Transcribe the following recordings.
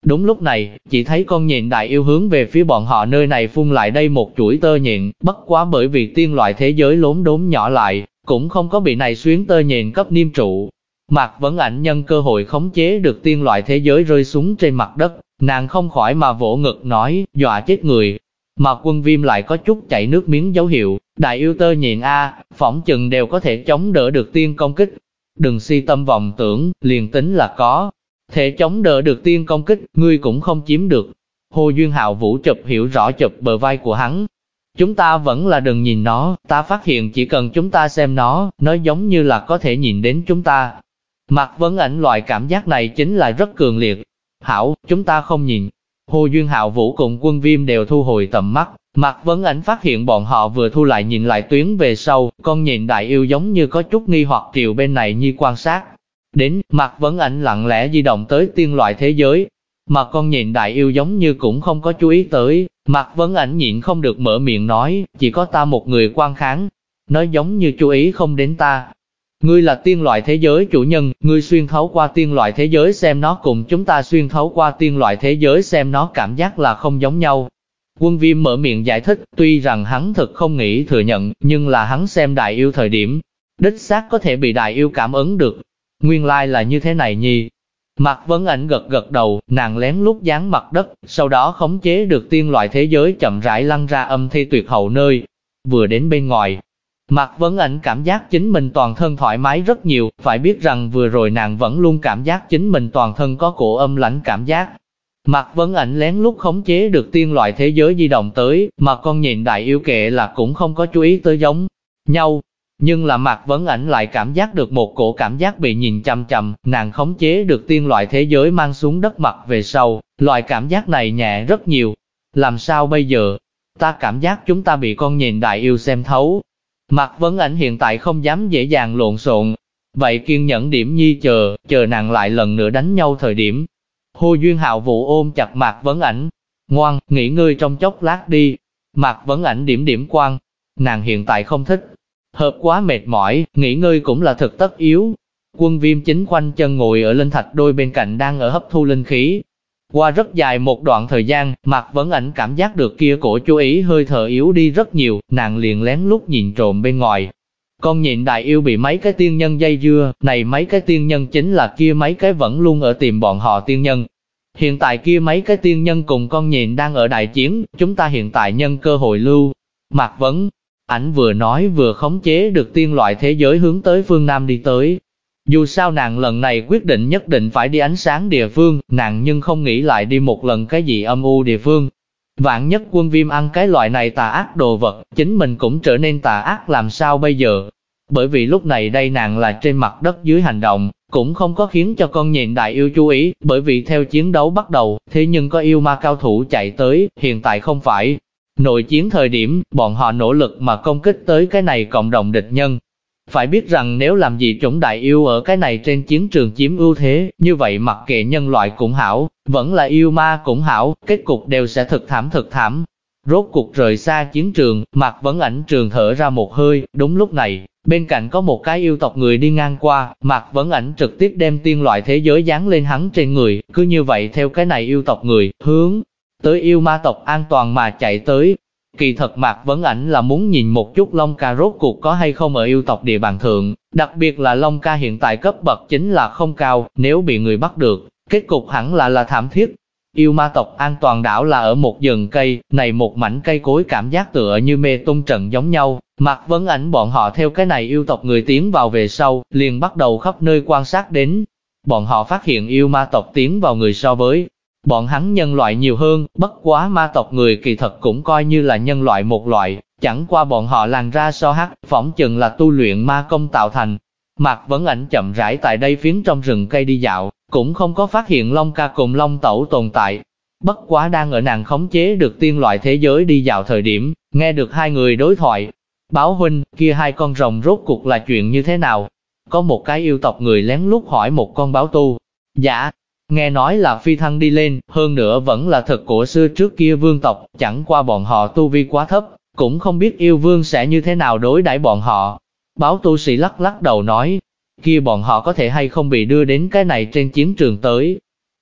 Đúng lúc này, chỉ thấy con nhện đại yêu hướng về phía bọn họ nơi này phun lại đây một chuỗi tơ nhện, bất quá bởi vì tiên loại thế giới lốm đốm nhỏ lại, cũng không có bị này xuyến tơ nhện cấp niêm trụ. Mạc Vấn Ảnh nhân cơ hội khống chế được tiên loại thế giới rơi xuống trên mặt đất, nàng không khỏi mà vỗ ngực nói, dọa chết người. Mà Quân Viêm lại có chút chảy nước miếng dấu hiệu, đại yêu tơ nhện a, phỏng chừng đều có thể chống đỡ được tiên công kích. Đừng si tâm vọng tưởng, liền tính là có thể chống đỡ được tiên công kích, ngươi cũng không chiếm được. Hồ Duyên Hạo Vũ chụp hiểu rõ chụp bờ vai của hắn. Chúng ta vẫn là đừng nhìn nó, ta phát hiện chỉ cần chúng ta xem nó giống như là có thể nhìn đến chúng ta. Mạc Vấn Ảnh loại cảm giác này chính là rất cường liệt. Hảo, chúng ta không nhìn. Hồ Duyên Hạo Vũ cùng Quân Viêm đều thu hồi tầm mắt. Mạc Vấn Ảnh phát hiện bọn họ vừa thu lại nhìn lại tuyến về sau, con nhện đại yêu giống như có chút nghi hoặc triều bên này như quan sát. Đến, Mạc Vấn Ảnh lặng lẽ di động tới tiên loại thế giới, mà con nhện đại yêu giống như cũng không có chú ý tới. Mạc Vấn Ảnh nhịn không được mở miệng nói, chỉ có ta một người quan kháng. Nói giống như chú ý không đến ta. Ngươi là tiên loại thế giới chủ nhân, ngươi xuyên thấu qua tiên loại thế giới xem nó cùng chúng ta xuyên thấu qua tiên loại thế giới xem nó cảm giác là không giống nhau. Quân Viêm mở miệng giải thích, tuy rằng hắn thực không nghĩ thừa nhận, nhưng là hắn xem đại yêu thời điểm, đích xác có thể bị đại yêu cảm ứng được. Nguyên lai là như thế này nhi. Mạc Vấn Ảnh gật gật đầu, nàng lén lút dán mặt đất, sau đó khống chế được tiên loại thế giới chậm rãi lăn ra âm thi tuyệt hậu nơi. Vừa đến bên ngoài, Mạc Vấn Ảnh cảm giác chính mình toàn thân thoải mái rất nhiều, phải biết rằng vừa rồi nàng vẫn luôn cảm giác chính mình toàn thân có cổ âm lãnh cảm giác. Mạc Vấn Ảnh lén lút khống chế được tiên loại thế giới di động tới, mà con nhện đại yêu kệ là cũng không có chú ý tới giống nhau. Nhưng là Mạc Vấn Ảnh lại cảm giác được một cổ cảm giác bị nhìn chằm chằm, nàng khống chế được tiên loại thế giới mang xuống đất mặt về sau, loại cảm giác này nhẹ rất nhiều. Làm sao bây giờ? Ta cảm giác chúng ta bị con nhện đại yêu xem thấu. Mạc Vấn Ảnh hiện tại không dám dễ dàng lộn xộn. Vậy kiên nhẫn điểm nhi chờ nàng lại lần nữa đánh nhau thời điểm. Hồ Duyên Hạo Vũ ôm chặt Mạc Vấn Ảnh. Ngoan, nghỉ ngơi trong chốc lát đi. Mạc Vấn Ảnh điểm quan. Nàng hiện tại không thích hợp quá mệt mỏi, nghỉ ngơi cũng là thực tất yếu. Quân Viêm chính khoanh chân ngồi ở linh thạch đôi bên cạnh đang ở hấp thu linh khí. Qua rất dài một đoạn thời gian, Mạc Vấn Ảnh cảm giác được kia cổ chú ý hơi thở yếu đi rất nhiều, nàng liền lén lút nhìn trộm bên ngoài. Con nhện đại yêu bị mấy cái tiên nhân dây dưa, này mấy cái tiên nhân chính là kia mấy cái vẫn luôn ở tìm bọn họ tiên nhân. Hiện tại kia mấy cái tiên nhân cùng con nhện đang ở đại chiến, chúng ta hiện tại nhân cơ hội lưu. Mạc Vấn Ảnh vừa nói vừa khống chế được tiên loại thế giới hướng tới phương Nam đi tới. Dù sao nàng lần này quyết định nhất định phải đi ánh sáng địa phương, nàng nhưng không nghĩ lại đi một lần cái gì âm u địa phương. Vạn nhất Quân Viêm ăn cái loại này tà ác đồ vật, chính mình cũng trở nên tà ác làm sao bây giờ? Bởi vì lúc này đây nàng là trên mặt đất dưới hành động, cũng không có khiến cho con nhện đại yêu chú ý, bởi vì theo chiến đấu bắt đầu, thế nhưng có yêu ma cao thủ chạy tới, hiện tại không phải nội chiến thời điểm, bọn họ nỗ lực mà công kích tới cái này cộng đồng địch nhân. Phải biết rằng nếu làm gì chủng đại yêu ở cái này trên chiến trường chiếm ưu thế, như vậy mặc kệ nhân loại cũng hảo, vẫn là yêu ma cũng hảo, kết cục đều sẽ thực thảm. Rốt cuộc rời xa chiến trường, Mạc Vấn Ảnh trường thở ra một hơi, đúng lúc này, bên cạnh có một cái yêu tộc người đi ngang qua, Mạc Vấn Ảnh trực tiếp đem tiên loại thế giới dán lên hắn trên người, cứ như vậy theo cái này yêu tộc người, hướng tới yêu ma tộc an toàn mà chạy tới. Kỳ thật Mạc Vấn Ảnh là muốn nhìn một chút Long Ca rốt cuộc có hay không ở yêu tộc địa bàn thượng, đặc biệt là Long Ca hiện tại cấp bậc chính là không cao, nếu bị người bắt được, kết cục hẳn là thảm thiết. Yêu ma tộc an toàn đảo là ở một rừng cây, này một mảnh cây cối cảm giác tựa như mê tung trận giống nhau. Mạc Vấn Ảnh bọn họ theo cái này yêu tộc người tiến vào về sau, liền bắt đầu khắp nơi quan sát đến. Bọn họ phát hiện yêu ma tộc tiến vào người so với bọn hắn nhân loại nhiều hơn, bất quá ma tộc người kỳ thật cũng coi như là nhân loại một loại, chẳng qua bọn họ làn ra so hắc, phỏng chừng là tu luyện ma công tạo thành. Mạc Vấn Ảnh chậm rãi tại đây phiến trong rừng cây đi dạo, cũng không có phát hiện Long Ca cùng Long Tẩu tồn tại. Bất quá đang ở nàng khống chế được tiên loại thế giới đi dạo thời điểm, nghe được hai người đối thoại. Báo huynh, kia hai con rồng rốt cuộc là chuyện như thế nào? Có một cái yêu tộc người lén lút hỏi một con báo tu. Dạ, nghe nói là phi thăng đi lên, hơn nữa vẫn là thật cổ xưa trước kia vương tộc, chẳng qua bọn họ tu vi quá thấp, cũng không biết yêu vương sẽ như thế nào đối đãi bọn họ. Báo tu sĩ lắc lắc đầu nói, kia bọn họ có thể hay không bị đưa đến cái này trên chiến trường tới.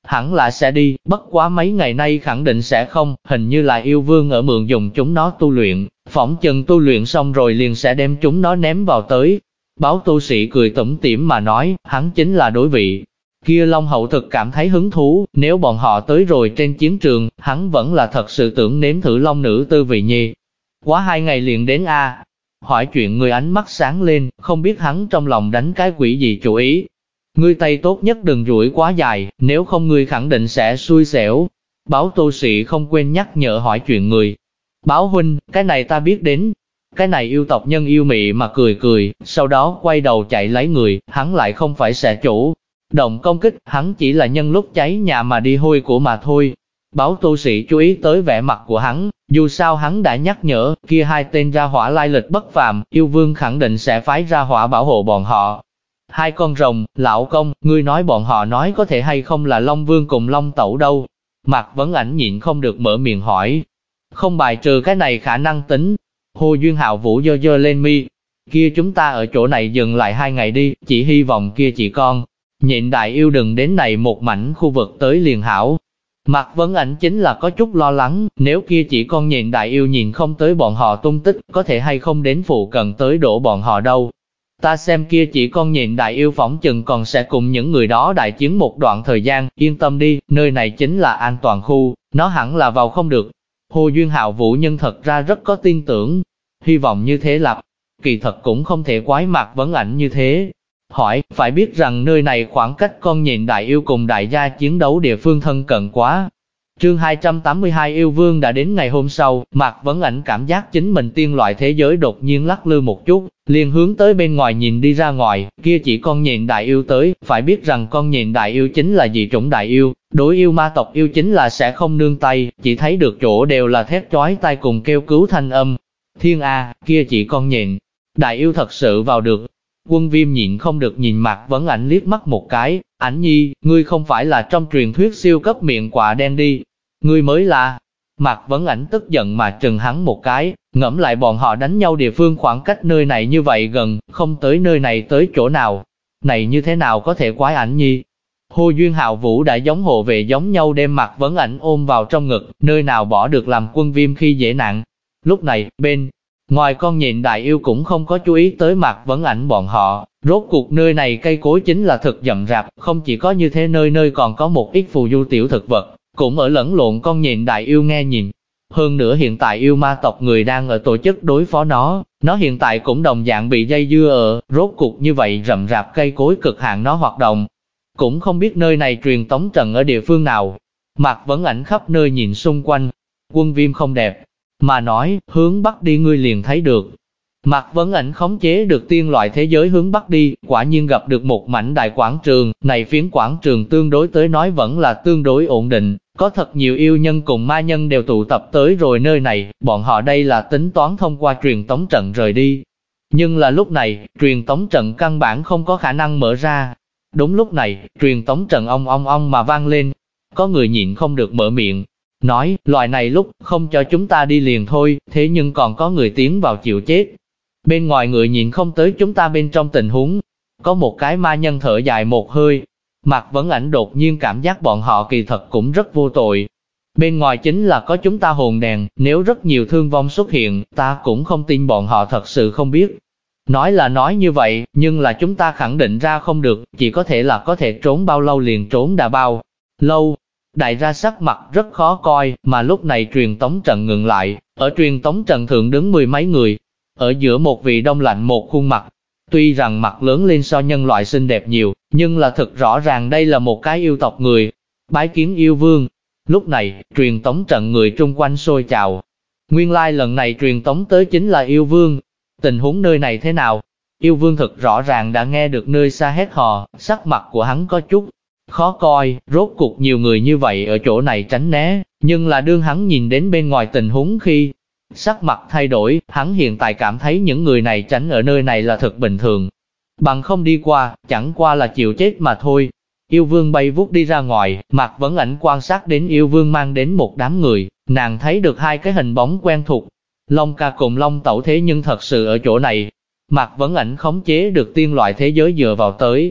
hẳn là sẽ đi, bất quá mấy ngày nay khẳng định sẽ không, hình như là yêu vương ở mượn dùng chúng nó tu luyện, phỏng chừng tu luyện xong rồi liền sẽ đem chúng nó ném vào tới. Báo tu sĩ cười tủm tỉm mà nói, hắn chính là đối vị kia Long Hậu thực cảm thấy hứng thú, nếu bọn họ tới rồi trên chiến trường, hắn vẫn là thật sự tưởng nếm thử Long nữ tư vị nhi. Quá 2 ngày liền đến a. Hỏi chuyện người ánh mắt sáng lên, không biết hắn trong lòng đánh cái quỷ gì chủ ý. Ngươi tay tốt nhất đừng duỗi quá dài, nếu không ngươi khẳng định sẽ xui xẻo. Báo tu sĩ không quên nhắc nhở hỏi chuyện người. Báo huynh, cái này ta biết đến. Cái này yêu tộc nhân yêu mị mà cười cười, sau đó quay đầu chạy lấy người, hắn lại không phải sẽ chủ động công kích, hắn chỉ là nhân lúc cháy nhà mà đi hôi của mà thôi. Báo tu sĩ chú ý tới vẻ mặt của hắn, dù sao hắn đã nhắc nhở, kia 2 tên ra hỏa lai lịch bất phàm, yêu vương khẳng định sẽ phái ra hỏa bảo hộ bọn họ. 2 con rồng, lão công, ngươi nói bọn họ nói có thể hay không là Long Vương cùng Long Tẩu đâu? Mạc Vấn Ảnh nhịn không được mở miệng hỏi. Không bài trừ cái này khả năng tính. Hồ Duyên Hạo Vũ giơ giơ lên mi. Kia chúng ta ở chỗ này dừng lại 2 ngày đi, chỉ hy vọng kia chị con nhịn đại yêu đừng đến này một mảnh khu vực tới liền hảo. Mạc Vấn Ảnh chính là có chút lo lắng, nếu kia chỉ con nhện đại yêu nhìn không tới bọn họ tung tích, có thể hay không đến phụ cận tới đổ bọn họ đâu. Ta xem kia chỉ con nhện đại yêu phỏng chừng còn sẽ cùng những người đó đại chiến một đoạn thời gian, yên tâm đi, nơi này chính là an toàn khu, nó hẳn là vào không được. Hồ Duyên Hạo Vũ nhân thật ra rất có tin tưởng, hy vọng như thế lập, kỳ thật cũng không thể quái Mạc Vấn Ảnh như thế. Hỏi, phải biết rằng nơi này khoảng cách con nhện đại yêu cùng đại gia chiến đấu địa phương thân cận quá. Chương 282 yêu vương đã đến ngày hôm sau, Mạc Vấn Ảnh cảm giác chính mình tiên loại thế giới đột nhiên lắc lư một chút, liền hướng tới bên ngoài nhìn đi ra ngoài, kia chỉ con nhện đại yêu tới, phải biết rằng con nhện đại yêu chính là dị chủng đại yêu, đối yêu ma tộc yêu chính là sẽ không nương tay, chỉ thấy được chỗ đều là thét chói tai cùng kêu cứu thanh âm. Thiên A, kia chỉ con nhện đại yêu thật sự vào được. Quân Viêm nhịn không được nhìn Mạc Vấn Ảnh liếc mắt một cái, Ảnh nhi, ngươi không phải là trong truyền thuyết siêu cấp miệng quạ đen đi, ngươi mới là. Mạc Vấn Ảnh tức giận mà trừng hắn một cái, ngẫm lại bọn họ đánh nhau địa phương khoảng cách nơi này như vậy gần, không tới nơi này tới chỗ nào. Này như thế nào có thể quái Ảnh nhi? Hồ Duyên Hạo Vũ đã giống hộ vệ giống nhau đem Mạc Vấn Ảnh ôm vào trong ngực, nơi nào bỏ được làm Quân Viêm khi dễ nạn. Lúc này, bên ngoài con nhện đại yêu cũng không có chú ý tới Mạc Vấn Ảnh bọn họ, rốt cuộc nơi này cây cối chính là thực rậm rạp, không chỉ có như thế nơi nơi còn có một ít phù du tiểu thực vật, cũng ở lẫn lộn con nhện đại yêu nghe nhìn. Hơn nữa hiện tại yêu ma tộc người đang ở tổ chức đối phó nó hiện tại cũng đồng dạng bị dây dưa ở, rốt cuộc như vậy rậm rạp cây cối cực hạn nó hoạt động. Cũng không biết nơi này truyền tống trận ở địa phương nào. Mạc Vấn Ảnh khắp nơi nhìn xung quanh, Quân Viêm không đẹp mà nói, hướng bắc đi ngươi liền thấy được. Mạc Vấn Ảnh khống chế được tiên loại thế giới hướng bắc đi, quả nhiên gặp được một mảnh đại quảng trường, này phiến quảng trường tương đối tới nói vẫn là tương đối ổn định, có thật nhiều yêu nhân cùng ma nhân đều tụ tập tới rồi nơi này, bọn họ đây là tính toán thông qua truyền tống trận rời đi. Nhưng là lúc này, truyền tống trận căn bản không có khả năng mở ra. Đúng lúc này, truyền tống trận ong mà vang lên, có người nhịn không được mở miệng, nói, loài này lúc không cho chúng ta đi liền thôi, thế nhưng còn có người tiến vào chịu chết. Bên ngoài người nhìn không tới chúng ta bên trong tình huống. Có một cái ma nhân thở dài một hơi. Mạc Vấn Ảnh đột nhiên cảm giác bọn họ kỳ thật cũng rất vô tội. Bên ngoài chính là có chúng ta hồn đèn, nếu rất nhiều thương vong xuất hiện, ta cũng không tin bọn họ thật sự không biết. Nói là nói như vậy, nhưng là chúng ta khẳng định ra không được, chỉ có thể là có thể trốn bao lâu liền trốn đã bao lâu. Đại ra sắc mặt rất khó coi, mà lúc này truyền tống trận ngừng lại, ở truyền tống trận thượng đứng 10 mấy người, ở giữa một vị đông lạnh một khuôn mặt. Tuy rằng mặt lớn lên so nhân loại xinh đẹp nhiều, nhưng là thực rõ ràng đây là một cái yêu tộc người. Bái kiến yêu vương. Lúc này, truyền tống trận người trung quanh sôi trào. Nguyên lai lần này truyền tống tới chính là yêu vương. Tình huống nơi này thế nào? Yêu vương thực rõ ràng đã nghe được nơi xa hét hò, sắc mặt của hắn có chút khó coi, rốt cuộc nhiều người như vậy ở chỗ này tránh né, nhưng là đương hắn nhìn đến bên ngoài tình huống khi sắc mặt thay đổi, hắn hiện tại cảm thấy những người này tránh ở nơi này là thật bình thường. Bằng không đi qua, chẳng qua là chịu chết mà thôi. Yêu vương bay vút đi ra ngoài, Mạc Vấn Ảnh quan sát đến yêu vương mang đến một đám người, nàng thấy được 2 cái hình bóng quen thuộc. Long ca cùng Long tẩu thế nhưng thật sự ở chỗ này. Mạc Vấn Ảnh khống chế được tiên loại thế giới dựa vào tới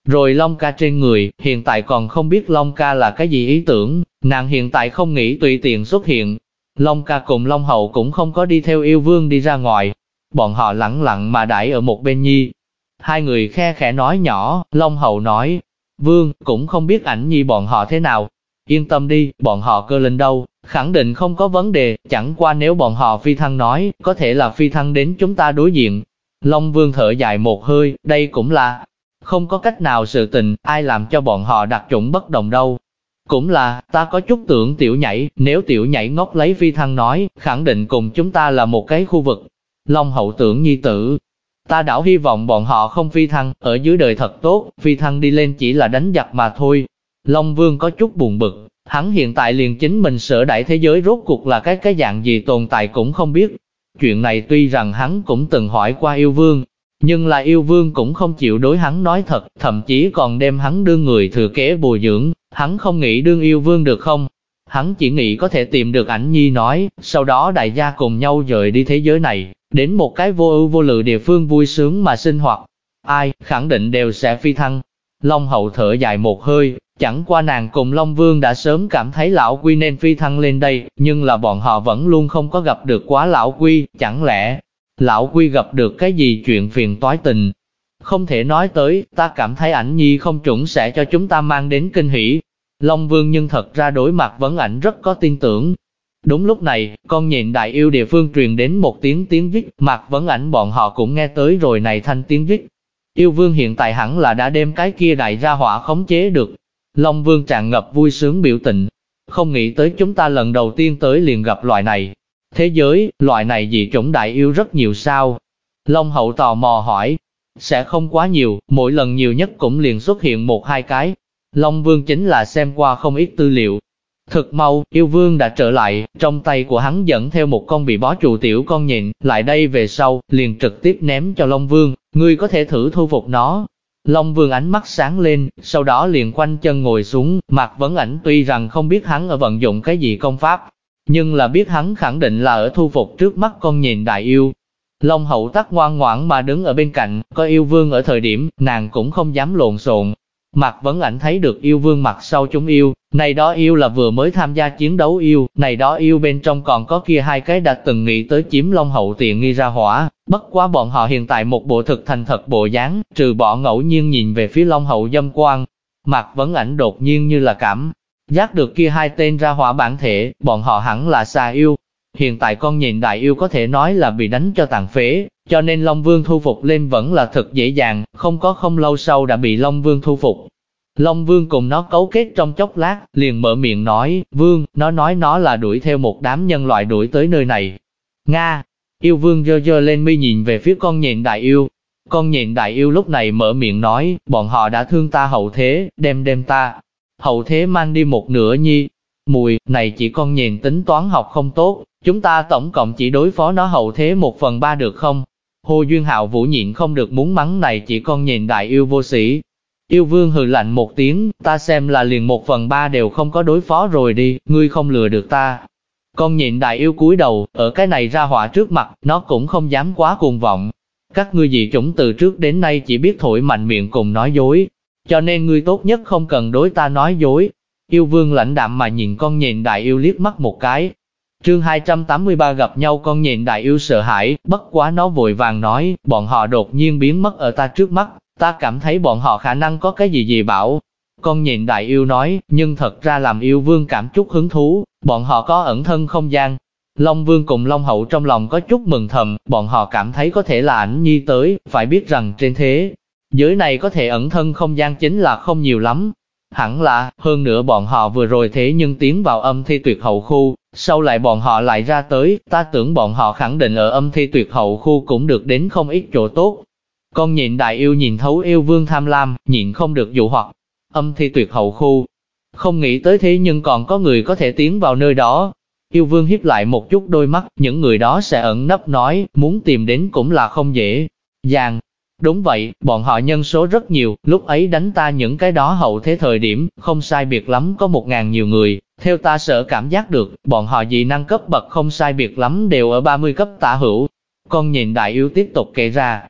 rồi Long ca trên người, hiện tại còn không biết Long ca là cái gì ý tưởng, nàng hiện tại không nghĩ tùy tiện xuất hiện. Long ca cùng Long hậu cũng không có đi theo yêu vương đi ra ngoài, bọn họ lẳng lặng mà đãi ở một bên nhi. Hai người khe khẽ nói nhỏ, Long hậu nói, vương, cũng không biết ảnh nhi bọn họ thế nào. Yên tâm đi, bọn họ cơ linh đâu, khẳng định không có vấn đề, chẳng qua nếu bọn họ phi thăng nói, có thể là phi thăng đến chúng ta đối diện. Long vương thở dài một hơi, đây cũng là không có cách nào sự tình, ai làm cho bọn họ đặc chủng bất đồng đâu. Cũng là, ta có chút tưởng tiểu nhảy, nếu tiểu nhảy ngốc lấy phi thăng nói, khẳng định cùng chúng ta là một cái khu vực. Long hậu tưởng nhi tử, ta đảo hy vọng bọn họ không phi thăng, ở dưới đời thật tốt, phi thăng đi lên chỉ là đánh giặc mà thôi. Long vương có chút buồn bực, hắn hiện tại liền chính mình sở đại thế giới rốt cuộc là cái dạng gì tồn tại cũng không biết. Chuyện này tuy rằng hắn cũng từng hỏi qua yêu vương, nhưng là yêu vương cũng không chịu đối hắn nói thật, thậm chí còn đem hắn đương người thừa kế bồi dưỡng, hắn không nghĩ đương yêu vương được không? Hắn chỉ nghĩ có thể tìm được ảnh nhi nói, sau đó đại gia cùng nhau rời đi thế giới này, đến một cái vô ưu vô lự địa phương vui sướng mà sinh hoạt. Ai, khẳng định đều sẽ phi thăng. Long hậu thở dài một hơi, chẳng qua nàng cùng Long vương đã sớm cảm thấy lão quy nên phi thăng lên đây, nhưng là bọn họ vẫn luôn không có gặp được quá lão quy, chẳng lẽ lão quy gặp được cái gì chuyện phiền toái tình? Không thể nói tới, ta cảm thấy ảnh nhi không chuẩn sẽ cho chúng ta mang đến kinh hỉ. Long vương nhưng thật ra đối mặt vấn ảnh rất có tin tưởng. Đúng lúc này, con nhện đại yêu địa phương truyền đến một tiếng rít, Mạc Vấn Ảnh bọn họ cũng nghe tới rồi này thanh tiếng rít. Yêu vương hiện tại hẳn là đã đem cái kia đại ra hỏa khống chế được. Long vương tràn ngập vui sướng biểu tình. Không nghĩ tới chúng ta lần đầu tiên tới liền gặp loại này. Thế giới, loại này dị chủng đại yêu rất nhiều sao? Long hậu tò mò hỏi. Sẽ không quá nhiều, mỗi lần nhiều nhất cũng liền xuất hiện một hai cái. Long vương chính là xem qua không ít tư liệu. Thực mau, yêu vương đã trở lại, trong tay của hắn dẫn theo một con bị bó trụ tiểu con nhện, lại đây về sau, liền trực tiếp ném cho Long vương, ngươi có thể thử thu phục nó. Long vương ánh mắt sáng lên, sau đó liền khoanh chân ngồi xuống, Mạc Vấn Ảnh tuy rằng không biết hắn ở vận dụng cái gì công pháp, nhưng là biết hắn khẳng định là ở thu phục trước mắt con nhện đại yêu. Long hậu tắc ngoan ngoãn mà đứng ở bên cạnh, có yêu vương ở thời điểm, nàng cũng không dám lộn xộn. Mạc Vấn Ảnh thấy được yêu vương mặt sau chúng yêu, này đó yêu là vừa mới tham gia chiến đấu yêu, này đó yêu bên trong còn có kia hai cái đã từng nghĩ tới chiếm Long hậu tiện nghi ra hỏa, bất quá bọn họ hiện tại một bộ thực thành thật bộ dáng, trừ bỏ ngẫu nhiên nhìn về phía Long hậu dâm quan. Mạc Vấn Ảnh đột nhiên như là cảm giác được kia hai tên ra hỏa bản thể, bọn họ hẳn là xà yêu. Hiện tại con nhện đại yêu có thể nói là bị đánh cho tàn phế, cho nên Long Vương thu phục lên vẫn là thật dễ dàng, không lâu sau đã bị Long Vương thu phục. Long Vương cùng nó cấu kết trong chốc lát, liền mở miệng nói, Vương, nó nói nó là đuổi theo một đám nhân loại đuổi tới nơi này. Nga! Yêu Vương giơ lên mi nhìn về phía con nhện đại yêu. Con nhện đại yêu lúc này mở miệng nói, bọn họ đã thương ta hậu thế, đem ta hậu thế mang đi một nửa nhi. Mùi, này chỉ con nhện tính toán học không tốt, chúng ta tổng cộng chỉ đối phó nó hậu thế 1/3 được không? Hồ Duyên Hạo Vũ nhịn không được muốn mắng này chỉ con nhện đại yêu vô sĩ. Yêu Vương hừ lạnh một tiếng, ta xem là liền 1/3 đều không có đối phó rồi đi, ngươi không lừa được ta. Con nhện đại yêu cúi đầu, ở cái này ra họa trước mặt, nó cũng không dám quá cuồng vọng. Các ngươi dị chủng từ trước đến nay chỉ biết thổi mạnh miệng cùng nói dối, cho nên ngươi tốt nhất không cần đối ta nói dối. Yêu Vương lãnh đạm mà nhìn con nhện đại yêu liếc mắt một cái. Chương 283 gặp nhau con nhện đại yêu sợ hãi, bất quá nó vội vàng nói, bọn họ đột nhiên biến mất ở ta trước mắt, ta cảm thấy bọn họ khả năng có cái gì bảo. Con nhện đại yêu nói, nhưng thật ra làm yêu vương cảm chút hứng thú, bọn họ có ẩn thân không gian. Long Vương cùng Long Hậu trong lòng có chút mừng thầm, bọn họ cảm thấy có thể là ảnh nhi tới, phải biết rằng trên thế giới này có thể ẩn thân không gian chính là không nhiều lắm. Hẳn là, hơn nữa bọn họ vừa rồi thế nhưng tiến vào âm thi tuyệt hậu khu, sau lại bọn họ lại ra tới, ta tưởng bọn họ khẳng định ở âm thi tuyệt hậu khu cũng được đến không ít chỗ tốt. Con nhện đại yêu nhìn thấu yêu vương tham lam, nhịn không được dụ hoặc. Âm thi tuyệt hậu khu, không nghĩ tới thế nhưng còn có người có thể tiến vào nơi đó. Yêu vương hiếp lại một chút đôi mắt, những người đó sẽ ẩn nấp nói, muốn tìm đến cũng là không dễ dàng. Đúng vậy, bọn họ nhân số rất nhiều, lúc ấy đánh ta những cái đó hậu thế thời điểm, không sai biệt lắm có 1000 nhiều người, theo ta sợ cảm giác được, bọn họ dị năng cấp bậc không sai biệt lắm đều ở 30 cấp tả hữu. Con nhện đại yêu tiếp tục kể ra.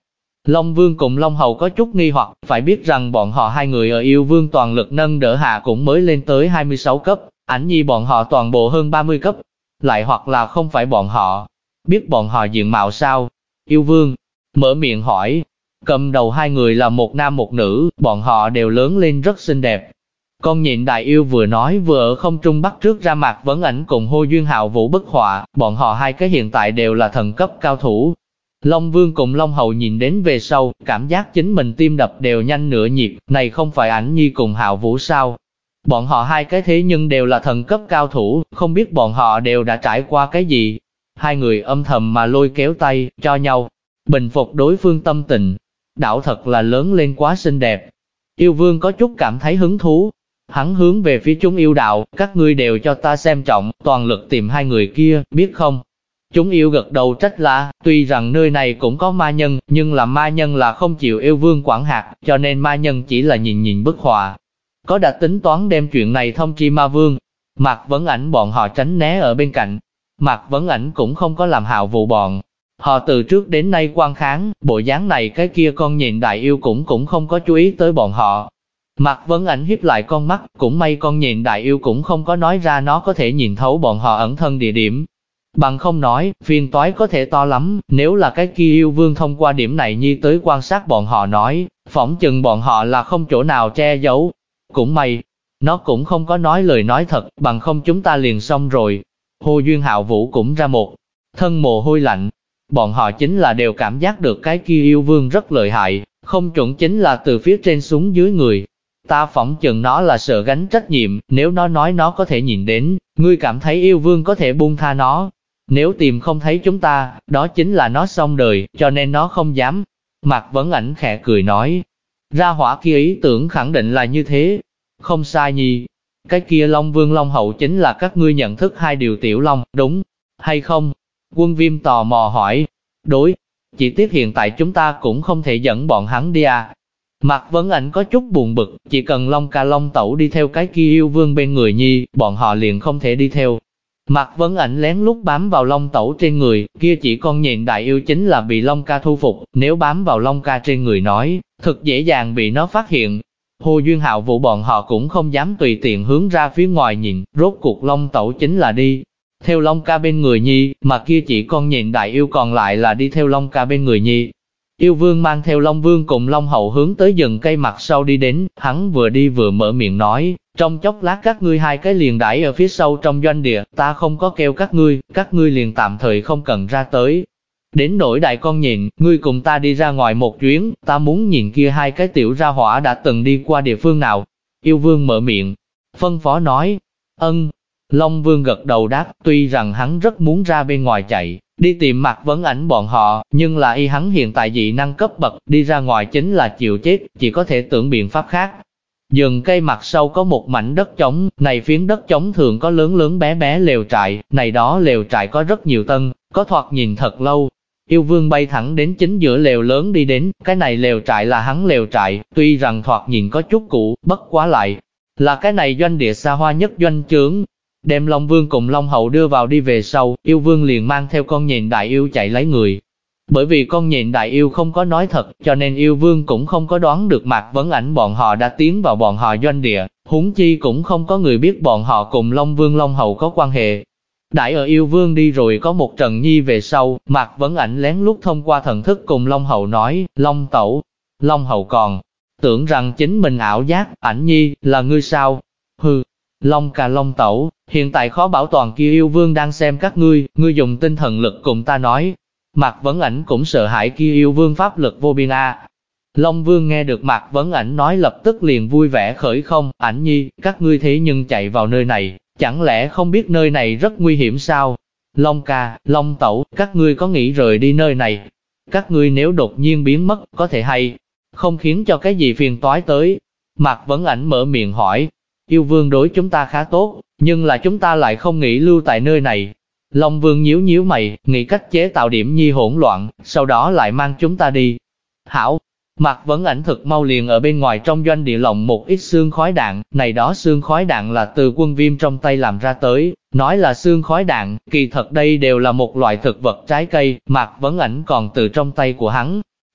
Long Vương cùng Long Hầu có chút nghi hoặc, phải biết rằng bọn họ hai người ở yêu vương toàn lực nâng đỡ hạ cũng mới lên tới 26 cấp, Ảnh Nhi bọn họ toàn bộ hơn 30 cấp, lại hoặc là không phải bọn họ. Biết bọn họ diện mạo sao? Yêu vương mở miệng hỏi. Cầm đầu hai người là một nam một nữ, bọn họ đều lớn lên rất xinh đẹp. Con nhện đại yêu vừa nói vừa ở không trung bắt trước ra Mạc Vấn Ảnh cùng Hồ Duyên Hạo Vũ bức họa, bọn họ hai cái hiện tại đều là thần cấp cao thủ. Long Vương cùng Long Hầu nhìn đến về sau, cảm giác chính mình tim đập đều nhanh nửa nhịp, này không phải Ảnh Nhi cùng Hạo Vũ sao? Bọn họ hai cái thế nhưng đều là thần cấp cao thủ, không biết bọn họ đều đã trải qua cái gì. Hai người âm thầm mà lôi kéo tay, cho nhau, bình phục đối phương tâm tình. Đảo thật là lớn lên quá xinh đẹp. Yêu Vương có chút cảm thấy hứng thú. Hắn hướng về phía chúng yêu đạo, các ngươi đều cho ta xem trọng, toàn lực tìm hai người kia, biết không? Chúng yêu gật đầu trách là, tuy rằng nơi này cũng có ma nhân, nhưng là ma nhân là không chịu yêu vương quản hạt, cho nên ma nhân chỉ là nhìn nhìn bức họa. Có đã tính toán đem chuyện này thông tri ma vương. Mạc Vấn Ảnh bọn họ tránh né ở bên cạnh. Mạc Vấn Ảnh cũng không có làm Hạo Vũ bọn họ từ trước đến nay quan kháng, bộ dáng này cái kia con nhện đại yêu cũng không có chú ý tới bọn họ. Mạc Vấn Ảnh hiếp lại con mắt, cũng may con nhện đại yêu cũng không có nói ra nó có thể nhìn thấu bọn họ ẩn thân địa điểm. Bằng không nói, phiền toái có thể to lắm, nếu là cái kia yêu vương thông qua điểm này nhi tới quan sát bọn họ nói, phỏng chừng bọn họ là không chỗ nào che giấu. Cũng may, nó cũng không có nói lời nói thật, bằng không chúng ta liền xong rồi. Hồ Duyên Hạo Vũ cũng ra một thân mồ hôi lạnh. Bọn họ chính là đều cảm giác được cái kia yêu vương rất lợi hại, không chuẩn chính là từ phía trên xuống dưới người. Ta phỏng chừng nó là sợ gánh trách nhiệm, nếu nó nói nó có thể nhìn đến, ngươi cảm thấy yêu vương có thể buông tha nó. Nếu tìm không thấy chúng ta, đó chính là nó xong đời, cho nên nó không dám. Mạc Vấn Ảnh khẽ cười nói, ra hỏa kia ý tưởng khẳng định là như thế. Không sai nhi, cái kia Long Vương Long Hậu chính là các ngươi nhận thức hai điều tiểu long, đúng hay không? Quân Viêm tò mò hỏi, đối, chỉ tiếc hiện tại chúng ta cũng không thể dẫn bọn hắn đi à. Mạc Vấn Ảnh có chút buồn bực, chỉ cần Long Ca Long Tẩu đi theo cái kia yêu vương bên người nhi, bọn họ liền không thể đi theo. Mạc Vấn Ảnh lén lút bám vào Long Tẩu trên người, kia chỉ con nhện đại yêu chính là bị Long Ca thu phục, nếu bám vào Long Ca trên người nói, thực dễ dàng bị nó phát hiện. Hồ Duyên Hạo Vũ bọn họ cũng không dám tùy tiện hướng ra phía ngoài nhìn, rốt cuộc Long Tẩu chính là đi theo Long Ca bên người nhi, mà kia chỉ con nhện đại yêu còn lại là đi theo Long Ca bên người nhi. Yêu Vương mang theo Long Vương cùng Long Hậu hướng tới rừng cây mặt sau đi đến, hắn vừa đi vừa mở miệng nói, trong chốc lát các ngươi hai cái liền đãi ở phía sau trong doanh địa, ta không có kêu các ngươi liền tạm thời không cần ra tới. Đến nỗi đại con nhện, ngươi cùng ta đi ra ngoài một chuyến, ta muốn nhìn kia hai cái tiểu ra hỏa đã từng đi qua địa phương nào. Yêu Vương mở miệng, phân phó nói, ân. Long Vương gật đầu đáp, tuy rằng hắn rất muốn ra bên ngoài chạy, đi tìm Mạc Vấn Ảnh bọn họ, nhưng là hắn hiện tại dị năng cấp bậc, đi ra ngoài chính là chịu chết, chỉ có thể tưởng biện pháp khác. Rừng cây mặt sau có một mảnh đất trống, này phiến đất trống thường có lớn lớn bé bé lều trại, này đó lều trại có rất nhiều tân, có thoạt nhìn thật lâu. Yêu Vương bay thẳng đến chính giữa lều lớn đi đến, cái này lều trại là hắn lều trại, tuy rằng thoạt nhìn có chút cũ, bất quá lại là cái này doanh địa xa hoa nhất doanh trướng. Đem Long Vương cùng Long Hậu đưa vào đi về sau, Yêu Vương liền mang theo con nhện đại yêu chạy lấy người. Bởi vì con nhện đại yêu không có nói thật, cho nên Yêu Vương cũng không có đoán được Mạc Vấn Ảnh bọn họ đã tiến vào bọn họ doanh địa, huống chi cũng không có người biết bọn họ cùng Long Vương Long Hậu có quan hệ. Đãi ở Yêu Vương đi rồi có một trận nhi về sau, Mạc Vấn Ảnh lén lút thông qua thần thức cùng Long Hậu nói, Long Tẩu. Long Hậu còn tưởng rằng chính mình ảo giác, Ảnh nhi, là ngươi sao? Hừ. Long Ca Long Tẩu, hiện tại khó bảo toàn kia yêu vương đang xem các ngươi dùng tinh thần lực cùng ta nói. Mạc Vấn Ảnh cũng sợ hãi kia yêu vương pháp lực vô biên a. Long Vương nghe được Mạc Vấn Ảnh nói lập tức liền vui vẻ khởi không, Ảnh nhi, các ngươi thế nhưng chạy vào nơi này, chẳng lẽ không biết nơi này rất nguy hiểm sao? Long Ca, Long Tẩu, các ngươi có nghĩ rời đi nơi này? Các ngươi nếu đột nhiên biến mất, có thể hay không khiến cho cái gì phiền toái tới? Mạc Vấn Ảnh mở miệng hỏi. Yêu Vương đối chúng ta khá tốt, nhưng là chúng ta lại không nghĩ lưu tại nơi này. Long Vương nhíu nhíu mày, nghĩ cách chế tạo điểm nhi hỗn loạn, sau đó lại mang chúng ta đi. Hảo, Mạc Vấn Ảnh thực mau liền ở bên ngoài trong doanh địa lộng một ít xương khói đạn, này đó xương khói đạn là từ Quân Viêm trong tay làm ra tới, nói là xương khói đạn, kỳ thật đây đều là một loại thực vật trái cây, Mạc Vấn Ảnh còn từ trong tay của hắn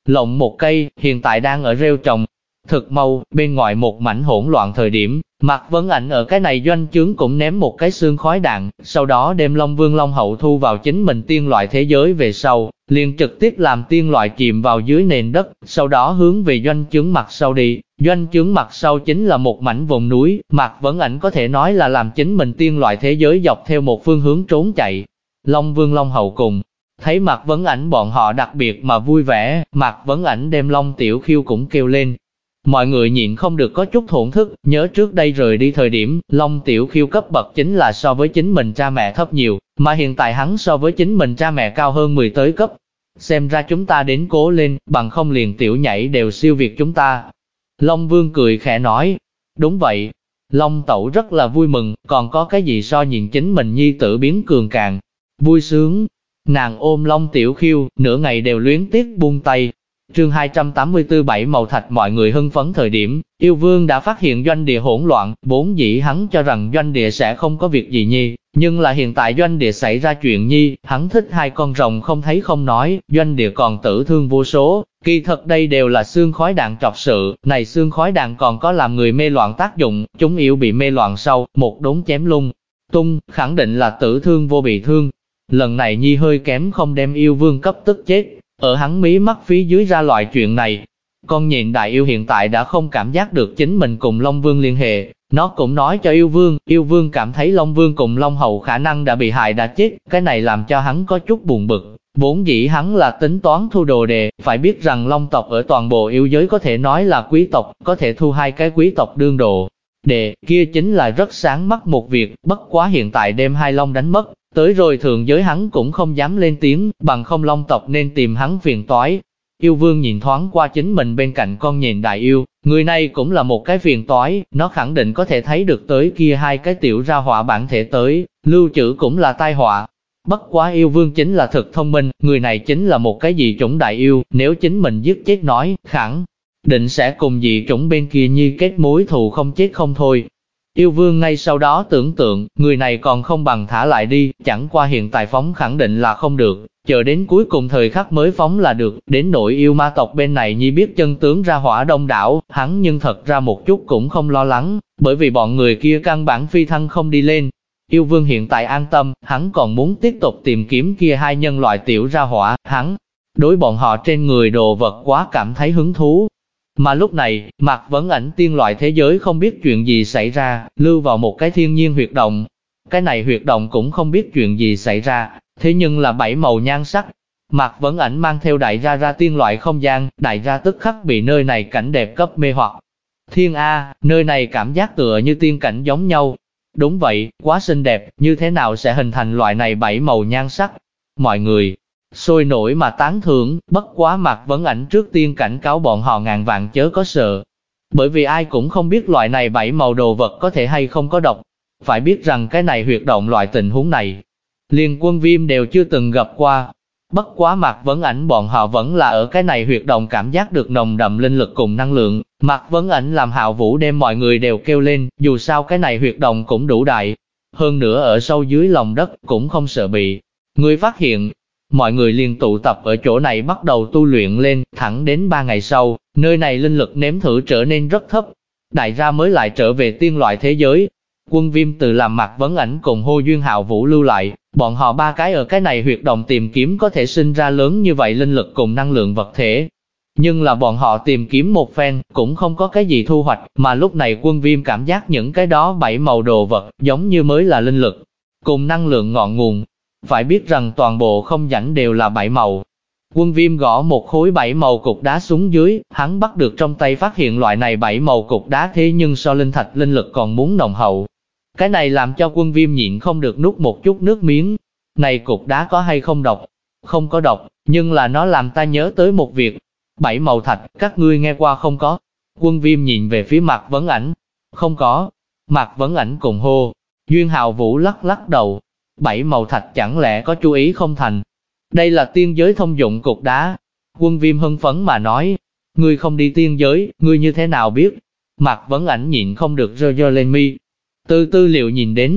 lộng một cây, hiện tại đang ở rêu trồng. Thực mau, bên ngoài một mảnh hỗn loạn thời điểm, Mạc Vấn Ảnh ở cái này doanh trướng cũng ném một cái xương khói đạn, sau đó đem Long Vương Long Hậu thu vào chính mình tiên loại thế giới về sau, liền trực tiếp làm tiên loại chìm vào dưới nền đất, sau đó hướng về doanh trướng mặt sau đi. Doanh trướng mặt sau chính là một mảnh vùng núi, Mạc Vấn Ảnh có thể nói là làm chính mình tiên loại thế giới dọc theo một phương hướng trốn chạy. Long Vương Long Hậu cùng thấy Mạc Vấn Ảnh bọn họ đặc biệt mà vui vẻ, Mạc Vấn Ảnh đem Long Tiểu Khiêu cũng kêu lên. Mọi người nhịn không được có chút thổn thức, nhớ trước đây rời đi thời điểm, Long Tiểu Khiêu cấp bậc chính là so với chính mình cha mẹ thấp nhiều, mà hiện tại hắn so với chính mình cha mẹ cao hơn 10 tới cấp. Xem ra chúng ta đến cố lên, bằng không liền tiểu nhảy đều siêu việt chúng ta. Long Vương cười khẽ nói, đúng vậy. Long Tẩu rất là vui mừng, còn có cái gì so nhìn chính mình nhi tử biến cường càng vui sướng. Nàng ôm Long Tiểu Khiêu, nửa ngày đều luyến tiếc buông tay. Chương 284 Bảy màu thạch. Mọi người hưng phấn thời điểm, Yêu Vương đã phát hiện doanh địa hỗn loạn, vốn dĩ hắn cho rằng doanh địa sẽ không có việc gì nhi, nhưng là hiện tại doanh địa xảy ra chuyện nhi, hắn thích hai con rồng không thấy không nói, doanh địa còn tử thương vô số, kỳ thật đây đều là xương khói đạn trọc sự, này xương khói đạn còn có làm người mê loạn tác dụng, chúng yêu bị mê loạn sau, một đốn chém lung tung, khẳng định là tử thương vô bị thương. Lần này nhi hơi kém không đem Yêu Vương cấp tức chết. Ở hắn mí mắt phía dưới ra loại chuyện này, con nhện đại yêu hiện tại đã không cảm giác được chính mình cùng Long Vương liên hệ, nó cũng nói cho Yêu Vương cảm thấy Long Vương cùng Long Hậu khả năng đã bị hại đã chết, cái này làm cho hắn có chút buồn bực, vốn dĩ hắn là tính toán thu đồ đề, phải biết rằng Long tộc ở toàn bộ yêu giới có thể nói là quý tộc, có thể thu hai cái quý tộc đương đồ đề, kia chính là rất sáng mắt một việc, bất quá hiện tại đem hai Long đánh mất. Tới rồi thượng giới hắn cũng không dám lên tiếng, bằng không Long tộc nên tìm hắn phiền toái. Yêu Vương nhìn thoáng qua chính mình bên cạnh con nhện đại yêu, người này cũng là một cái phiền toái, nó khẳng định có thể thấy được tới kia hai cái tiểu ra họa bản thể tới, lưu trữ cũng là tai họa. Bất quá Yêu Vương chính là thực thông minh, người này chính là một cái dị chủng đại yêu, nếu chính mình giết chết nói, khẳng định sẽ cùng dị chủng bên kia như kết mối thù không chết không thôi. Yêu Vương ngay sau đó tưởng tượng, người này còn không bằng thả lại đi, chẳng qua hiện tại phóng khẳng định là không được, chờ đến cuối cùng thời khắc mới phóng là được, đến nỗi yêu ma tộc bên này nhi biết chân tướng ra hỏa đông đảo, hắn nhưng thật ra một chút cũng không lo lắng, bởi vì bọn người kia căn bản phi thăng không đi lên. Yêu Vương hiện tại an tâm, hắn còn muốn tiếp tục tìm kiếm kia hai nhân loại tiểu ra hỏa, hắn đối bọn họ trên người đồ vật quá cảm thấy hứng thú. Mà lúc này, Mạc Vấn Ảnh tiên loại thế giới không biết chuyện gì xảy ra, lưu vào một cái thiên nhiên huyệt động. Cái này huyệt động cũng không biết chuyện gì xảy ra, thế nhưng là bảy màu nhan sắc. Mạc Vấn Ảnh mang theo đại gia ra tiên loại không gian, đại gia tức khắc bị nơi này cảnh đẹp cấp mê hoặc. Thiên A, nơi này cảm giác tựa như tiên cảnh giống nhau. Đúng vậy, quá xinh đẹp, như thế nào sẽ hình thành loại này bảy màu nhan sắc? Mọi người sôi nổi mà tán thưởng, bất quá Mạc Vấn Ảnh trước tiên cảnh cáo bọn họ ngàn vạn chớ có sợ. Bởi vì ai cũng không biết loại này bảy màu đồ vật có thể hay không có độc. Phải biết rằng cái này huyệt động loại tình huống này, liền Quân Viêm đều chưa từng gặp qua. Bất quá Mạc Vấn Ảnh bọn họ vẫn là ở cái này huyệt động cảm giác được nồng đậm linh lực cùng năng lượng. Mạc Vấn Ảnh làm Hạo Vũ đem mọi người đều kêu lên, dù sao cái này huyệt động cũng đủ đại. Hơn nữa ở sâu dưới lòng đất cũng không sợ bị người phát hiện. Mọi người liền tụ tập ở chỗ này bắt đầu tu luyện lên, thẳng đến 3 ngày sau, nơi này linh lực nếm thử trở nên rất thấp. Đại gia mới lại trở về tiên loại thế giới. Quân Viêm tự làm Mạc Vấn Ảnh cùng Hô Duyên Hạo Vũ lưu lại, bọn họ ba cái ở cái này huyệt động tìm kiếm có thể sinh ra lớn như vậy linh lực cùng năng lượng vật thể. Nhưng là bọn họ tìm kiếm một phen, cũng không có cái gì thu hoạch, mà lúc này Quân Viêm cảm giác những cái đó bảy màu đồ vật, giống như mới là linh lực, cùng năng lượng ngọn nguồn. Phải biết rằng toàn bộ không rãnh đều là bảy màu. Quân Viêm gõ một khối bảy màu cục đá xuống dưới, hắn bắt được trong tay phát hiện loại này bảy màu cục đá thế nhưng so linh thạch linh lực còn muốn nồng hậu. Cái này làm cho Quân Viêm nhịn không được nuốt một chút nước miếng. Này cục đá có hay không độc? Không có độc, nhưng là nó làm ta nhớ tới một việc. Bảy màu thạch, các ngươi nghe qua không có? Quân Viêm nhìn về phía Mạc Vấn Ảnh. Không có. Mạc Vấn Ảnh cùng Hô Duyên Hạo Vũ lắc lắc đầu. Bảy màu thạch chẳng lẽ có chú ý không thành? Đây là tiên giới thông dụng cục đá. Quân Viêm hưng phấn mà nói. Ngươi không đi tiên giới, ngươi như thế nào biết? Mạc Vấn Ảnh nhịn không được giơ lên mi. Tư liệu nhìn đến.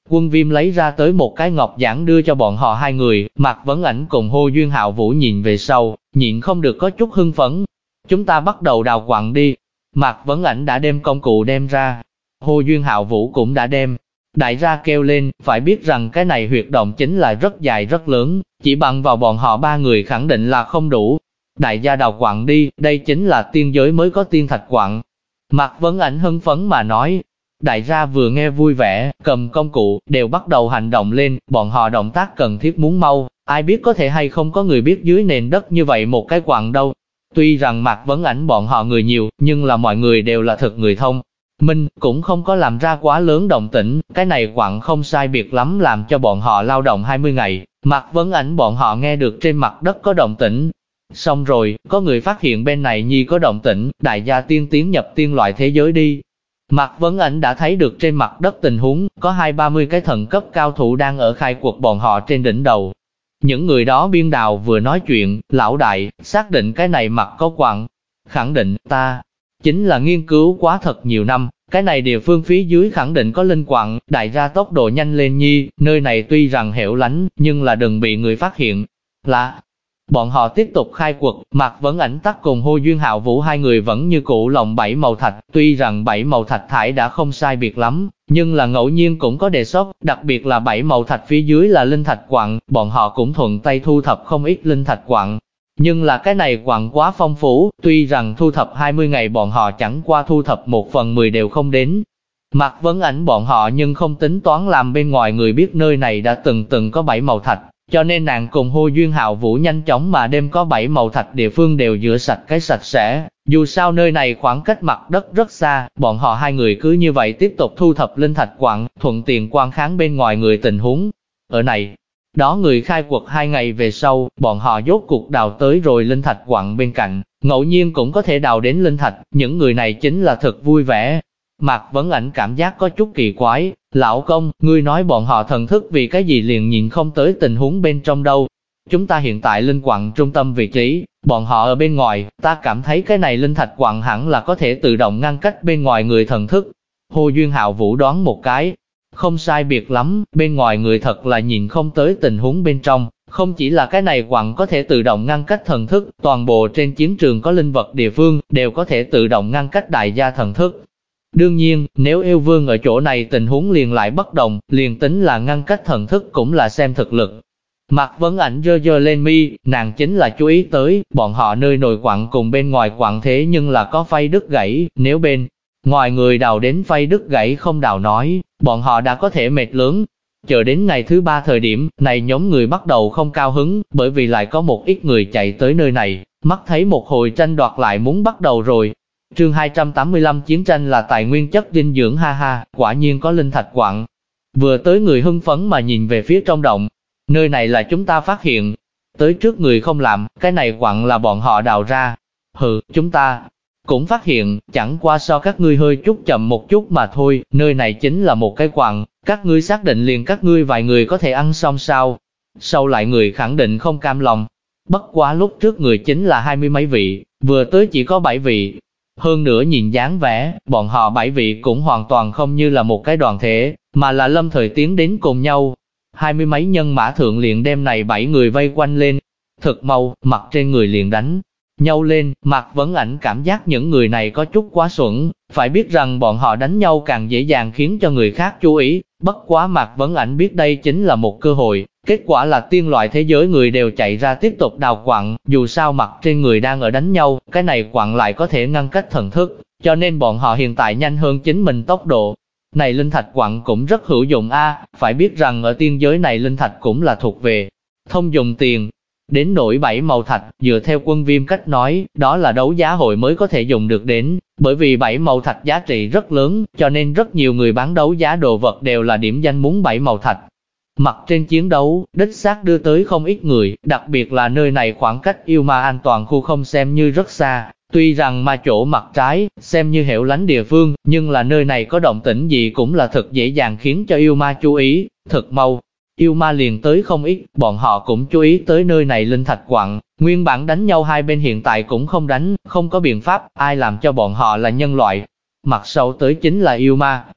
Quân Viêm lấy ra tới một cái ngọc giản đưa cho bọn họ hai người, Mạc Vấn Ảnh cùng Hồ Duyên Hạo Vũ nhìn về sau, nhịn không được có chút hưng phấn. Chúng ta bắt đầu đào quặng đi. Mạc Vấn Ảnh đã đem công cụ đem ra. Hồ Duyên Hạo Vũ cũng đã đem. Đại gia kêu lên, phải biết rằng cái này huyệt động chính là rất dài rất lớn, chỉ bằng vào bọn họ ba người khẳng định là không đủ. Đại gia đào quặng đi, đây chính là tiên giới mới có tiên thạch quặng. Mạc Vấn Ảnh hưng phấn mà nói. Đại gia vừa nghe vui vẻ, cầm công cụ, đều bắt đầu hành động lên, bọn họ động tác cần thiết muốn mau, ai biết có thể hay không có người biết dưới nền đất như vậy một cái quặng đâu. Tuy rằng Mạc Vấn Ảnh bọn họ người nhiều, nhưng là mọi người đều là thực người thông minh, cũng không có làm ra quá lớn động tĩnh, cái này quặng không sai biệt lắm làm cho bọn họ lao động 20 ngày, Mạc Vấn Ảnh bọn họ nghe được trên mặt đất có động tĩnh. Xong rồi, có người phát hiện bên này nhi có động tĩnh, đại gia tiên tiến nhập tiên loại thế giới đi. Mạc Vấn Ảnh đã thấy được trên mặt đất tình huống, có 20-30 cái thần cấp cao thủ đang ở khai quật bọn họ trên đỉnh đầu. Những người đó biên đào vừa nói chuyện, lão đại, xác định cái này mặt có quặng. Khẳng định, ta chính là nghiên cứu quá thật nhiều năm, cái này địa phương phía dưới khẳng định có linh quặng, đại gia tốc độ nhanh lên nhi, nơi này tuy rằng hẻo lánh, nhưng là đừng bị người phát hiện. Là, bọn họ tiếp tục khai quật, Mạc Vấn Ảnh tắc cùng Hồ Duyên Hạo Vũ hai người vẫn như cũ lộng 7 màu thạch, tuy rằng 7 màu thạch thải đã không sai biệt lắm, nhưng là ngẫu nhiên cũng có đề xuất, đặc biệt là 7 màu thạch phía dưới là linh thạch quặng, bọn họ cũng thuận tay thu thập không ít linh thạch quặng. Nhưng là cái này quặng quá phong phú, tuy rằng thu thập 20 ngày bọn họ chẳng qua thu thập 1/10 đều không đến. Mạc Vấn Ảnh bọn họ nhưng không tính toán làm bên ngoài người biết nơi này đã từng có 7 màu thạch, cho nên nàng cùng Hồ Duyên Hạo Vũ nhanh chóng mà đem có 7 màu thạch địa phương đều rửa sạch cái sạch sẽ. Dù sao nơi này khoảng cách mặt đất rất xa, bọn họ hai người cứ như vậy tiếp tục thu thập linh thạch quặng, thuận tiện quan kháng bên ngoài người tình huống. Ở này, đó người khai quật 2 ngày về sau, bọn họ rốt cuộc đào tới rồi linh thạch quặng bên cạnh, ngẫu nhiên cũng có thể đào đến linh thạch, những người này chính là thật vui vẻ. Mạc Vấn Ảnh cảm giác có chút kỳ quái, lão công, ngươi nói bọn họ thần thức vì cái gì liền nhìn không tới tình huống bên trong đâu. Chúng ta hiện tại linh quặng trung tâm vị trí, bọn họ ở bên ngoài, ta cảm thấy cái này linh thạch quặng hẳn là có thể tự động ngăn cách bên ngoài người thần thức. Hồ Duyên Hạo Vũ đoán một cái, không sai biệt lắm, bên ngoài người thật là nhìn không tới tình huống bên trong, không chỉ là cái này quặng có thể tự động ngăn cách thần thức, toàn bộ trên chiến trường có linh vật địa phương, đều có thể tự động ngăn cách đại gia thần thức. Đương nhiên, nếu yêu vương ở chỗ này tình huống liền lại bất đồng, liền tính là ngăn cách thần thức cũng là xem thực lực. Mạc Vấn Ảnh giơ lên mi, nàng chính là chú ý tới, bọn họ nơi nội quặng cùng bên ngoài quặng thế nhưng là có phay đứt gãy, nếu bên ngoài người đào đến phay đứt gãy không đào nói, bọn họ đã có thể mệt lớn. Chờ đến ngày thứ 3 thời điểm, này nhóm người bắt đầu không cao hứng, bởi vì lại có một ít người chạy tới nơi này, mắt thấy một hồi tranh đoạt lại muốn bắt đầu rồi. Chương 285 chiến tranh là tài nguyên chất dinh dưỡng ha ha, quả nhiên có linh thạch quặng. Vừa tới người hưng phấn mà nhìn về phía trong động, nơi này là chúng ta phát hiện. Tới trước người không làm, cái này quặng là bọn họ đào ra. Hừ, chúng ta cũng phát hiện, chẳng qua so các ngươi hơi chút chậm một chút mà thôi, nơi này chính là một cái quặng, các ngươi xác định liền các ngươi vài người có thể ăn xong sao? Sau lại người khẳng định không cam lòng. Bất quá lúc trước người chính là 20 mấy vị, vừa tới chỉ có 7 vị. Hơn nữa nhìn dáng vẻ, bọn họ 7 vị cũng hoàn toàn không như là một cái đoàn thể, mà là lâm thời tiến đến cùng nhau. 20 mấy nhân mã thượng liền đem này 7 người vây quanh lên. Thực mau, mặt trên người liền đánh nhau lên, Mạc Vấn Ảnh cảm giác những người này có chút quá xuẩn, phải biết rằng bọn họ đánh nhau càng dễ dàng khiến cho người khác chú ý, bất quá Mạc Vấn Ảnh biết đây chính là một cơ hội, kết quả là tiên loại thế giới người đều chạy ra tiếp tục đào quặng, dù sao mặt trên người đang ở đánh nhau, cái này quặng lại có thể ngăn cách thần thức, cho nên bọn họ hiện tại nhanh hơn chính mình tốc độ. Này linh thạch quặng cũng rất hữu dụng phải biết rằng ở tiên giới này linh thạch cũng là thuộc về thông dụng tiền. Đến nỗi 7 màu thạch, dựa theo Quân Viêm cách nói, đó là đấu giá hội mới có thể dùng được đến, bởi vì 7 màu thạch giá trị rất lớn, cho nên rất nhiều người bán đấu giá đồ vật đều là điểm danh muốn 7 màu thạch. Mặt trên chiến đấu, đích xác đưa tới không ít người, đặc biệt là nơi này khoảng cách yêu ma an toàn khu không xem như rất xa, tuy rằng mà chỗ mặt trái, xem như hẻo lánh địa phương, nhưng là nơi này có động tĩnh gì cũng là thật dễ dàng khiến cho yêu ma chú ý, thật mau. Yêu ma liền tới không ít, bọn họ cũng chú ý tới nơi này linh thạch quặng, nguyên bản đánh nhau hai bên hiện tại cũng không đánh, không có biện pháp, ai làm cho bọn họ là nhân loại. Mặt sau tới chính là yêu ma.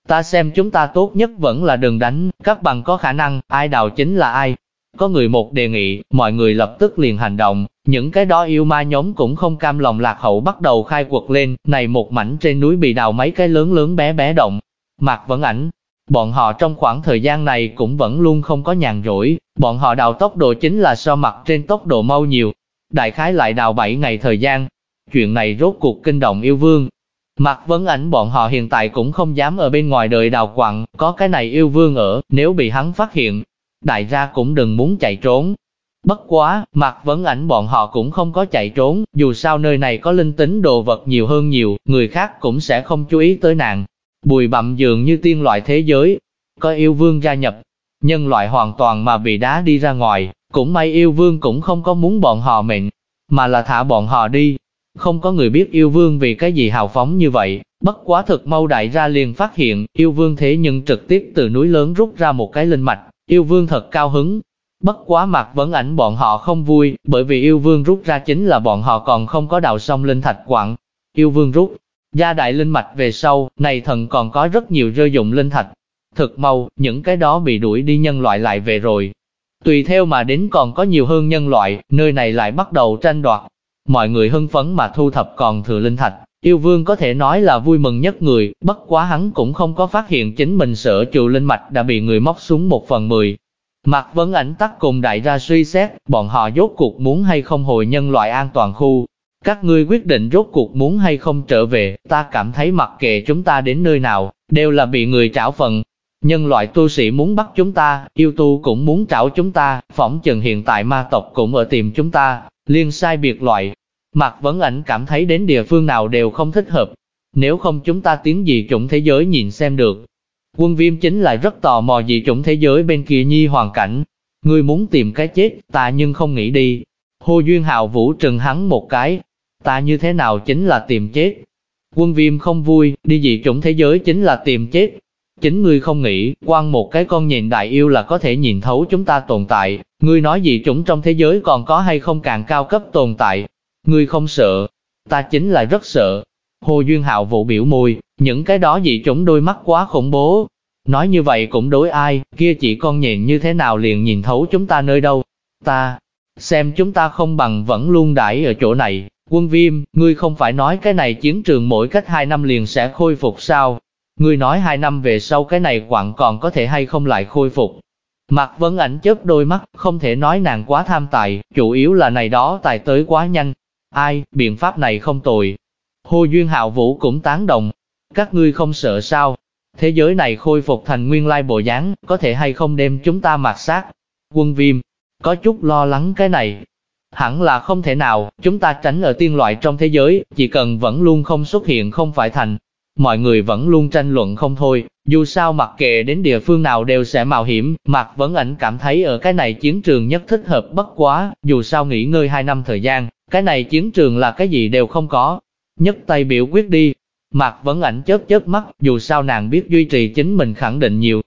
Ta xem chúng ta tốt nhất vẫn là đừng đánh, các bằng có khả năng, ai đào chính là ai. Có người một đề nghị, mọi người lập tức liền hành động, những cái đó yêu ma nhóm cũng không cam lòng lạc hậu bắt đầu khai quật lên, này một mảnh trên núi bị đào mấy cái lớn lớn bé bé động. Mạc Vấn Ảnh, bọn họ trong khoảng thời gian này cũng vẫn luôn không có nhàn rỗi, bọn họ đào tốc độ chính là so mặt trên tốc độ mau nhiều. Đại khái lại đào 7 ngày thời gian. Chuyện này rốt cuộc kinh động yêu vương. Mạc Vấn Ảnh bọn họ hiện tại cũng không dám ở bên ngoài đợi đào quặng, có cái này yêu vương ở, nếu bị hắn phát hiện, đại gia cũng đừng muốn chạy trốn. Bất quá, Mạc Vấn Ảnh bọn họ cũng không có chạy trốn, dù sao nơi này có linh tính đồ vật nhiều hơn nhiều, người khác cũng sẽ không chú ý tới nàng. Bụi bặm dường như tiên loại thế giới, có yêu vương gia nhập, nhân loại hoàn toàn mà bị đá đi ra ngoài, cũng may yêu vương cũng không có muốn bọn họ mệnh, mà là thả bọn họ đi. Không có người biết yêu vương vì cái gì hào phóng như vậy, bất quá thực mau đại ra liền phát hiện, yêu vương thế nhưng trực tiếp từ núi lớn rút ra một cái linh mạch, yêu vương thật cao hứng. Bất quá Mạc Vấn Ảnh bọn họ không vui, bởi vì yêu vương rút ra chính là bọn họ còn không có đào xong linh thạch quặng. Yêu vương rút ra đại linh mạch về sau, này thần còn có rất nhiều rơi dụng linh thạch. Thực mau, những cái đó bị đuổi đi nhân loại lại về rồi. Tùy theo mà đến còn có nhiều hơn nhân loại, nơi này lại bắt đầu tranh đoạt. Mọi người hưng phấn mà thu thập còn thừa linh thạch. Yêu vương có thể nói là vui mừng nhất người, bất quá hắn cũng không có phát hiện chính mình sở trụ linh mạch đã bị người móc xuống 1/10. Mạc Vấn Ảnh tắc cùng đại gia suy xét, bọn họ rốt cuộc muốn hay không hồi nhân loại an toàn khu. Các ngươi quyết định rốt cuộc muốn hay không trở về, ta cảm thấy mặc kệ chúng ta đến nơi nào, đều là bị người trảo phần. Nhân loại tu sĩ muốn bắt chúng ta, yêu tu cũng muốn trảo chúng ta, phỏng chừng hiện tại ma tộc cũng ở tìm chúng ta, liên sai biệt loại. Mạc Vấn Ảnh cảm thấy đến địa phương nào đều không thích hợp, nếu không chúng ta tiến dị chủng thế giới nhìn xem được. Quân Viêm chính là rất tò mò dị chủng thế giới bên kia nhi hoàn cảnh. Ngươi muốn tìm cái chết, ta nhưng không nghĩ đi. Hồ Duyên Hạo Vũ trừng hắn một cái. Ta như thế nào chính là tìm chết. Quân Viêm không vui, đi dị chủng thế giới chính là tìm chết. Chính ngươi không nghĩ, quan một cái con nhện đại yêu là có thể nhìn thấu chúng ta tồn tại. Ngươi nói dị chủng trong thế giới còn có hay không càng cao cấp tồn tại. Ngươi không sợ, ta chính là rất sợ. Hồ Duyên Hạo Vũ biểu môi, những cái đó dị chủng đôi mắt quá khủng bố. Nói như vậy cũng đối ai, kia chỉ con nhện như thế nào liền nhìn thấu chúng ta nơi đâu. Ta, xem chúng ta không bằng vẫn luôn đãi ở chỗ này. Quân Viêm, ngươi không phải nói cái này chiến trường mỗi cách 2 năm liền sẽ khôi phục sao? Ngươi nói 2 năm về sau cái này quặng còn có thể hay không lại khôi phục? Mạc Vấn Ảnh chớp đôi mắt, không thể nói nàng quá tham tài, chủ yếu là này đó tài tới quá nhanh. Ai, biện pháp này không tồi. Hồ Duyên Hạo Vũ cũng tán đồng. Các ngươi không sợ sao? Thế giới này khôi phục thành nguyên lai bộ dáng, có thể hay không đem chúng ta mạt sát? Quân Viêm, có chút lo lắng cái này. Hẳn là không thể nào, chúng ta tránh ở tiên loại trong thế giới, chỉ cần vẫn luôn không xuất hiện không phải thành. Mọi người vẫn luôn tranh luận không thôi, dù sao mặc kệ đến địa phương nào đều sẽ mạo hiểm, Mạc Vấn Ảnh cảm thấy ở cái này chiến trường nhất thích hợp bất quá, dù sao nghỉ ngơi 2 năm thời gian, cái này chiến trường là cái gì đều không có. Nhất tay biểu quyết đi. Mạc Vấn Ảnh chớp chớp mắt, dù sao nàng biết duy trì chính mình khẳng định nhiều.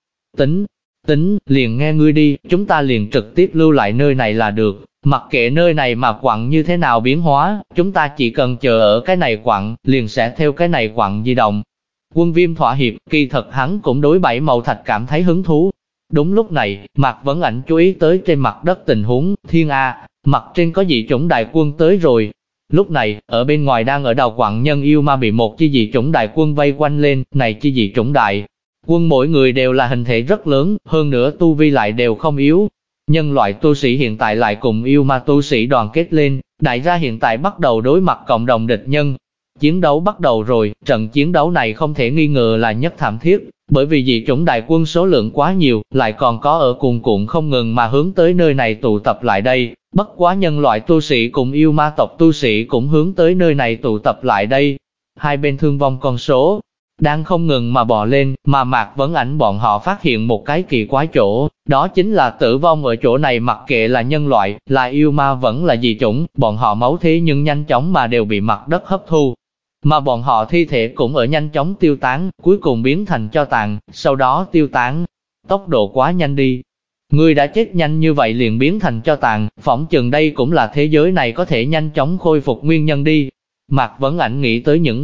Tính, liền nghe ngươi đi, chúng ta liền trực tiếp lưu lại nơi này là được. Mặc kệ nơi này mà quặng như thế nào biến hóa, chúng ta chỉ cần chờ ở cái này quặng, liền sẽ theo cái này quặng di động. Quân Viêm thỏa hiệp, kỳ thật hắn cũng đối 7 màu thạch cảm thấy hứng thú. Đúng lúc này, Mạc Vấn Ảnh chú ý tới trên mặt đất tình huống, thiên A, mặt trên có dị chủng đại quân tới rồi. Lúc này, ở bên ngoài đang ở đào quặng nhân yêu ma bị một chi dị chủng đại quân vây quanh lên, này chi dị chủng đại quân mỗi người đều là hình thể rất lớn, hơn nữa tu vi lại đều không yếu. Nhân loại tu sĩ hiện tại lại cùng yêu ma tu sĩ đoàn kết lên, đại gia hiện tại bắt đầu đối mặt cộng đồng địch nhân. Chiến đấu bắt đầu rồi, trận chiến đấu này không thể nghi ngờ là nhất thảm thiết, bởi vì dị chủng đại quân số lượng quá nhiều, lại còn có ở cuồn cuộn không ngừng mà hướng tới nơi này tụ tập lại đây. Bất quá nhân loại tu sĩ cùng yêu ma tộc tu sĩ cũng hướng tới nơi này tụ tập lại đây. Hai bên thương vong con số đang không ngừng mà bò lên, mà Mạc Vấn Ảnh bọn họ phát hiện một cái kỳ quái chỗ, đó chính là tử vong ở chỗ này mặc kệ là nhân loại, là yêu ma vẫn là dị chủng, bọn họ máu thế nhưng nhanh chóng mà đều bị mặt đất hấp thu. Mà bọn họ thi thể cũng ở nhanh chóng tiêu tán, cuối cùng biến thành tro tàn, sau đó tiêu tán. Tốc độ quá nhanh đi. Người đã chết nhanh như vậy liền biến thành tro tàn, phỏng chừng đây cũng là thế giới này có thể nhanh chóng khôi phục nguyên nhân đi. Mạc Vấn Ảnh nghĩ tới những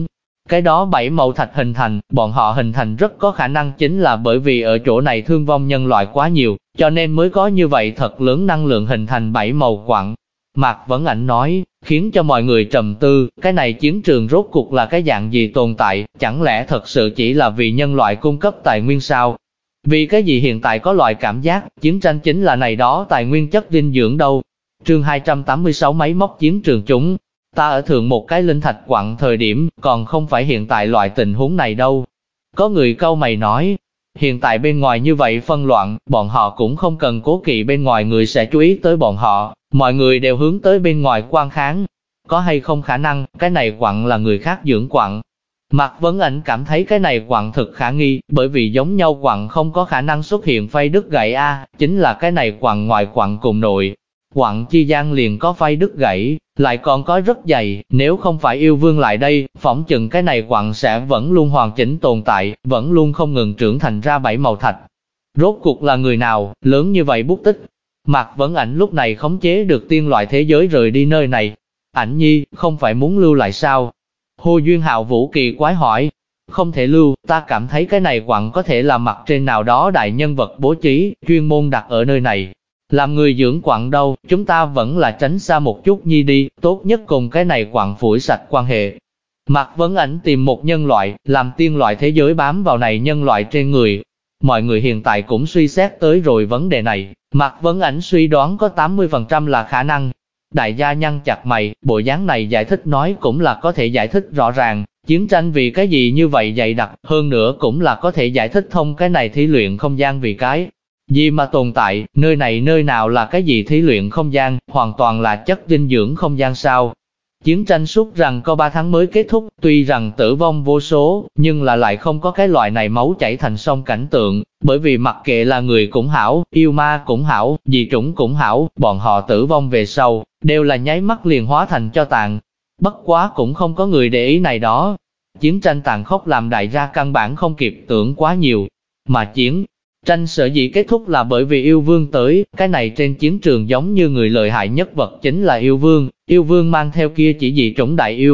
Cái đó 7 màu thạch hình thành, bọn họ hình thành rất có khả năng chính là bởi vì ở chỗ này thương vong nhân loại quá nhiều, cho nên mới có như vậy thật lớn năng lượng hình thành 7 màu quặng. Mạc Vấn Ảnh nói, khiến cho mọi người trầm tư, cái này chiến trường rốt cuộc là cái dạng gì tồn tại, chẳng lẽ thật sự chỉ là vì nhân loại cung cấp tài nguyên sao? Vì cái gì hiện tại có loại cảm giác, chiến tranh chính là này đó tài nguyên chất dinh dưỡng đâu? Chương 286 máy móc chiến trường chúng. Ta ở thượng một cái linh thạch quặng thời điểm, còn không phải hiện tại loại tình huống này đâu. Có người cau mày nói, hiện tại bên ngoài như vậy phân loạn, bọn họ cũng không cần cố kỵ bên ngoài người sẽ chú ý tới bọn họ, mọi người đều hướng tới bên ngoài quan kháng. Có hay không khả năng, cái này quặng là người khác dưỡng quặng? Mạc Vấn Ảnh cảm thấy cái này quặng thực khả nghi, bởi vì giống nhau quặng không có khả năng xuất hiện phay đứt gãy chính là cái này quặng ngoài quặng cùng nội. Quặng chi gian liền có phay đứt gãy, lại còn có rất dày, nếu không phải yêu vương lại đây, phỏng chừng cái này quặng sẽ vẫn luôn hoàn chỉnh tồn tại, vẫn luôn không ngừng trưởng thành ra 7 màu thạch. Rốt cuộc là người nào, lớn như vậy bút tích? Mạc Vấn Ảnh lúc này khống chế được tiên loại thế giới rời đi nơi này. Ảnh nhi, không phải muốn lưu lại sao? Hồ Duyên Hạo Vũ kỳ quái hỏi. Không thể lưu, ta cảm thấy cái này quặng có thể là mặt trên nào đó đại nhân vật bố trí, chuyên môn đặt ở nơi này. Làm người dưỡng quặng đâu, chúng ta vẫn là tránh xa một chút nhi đi, tốt nhất cùng cái này quặng phủi sạch quan hệ. Mạc Vấn Ảnh tìm một nhân loại, làm tiên loại thế giới bám vào này nhân loại trên người. Mọi người hiện tại cũng suy xét tới rồi vấn đề này, Mạc Vấn Ảnh suy đoán có 80% là khả năng. Đại gia nhăn chặt mày, bộ dáng này giải thích nói cũng là có thể giải thích rõ ràng, chiến tranh vì cái gì như vậy dày đặc, hơn nữa cũng là có thể giải thích thông cái này thí luyện không gian vì cái gì mà tồn tại, nơi này nơi nào là cái gì thí luyện không gian, hoàn toàn là chất dinh dưỡng không gian sao. Chiến tranh suốt rằng có 3 tháng mới kết thúc, tuy rằng tử vong vô số, nhưng là lại không có cái loại này máu chảy thành sông cảnh tượng, bởi vì mặc kệ là người cũng hảo, yêu ma cũng hảo, dị chủng cũng hảo, bọn họ tử vong về sau, đều là nháy mắt liền hóa thành cho tàn. Bất quá cũng không có người để ý này đó. Chiến tranh tàn khốc làm đại gia căn bản không kịp tưởng quá nhiều, mà chiến tranh sở dĩ kết thúc là bởi vì yêu vương tới, cái này trên chiến trường giống như người lợi hại nhất vật chính là yêu vương mang theo kia chỉ dị chủng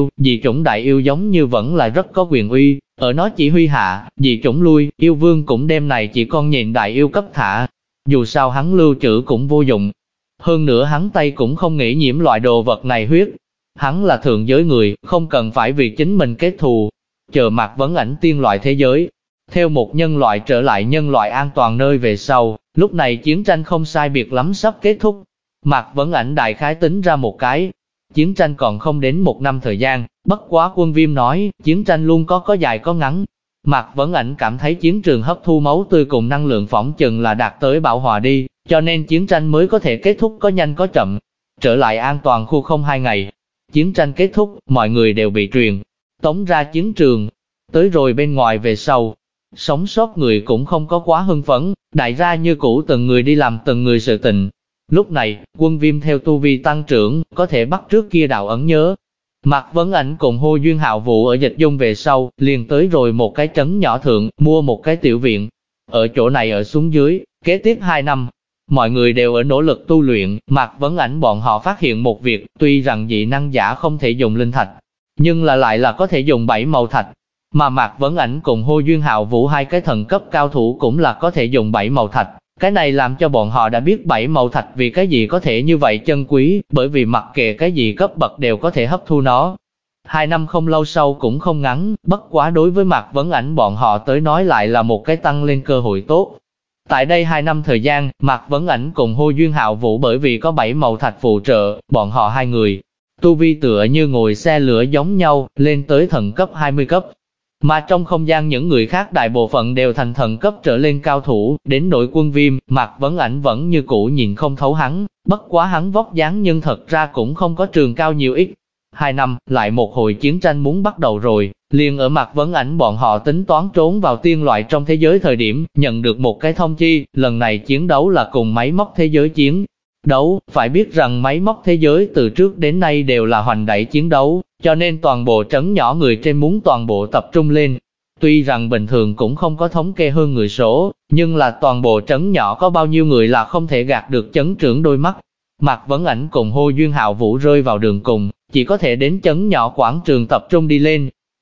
đại yêu giống như vẫn là rất có quyền uy, ở nó chỉ huy hạ, dị chủng lui, yêu vương cũng đem này chỉ con nhện đại yêu cấp thả, dù sao hắn lưu trữ cũng vô dụng, hơn nữa hắn tay cũng không nghĩ nhiễm loại đồ vật này huyết, hắn là thượng giới người, không cần phải vì chính mình kết thù, chờ Mạc Vấn Ảnh tiên loại thế giới. Theo một nhân loại trở lại nhân loại an toàn nơi về sau, lúc này chiến tranh không sai biệt lắm sắp kết thúc. Mạc Vấn Ảnh đại khái tính ra một cái, chiến tranh còn không đến 1 năm thời gian, bất quá Quân Viêm nói, chiến tranh luôn có dài có ngắn. Mạc Vấn Ảnh cảm thấy chiến trường hấp thu máu tươi cùng năng lượng phỏng chừng là đạt tới bão hòa đi, cho nên chiến tranh mới có thể kết thúc có nhanh có chậm. Trở lại an toàn khu không 2 ngày, chiến tranh kết thúc, mọi người đều bị truyền tống ra chiến trường, tới rồi bên ngoài về sau. Sống sót người cũng không có quá hưng phấn, đại gia như cũ từng người đi làm từng người sự tình. Lúc này, Quân Viêm theo tu vi tăng trưởng, có thể bắt trước kia đạo ẩn nhớ. Mạc Vấn Ảnh cùng Hồ Duyên Hạo Vũ ở Dịch Dung về sau, liền tới rồi một cái trấn nhỏ thượng, mua một cái tiểu viện. Ở chỗ này ở xuống dưới, kế tiếp 2 năm, mọi người đều ở nỗ lực tu luyện. Mạc Vấn Ảnh bọn họ phát hiện một việc, tuy rằng dị năng giả không thể dùng linh thạch, nhưng là lại là có thể dùng 7 màu thạch. Mà Mạc Vấn Ảnh cùng Hồ Duyên Hạo Vũ hai cái thần cấp cao thủ cũng là có thể dùng 7 màu thạch. Cái này làm cho bọn họ đã biết 7 màu thạch vì cái gì có thể như vậy chân quý, bởi vì mặc kệ cái gì cấp bậc đều có thể hấp thu nó. 2 năm không lâu sau cũng không ngắn, bất quá đối với Mạc Vấn Ảnh bọn họ tới nói lại là một cái tăng lên cơ hội tốt. Tại đây 2 năm thời gian, Mạc Vấn Ảnh cùng Hồ Duyên Hạo Vũ bởi vì có 7 màu thạch phụ trợ, bọn họ hai người tu vi tựa như ngồi xe lửa giống nhau, lên tới thần cấp 20 cấp. Mà trong không gian những người khác đại bộ phận đều thành thần cấp trở lên cao thủ, đến nỗi Quân Viêm, Mạc Vấn Ảnh vẫn như cũ nhìn không thấu hắn, bất quá hắn vóc dáng nhưng thật ra cũng không có trường cao nhiều ít. 2 năm, lại một hồi chiến tranh muốn bắt đầu rồi, liền ở Mạc Vấn Ảnh bọn họ tính toán trốn vào tiên loại trong thế giới thời điểm, nhận được một cái thông chi, lần này chiến đấu là cùng máy móc thế giới chiến đấu, phải biết rằng máy móc thế giới từ trước đến nay đều là hoành đẩy chiến đấu, cho nên toàn bộ trấn nhỏ người trên muốn toàn bộ tập trung lên. Tuy rằng bình thường cũng không có thống kê hơn người số, nhưng là toàn bộ trấn nhỏ có bao nhiêu người là không thể gạt được chấn trưởng đôi mắt. Mạc Vấn Ảnh cùng Hồ Duyên Hạo Vũ rơi vào đường cùng, chỉ có thể đến trấn nhỏ quảng trường tập trung đi lên.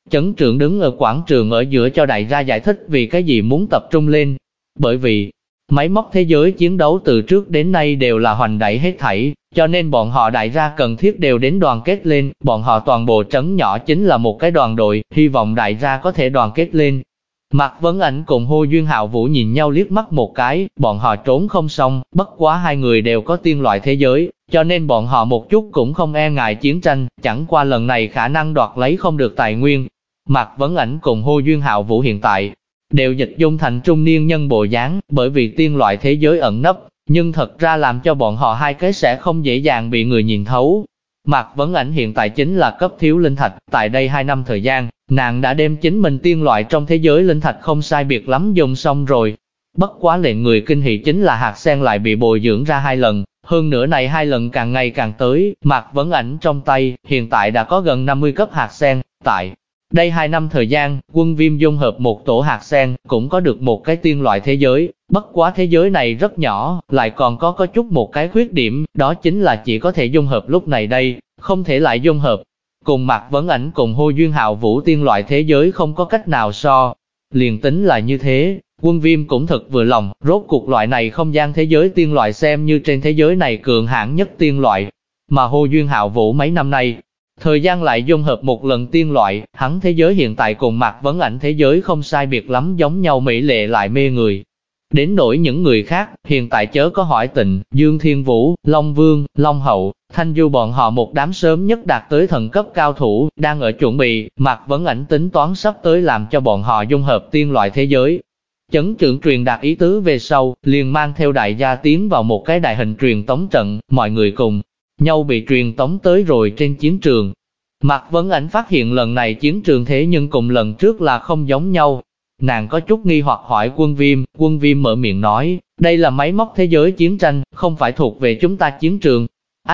Chấn trưởng đứng ở quảng trường ở giữa cho đại gia giải thích vì cái gì muốn tập trung lên. Bởi vì, máy móc thế giới chiến đấu từ trước đến nay đều là hoành đẩy hết thảy, cho nên bọn họ đại gia cần thiết đều đến đoàn kết lên, bọn họ toàn bộ trấn nhỏ chính là một cái đoàn đội, hy vọng đại gia có thể đoàn kết lên. Mạc Vấn Ảnh cùng Hồ Duyên Hạo Vũ nhìn nhau liếc mắt một cái, bọn họ trốn không xong, bất quá hai người đều có tiên loại thế giới, cho nên bọn họ một chút cũng không e ngại chiến tranh, chẳng qua lần này khả năng đoạt lấy không được tài nguyên. Mạc Vấn Ảnh cùng Hồ Duyên Hạo Vũ hiện tại đều dịch dung thành trung niên nhân bộ dáng, bởi vì tiên loại thế giới ẩn nấp, nhưng thật ra làm cho bọn họ hai cái sẽ không dễ dàng bị người nhìn thấu. Mạc Vấn Ảnh hiện tại chính là cấp thiếu linh thạch, tại đây 2 năm thời gian, nàng đã đem chính mình tiên loại trong thế giới linh thạch không sai biệt lắm dùng xong rồi. Bất quá lệnh người kinh hỉ chính là hạt sen lại bị bồi dưỡng ra 2 lần, hơn nữa này 2 lần càng ngày càng tới, Mạc Vấn Ảnh trong tay, hiện tại đã có gần 50 cấp hạt sen, tại đây 2 năm thời gian, Quân Viêm dung hợp một tổ hạt sen, cũng có được một cái tiên loại thế giới, bất quá thế giới này rất nhỏ, lại còn có chút một cái khuyết điểm, đó chính là chỉ có thể dung hợp lúc này đây, không thể lại dung hợp. Cùng Mạc Vấn Ảnh cùng Hồ Duyên Hạo Vũ tiên loại thế giới không có cách nào so. Liền tính là như thế, Quân Viêm cũng thật vừa lòng, rốt cuộc loại này không gian thế giới tiên loại xem như trên thế giới này cường hãn nhất tiên loại. Mà Hồ Duyên Hạo Vũ mấy năm nay, thời gian lại dung hợp một lần tiên loại, hắn thế giới hiện tại cùng Mạc Vấn Ảnh thế giới không sai biệt lắm giống nhau mỹ lệ lại mê người. Đến nỗi những người khác, hiện tại chớ có hỏi Tịnh, Dương Thiên Vũ, Long Vương, Long Hậu, Thanh Du bọn họ một đám sớm nhất đạt tới thần cấp cao thủ, đang ở chuẩn bị, Mạc Vấn Ảnh tính toán sắp tới làm cho bọn họ dung hợp tiên loại thế giới. Chấn trưởng truyền đạt ý tứ về sau, liền mang theo đại gia tiến vào một cái đại hình truyền tống trận, mọi người cùng nhau bị truyền tống tới rồi trên chiến trường. Mạc Vấn Ảnh phát hiện lần này chiến trường thế nhưng cùng lần trước là không giống nhau. Nàng có chút nghi hoặc hỏi Quân Viêm mở miệng nói, đây là máy móc thế giới chiến tranh, không phải thuộc về chúng ta chiến trường.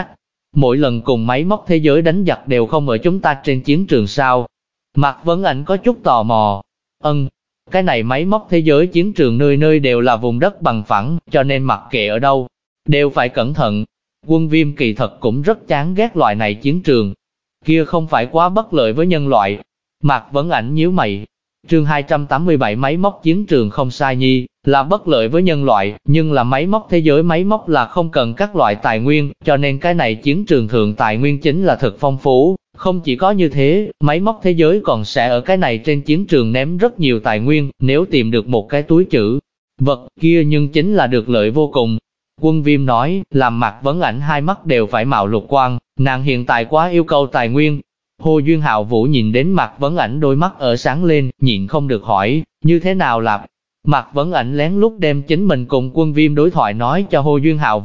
Mỗi lần cùng máy móc thế giới đánh giặc đều không ở chúng ta trên chiến trường sao? Mạc Vấn Ảnh có chút tò mò. Cái này máy móc thế giới chiến trường nơi nơi đều là vùng đất bằng phẳng, cho nên mặc kệ ở đâu, đều phải cẩn thận. Quân Viêm kỳ thật cũng rất chán ghét loại này chiến trường. Kia không phải quá bất lợi với nhân loại. Mạc Vấn Ảnh nhíu mày. Chương 287 máy móc chiến trường không sai nhi, là bất lợi với nhân loại, nhưng là máy móc thế giới máy móc là không cần các loại tài nguyên, cho nên cái này chiến trường thượng tài nguyên chính là thực phong phú. Không chỉ có như thế, máy móc thế giới còn sẽ ở cái này trên chiến trường ném rất nhiều tài nguyên, nếu tìm được một cái túi trữ vật kia nhưng chính là được lợi vô cùng. Quân Viêm nói, làm Mạc Vấn Ảnh hai mắt đều phải mạo lục quang, nàng hiện tại quá yêu cầu tài nguyên. Hồ Duyên Hạo Vũ nhìn đến Mạc Vấn Ảnh đôi mắt ở sáng lên, nhịn không được hỏi, như thế nào làm? Mạc Vấn Ảnh lén lút đem chính mình cùng Quân Viêm đối thoại nói cho Hồ Duyên Hạo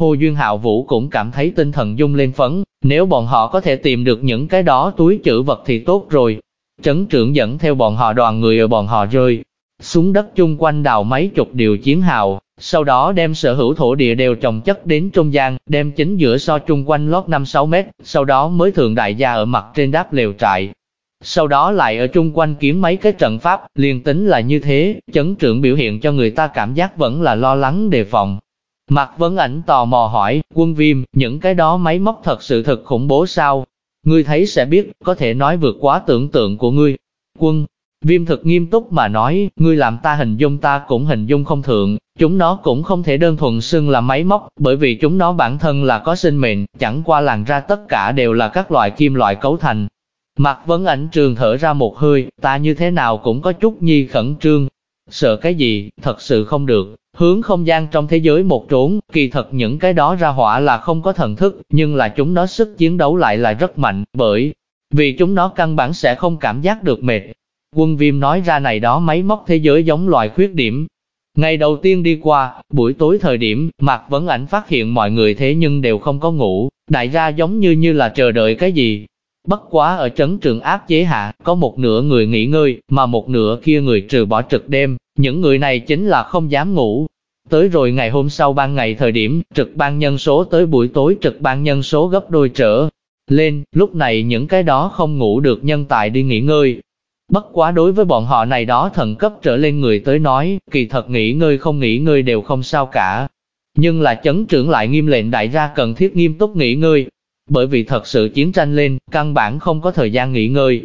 Vũ cũng cảm thấy tinh thần rung lên phấn, nếu bọn họ có thể tìm được những cái đó túi trữ vật thì tốt rồi. Trấn trưởng dẫn theo bọn họ đoàn người ở bọn họ rơi xuống đất chung quanh đào mấy chục điều chiến hào, sau đó đem sở hữu thổ địa đều trồng chất đến trung gian, đem chính giữa so chung quanh lót 5-6 mét, sau đó mới thượng đại gia ở mặt trên đáp lều trại. Sau đó lại ở chung quanh kiến mấy cái trận pháp, liền tính là như thế, chấn trưởng biểu hiện cho người ta cảm giác vẫn là lo lắng đề phòng. Mạc Vấn Ảnh tò mò hỏi, Quân Viêm, những cái đó máy móc thật sự thật khủng bố sao? Ngươi thấy sẽ biết, có thể nói vượt quá tưởng tượng của ngươi. Quân Viêm thực nghiêm túc mà nói, ngươi làm ta hình dung ta cũng hình dung không thượng, chúng nó cũng không thể đơn thuần xưng là máy móc, bởi vì chúng nó bản thân là có sinh mệnh, chẳng qua làn ra tất cả đều là các loại kim loại cấu thành. Mạc Vấn Ảnh trường thở ra một hơi, ta như thế nào cũng có chút nhi khẩn trương. Sợ cái gì, thật sự không được, hướng không gian trong thế giới một trốn, kỳ thật những cái đó ra hỏa là không có thần thức, nhưng là chúng nó sức chiến đấu lại là rất mạnh, bởi vì chúng nó căn bản sẽ không cảm giác được mệt. Quân Viêm nói ra này đó máy móc thế giới giống loài khuyết điểm. Ngày đầu tiên đi qua, buổi tối thời điểm, Mạc Vấn Ảnh phát hiện mọi người thế nhưng đều không có ngủ, đại gia giống như là chờ đợi cái gì. Bất quá ở trấn trường áp chế hạ, có một nửa người nghỉ ngơi, mà một nửa kia người trừ bỏ trực đêm, những người này chính là không dám ngủ. Tới rồi ngày hôm sau ban ngày thời điểm, trực ban nhân số tới buổi tối trực ban nhân số gấp đôi trở lên, lúc này những cái đó không ngủ được nhân tài đi nghỉ ngơi. Bất quá đối với bọn họ này đó thần cấp trở lên người tới nói, kỳ thật nghỉ ngơi không nghỉ ngơi đều không sao cả. Nhưng là chấn trưởng lại nghiêm lệnh đại gia cần thiết nghiêm túc nghỉ ngơi. Bởi vì thật sự chiến tranh lên, căn bản không có thời gian nghỉ ngơi.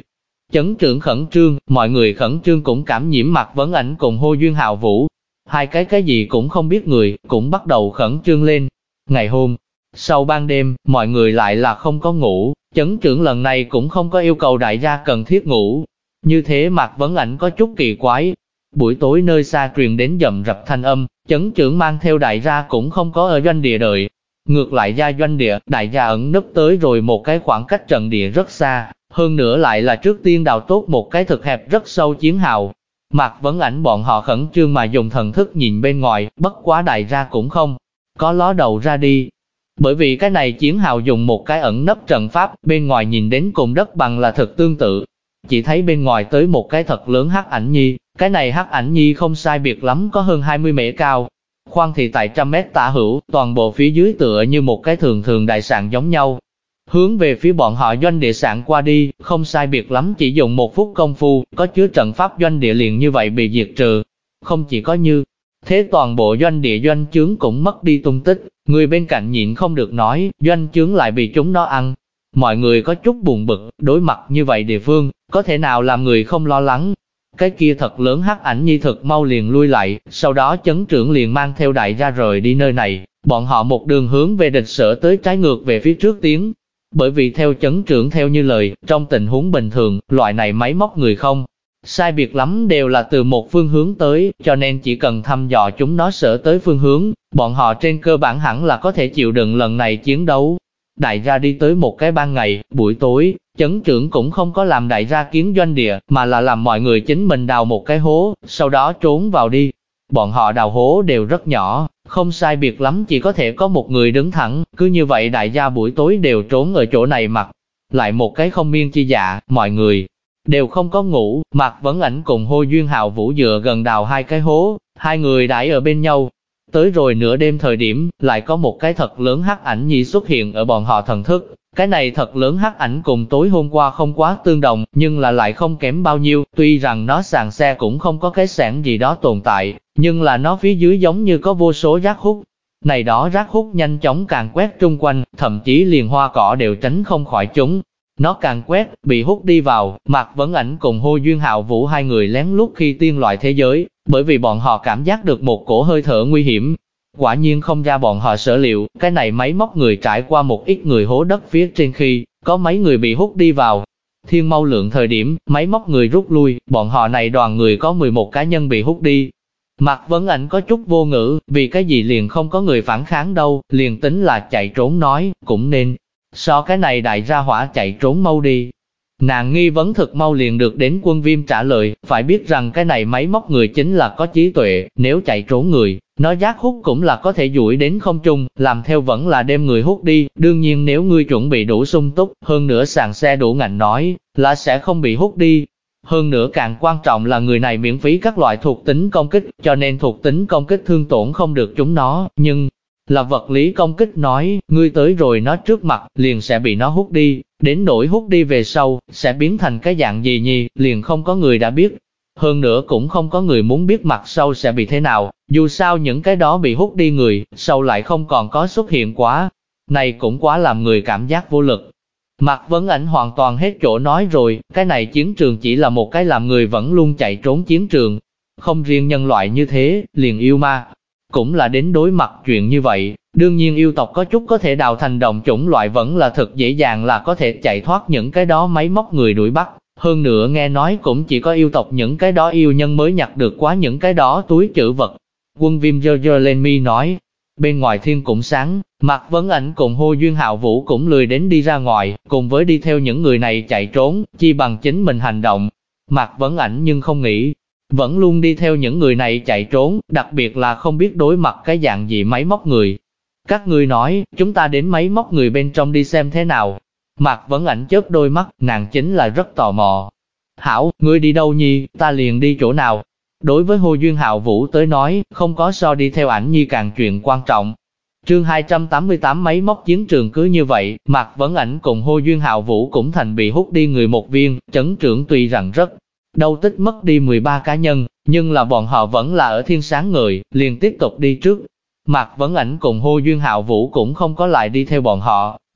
Chấn trưởng khẩn trương, mọi người khẩn trương cũng cảm nhiễm Mạc Vấn Ảnh cùng Hồ Duyên Hạo Vũ. Hai cái gì cũng không biết người, cũng bắt đầu khẩn trương lên. Ngày hôm sau ban đêm, mọi người lại là không có ngủ, chấn trưởng lần này cũng không có yêu cầu đại gia cần thiết ngủ. Như thế Mạc Vấn Ảnh có chút kỳ quái. Buổi tối nơi xa truyền đến dầm rập thanh âm, chấn trưởng mang theo đại gia cũng không có ở doanh địa đợi. Ngược lại ra doanh địa, đại gia ẩn nấp tới rồi một cái khoảng cách trận địa rất xa, hơn nữa lại là trước tiên đào tốt một cái thực hẹp rất sâu chiến hào. Mạc Vấn Ảnh bọn họ khẩn trương mà dùng thần thức nhìn bên ngoài, bất quá đại gia cũng không có ló đầu ra đi. Bởi vì cái này chiến hào dùng một cái ẩn nấp trận pháp, bên ngoài nhìn đến cùng đất bằng là thực tương tự. Chỉ thấy bên ngoài tới một cái thật lớn hắc ảnh nhi, cái này hắc ảnh nhi không sai biệt lắm có hơn 20 mễ cao. Khoan thì tại 100 mét tả hữu, toàn bộ phía dưới tựa như một cái thường đại sạn giống nhau. Hướng về phía bọn họ doanh địa sạn qua đi, không sai biệt lắm chỉ dùng 1 phút công phu, có chứa trận pháp doanh địa liền như vậy bị diệt trừ. Không chỉ có như thế, toàn bộ doanh địa doanh chướng cũng mất đi tung tích, người bên cạnh nhịn không được nói, doanh chướng lại bị chúng nó ăn. Mọi người có chút buồn bực, đối mặt như vậy địa phương, có thể nào làm người không lo lắng. Cái kia thật lớn hắc ảnh nhi thực mau liền lui lại, sau đó chấn trưởng liền mang theo đại gia rời đi nơi này, bọn họ một đường hướng về địch sở tới trái ngược về phía trước tiến. Bởi vì theo chấn trưởng theo như lời, trong tình huống bình thường, loại này máy móc người không sai biệt lắm đều là từ một phương hướng tới, cho nên chỉ cần thăm dò chúng nó sở tới phương hướng, bọn họ trên cơ bản hẳn là có thể chịu đựng lần này chiến đấu. Đại gia đi tới một cái ban ngày, buổi tối, chấn trưởng cũng không có làm đại gia kiến doanh địa, mà là làm mọi người chính mình đào một cái hố, sau đó trốn vào đi. Bọn họ đào hố đều rất nhỏ, không sai biệt lắm chỉ có thể có một người đứng thẳng, cứ như vậy đại gia buổi tối đều trốn ở chỗ này mặc. Lại một cái không miên chi dạ, mọi người đều không có ngủ, Mạc Vấn Ảnh cùng Hồ Duyên Hạo Vũ dựa gần đào 2 cái hố, hai người đãi ở bên nhau. Tới rồi nửa đêm thời điểm, lại có một cái thật lớn hắc ảnh nhi xuất hiện ở bọn họ thần thức. Cái này thật lớn hắc ảnh cùng tối hôm qua không quá tương đồng, nhưng là lại không kém bao nhiêu, tuy rằng nó sàn xe cũng không có cái xẻng gì đó tồn tại, nhưng là nó phía dưới giống như có vô số rác hút. Này đó rác hút nhanh chóng càng quét trung quanh, thậm chí liền hoa cỏ đều tránh không khỏi chúng. Nó càng quét, bị hút đi vào, Mạc Vấn Ảnh cùng Hồ Duyên Hạo Vũ hai người lén lút khi tiên loại thế giới, bởi vì bọn họ cảm giác được một cổ hơi thở nguy hiểm. Quả nhiên không ra bọn họ sở liệu, cái này máy móc người trải qua một ít người hố đất phía trên khi, có mấy người bị hút đi vào. Thiên mau lượng thời điểm, máy móc người rút lui, bọn họ này đoàn người có 11 cá nhân bị hút đi. Mạc Vấn Ảnh có chút vô ngữ, vì cái gì liền không có người phản kháng đâu, liền tính là chạy trốn nói, cũng nên so cái này đại ra hỏa chạy trốn mau đi. Nàng nghi vấn thực mau liền được đến Quân Viêm trả lời, phải biết rằng cái này máy móc người chính là có trí tuệ, nếu chạy trốn người, nó giác hút cũng là có thể duỗi đến không trung, làm theo vẫn là đem người hút đi, đương nhiên nếu ngươi chuẩn bị đủ sung túc, hơn nữa sàn xe đủ ngạnh nói, là sẽ không bị hút đi. Hơn nữa càng quan trọng là người này miễn phí các loại thuộc tính công kích, cho nên thuộc tính công kích thương tổn không được chúng nó, nhưng là vật lý công kích nói, ngươi tới rồi nó trước mặt, liền sẽ bị nó hút đi, đến nỗi hút đi về sau, sẽ biến thành cái dạng gì nhi, liền không có người đã biết. Hơn nữa cũng không có người muốn biết mặt sau sẽ bị thế nào, dù sao những cái đó bị hút đi người, sau lại không còn có xuất hiện quá. Này cũng quá làm người cảm giác vô lực. Mạc Vấn Ảnh hoàn toàn hết chỗ nói rồi, cái này chiến trường chỉ là một cái làm người vẫn luôn chạy trốn chiến trường. Không riêng nhân loại như thế, liền yêu ma cũng là đến đối mặt chuyện như vậy. Đương nhiên yêu tộc có chút có thể đào thành đồng chủng loại vẫn là thật dễ dàng là có thể chạy thoát những cái đó máy móc người đuổi bắt. Hơn nữa nghe nói cũng chỉ có yêu tộc những cái đó yêu nhân mới nhặt được quá những cái đó túi trữ vật. Quân Viêm giơ lên mi nói, bên ngoài thiên cũng sáng, Mạc Vấn Ảnh cùng Hồ Duyên Hạo Vũ cũng lười đến đi ra ngoài, cùng với đi theo những người này chạy trốn, chi bằng chính mình hành động. Mạc Vấn Ảnh nhưng không nghĩ, vẫn luôn đi theo những người này chạy trốn, đặc biệt là không biết đối mặt cái dạng gì máy móc người. Các ngươi nói, chúng ta đến máy móc người bên trong đi xem thế nào. Mạc Vấn Ảnh chớp đôi mắt, nàng chính là rất tò mò. Hảo, ngươi đi đâu nhi, ta liền đi chỗ nào. Đối với Hồ Duyên Hạo Vũ tới nói, không có so đi theo ảnh nhi càng chuyện quan trọng. Chương 288 máy móc chiến trường cứ như vậy, Mạc Vấn Ảnh cùng Hồ Duyên Hạo Vũ cũng thành bị hút đi người một viên, chấn trưởng tuy rằng rất đau tích mất đi 13 cá nhân, nhưng là bọn họ vẫn là ở thiên sáng người, liền tiếp tục đi trước. Mạc Vấn Ảnh cùng Hồ Duyên Hạo Vũ cũng không có lại đi theo bọn họ,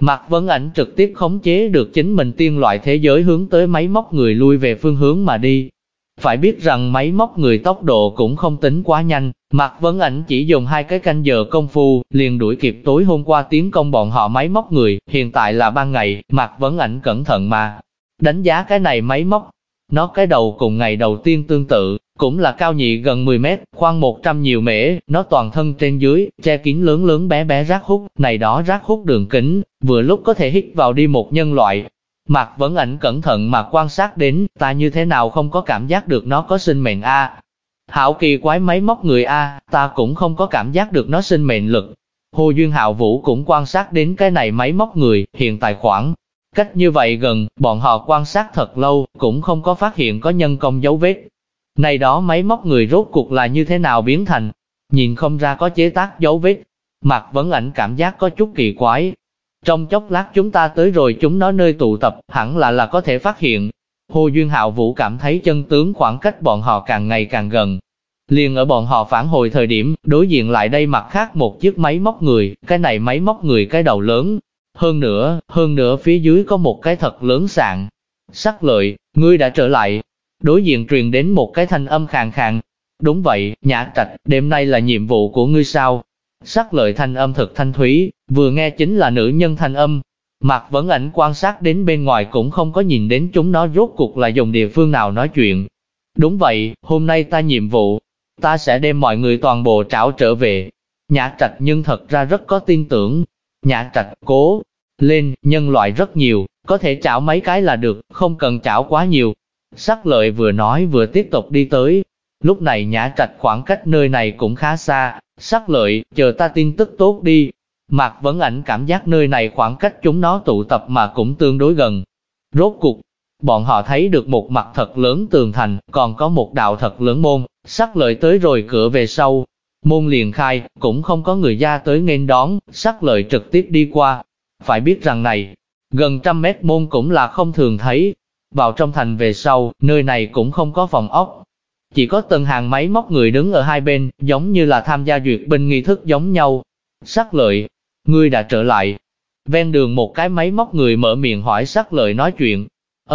Mạc Vấn Ảnh trực tiếp khống chế được chính mình tiên loại thế giới hướng tới máy móc người lui về phương hướng mà đi. Phải biết rằng máy móc người tốc độ cũng không tính quá nhanh, Mạc Vấn Ảnh chỉ dùng 2 cái canh giờ công phu, liền đuổi kịp tối hôm qua tiến công bọn họ máy móc người, hiện tại là ban ngày, Mạc Vấn Ảnh cẩn thận mà đánh giá cái này máy móc. Nó cái đầu cùng ngày đầu tiên tương tự, cũng là cao nhị gần 10 mét, khoan 100 nhiều mễ, nó toàn thân trên dưới, che kín lớn lớn bé bé rác hút, này đó rác hút đường kính, vừa lúc có thể hít vào đi một nhân loại. Mạc Vấn Ảnh cẩn thận mà quan sát đến, ta như thế nào không có cảm giác được nó có sinh mệnh a? Hảo kỳ quái máy móc người a, ta cũng không có cảm giác được nó sinh mệnh lực. Hồ Duyên Hạo Vũ cũng quan sát đến cái này máy móc người, hiện tại khoảng cách như vậy gần, bọn họ quan sát thật lâu, cũng không có phát hiện có nhân công dấu vết. Này đó máy móc người rốt cuộc là như thế nào biến thành, nhìn không ra có chế tác dấu vết. Mạc Vấn Ảnh cảm giác có chút kỳ quái. Trong chốc lát chúng ta tới rồi chúng nó nơi tụ tập, hẳn là có thể phát hiện. Hồ Duyên Hạo Vũ cảm thấy chân tướng khoảng cách bọn họ càng ngày càng gần. Liền ở bọn họ phản hồi thời điểm, đối diện lại đây mặt khác một chiếc máy móc người, cái này máy móc người cái đầu lớn. Hơn nữa phía dưới có một cái thật lớn sạn. Sắc Lợi, ngươi đã trở lại. Đối diện truyền đến một cái thanh âm khàn khàn. Đúng vậy, Nhã Trạch, đêm nay là nhiệm vụ của ngươi sao? Sắc Lợi thanh âm thật thanh thúy, vừa nghe chính là nữ nhân thanh âm. Mạc Vấn Ảnh quan sát đến bên ngoài cũng không có nhìn đến chúng nó rốt cuộc là dùng địa phương nào nói chuyện. Đúng vậy, hôm nay ta nhiệm vụ, ta sẽ đem mọi người toàn bộ trảo trở về. Nhã Trạch nhưng thật ra rất có tin tưởng. Nhã Trạch, cố lên, nhân loại rất nhiều, có thể trảo mấy cái là được, không cần trảo quá nhiều. Sắc Lợi vừa nói vừa tiếp tục đi tới. Lúc này Nhã Trạch khoảng cách nơi này cũng khá xa. Sắc Lợi, chờ ta tin tức tốt đi. Mạc Vấn Ảnh cảm giác nơi này khoảng cách chúng nó tụ tập mà cũng tương đối gần. Rốt cuộc, bọn họ thấy được một mặt thật lớn tường thành, còn có một đạo thật lớn môn. Sắc Lợi tới rồi cửa về sau. Môn liền khai, cũng không có người ra tới nghênh đón, Sắc Lợi trực tiếp đi qua. Phải biết rằng này, gần 100 mét môn cũng là không thường thấy. Vào trong thành về sau, nơi này cũng không có phòng ốc. Chỉ có từng hàng máy móc người đứng ở hai bên, giống như là tham gia duyệt binh nghi thức giống nhau. Sắc Lợi, ngươi đã trở lại. Ven đường một cái máy móc người mở miệng hỏi Sắc Lợi nói chuyện.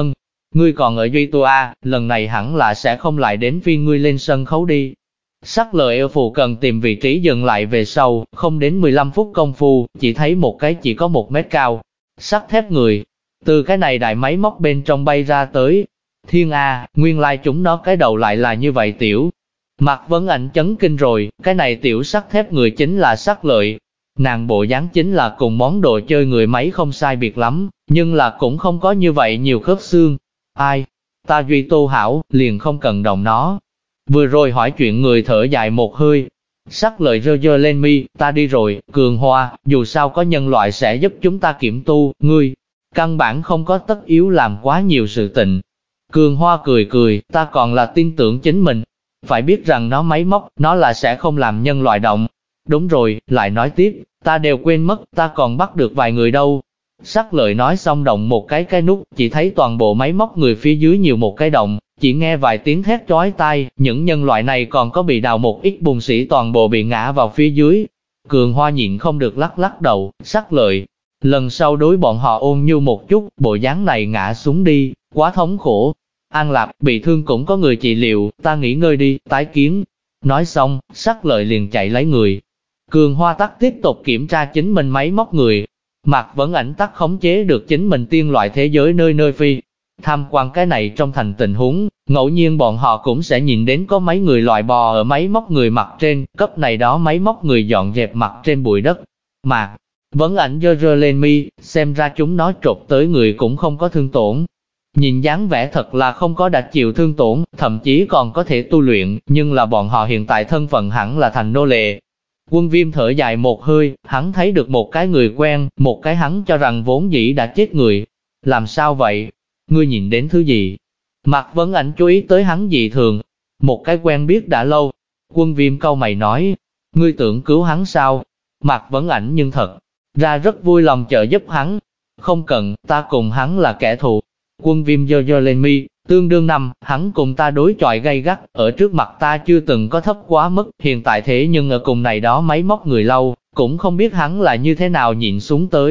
Ngươi còn ở Duy Tô A, lần này hẳn là sẽ không lại đến phiên ngươi lên sân khấu đi. Sắc Lợi ở phụ cần tìm vị trí dừng lại về sau, không đến 15 phút công phu, chỉ thấy một cái chỉ có 1 mét cao. Sắt thép người, từ cái này đại máy móc bên trong bay ra tới. Thiên A, nguyên lai chúng nó cái đầu lại là như vậy tiểu. Mạc Vấn Ảnh chấn kinh rồi, cái này tiểu sắt thép người chính là Sắc Lợi. Nàng bộ dáng chính là cùng món đồ chơi người máy không sai biệt lắm, nhưng là cũng không có như vậy nhiều khớp xương. Ai? Ta Duy Tô hảo, liền không cần động nó. Vừa rồi hỏi chuyện người thở dài một hơi. Sắc Lợi giơ lên mi, ta đi rồi, Cường Hoa, dù sao có nhân loại sẽ giúp chúng ta kiểm tu, ngươi căn bản không có tất yếu làm quá nhiều sự tình. Cường Hoa cười, ta còn là tin tưởng chính mình. Phải biết rằng nó máy móc, nó là sẽ không làm nhân loại động. Đúng rồi, lại nói tiếp, ta đều quên mất, ta còn bắt được vài người đâu. Sắc Lợi nói xong động một cái nút, chỉ thấy toàn bộ máy móc người phía dưới nhiều một cái động, chỉ nghe vài tiếng thét chói tai, những nhân loại này còn có bị đào một ít bùn sĩ toàn bộ bị ngã vào phía dưới. Cường Hoa nhịn không được lắc đầu, Sắc Lợi, lần sau đối bọn họ ôn nhu một chút, bộ dáng này ngã xuống đi, quá thống khổ. An Lạp, bị thương cũng có người trị liệu, ta nghỉ ngơi đi, tái kiến. Nói xong, Sắc Lợi liền chạy lấy người. Cường Hoa tắc tiếp tục kiểm tra chính mình máy móc người. Mạc Vấn Ảnh tắc khống chế được chính mình tiên loại thế giới nơi phi. Tham quan cái này trong thành tình huống, ngẫu nhiên bọn họ cũng sẽ nhìn đến có mấy người loại bò ở máy móc người mặt trên, cấp này đó máy móc người dọn dẹp mặt trên bụi đất. Mạc Vấn Ảnh giơ lên mi, xem ra chúng nó trột tới người cũng không có thương tổn. Nhìn dáng vẻ thật là không có đã chịu thương tổn, thậm chí còn có thể tu luyện, nhưng là bọn họ hiện tại thân phận hẳn là thành nô lệ. Quân Viêm thở dài một hơi, hắn thấy được một cái người quen, một cái hắn cho rằng vốn dĩ đã chết người. Làm sao vậy? Ngươi nhìn đến thứ gì? Mạc Vấn Ảnh chú ý tới hắn dị thường. Một cái quen biết đã lâu. Quân Viêm cau mày nói, ngươi tưởng cứu hắn sao? Mạc Vấn Ảnh nhưng thật ra rất vui lòng trợ giúp hắn. Không cần, ta cùng hắn là kẻ thù. Quân Viêm giơ lên mi, tương đương năm, hắn cùng ta đối chọi gay gắt, ở trước mặt ta chưa từng có thấp quá mức, hiện tại thế nhưng ở cùng này đó máy móc người lâu, cũng không biết hắn là như thế nào nhịn xuống tới.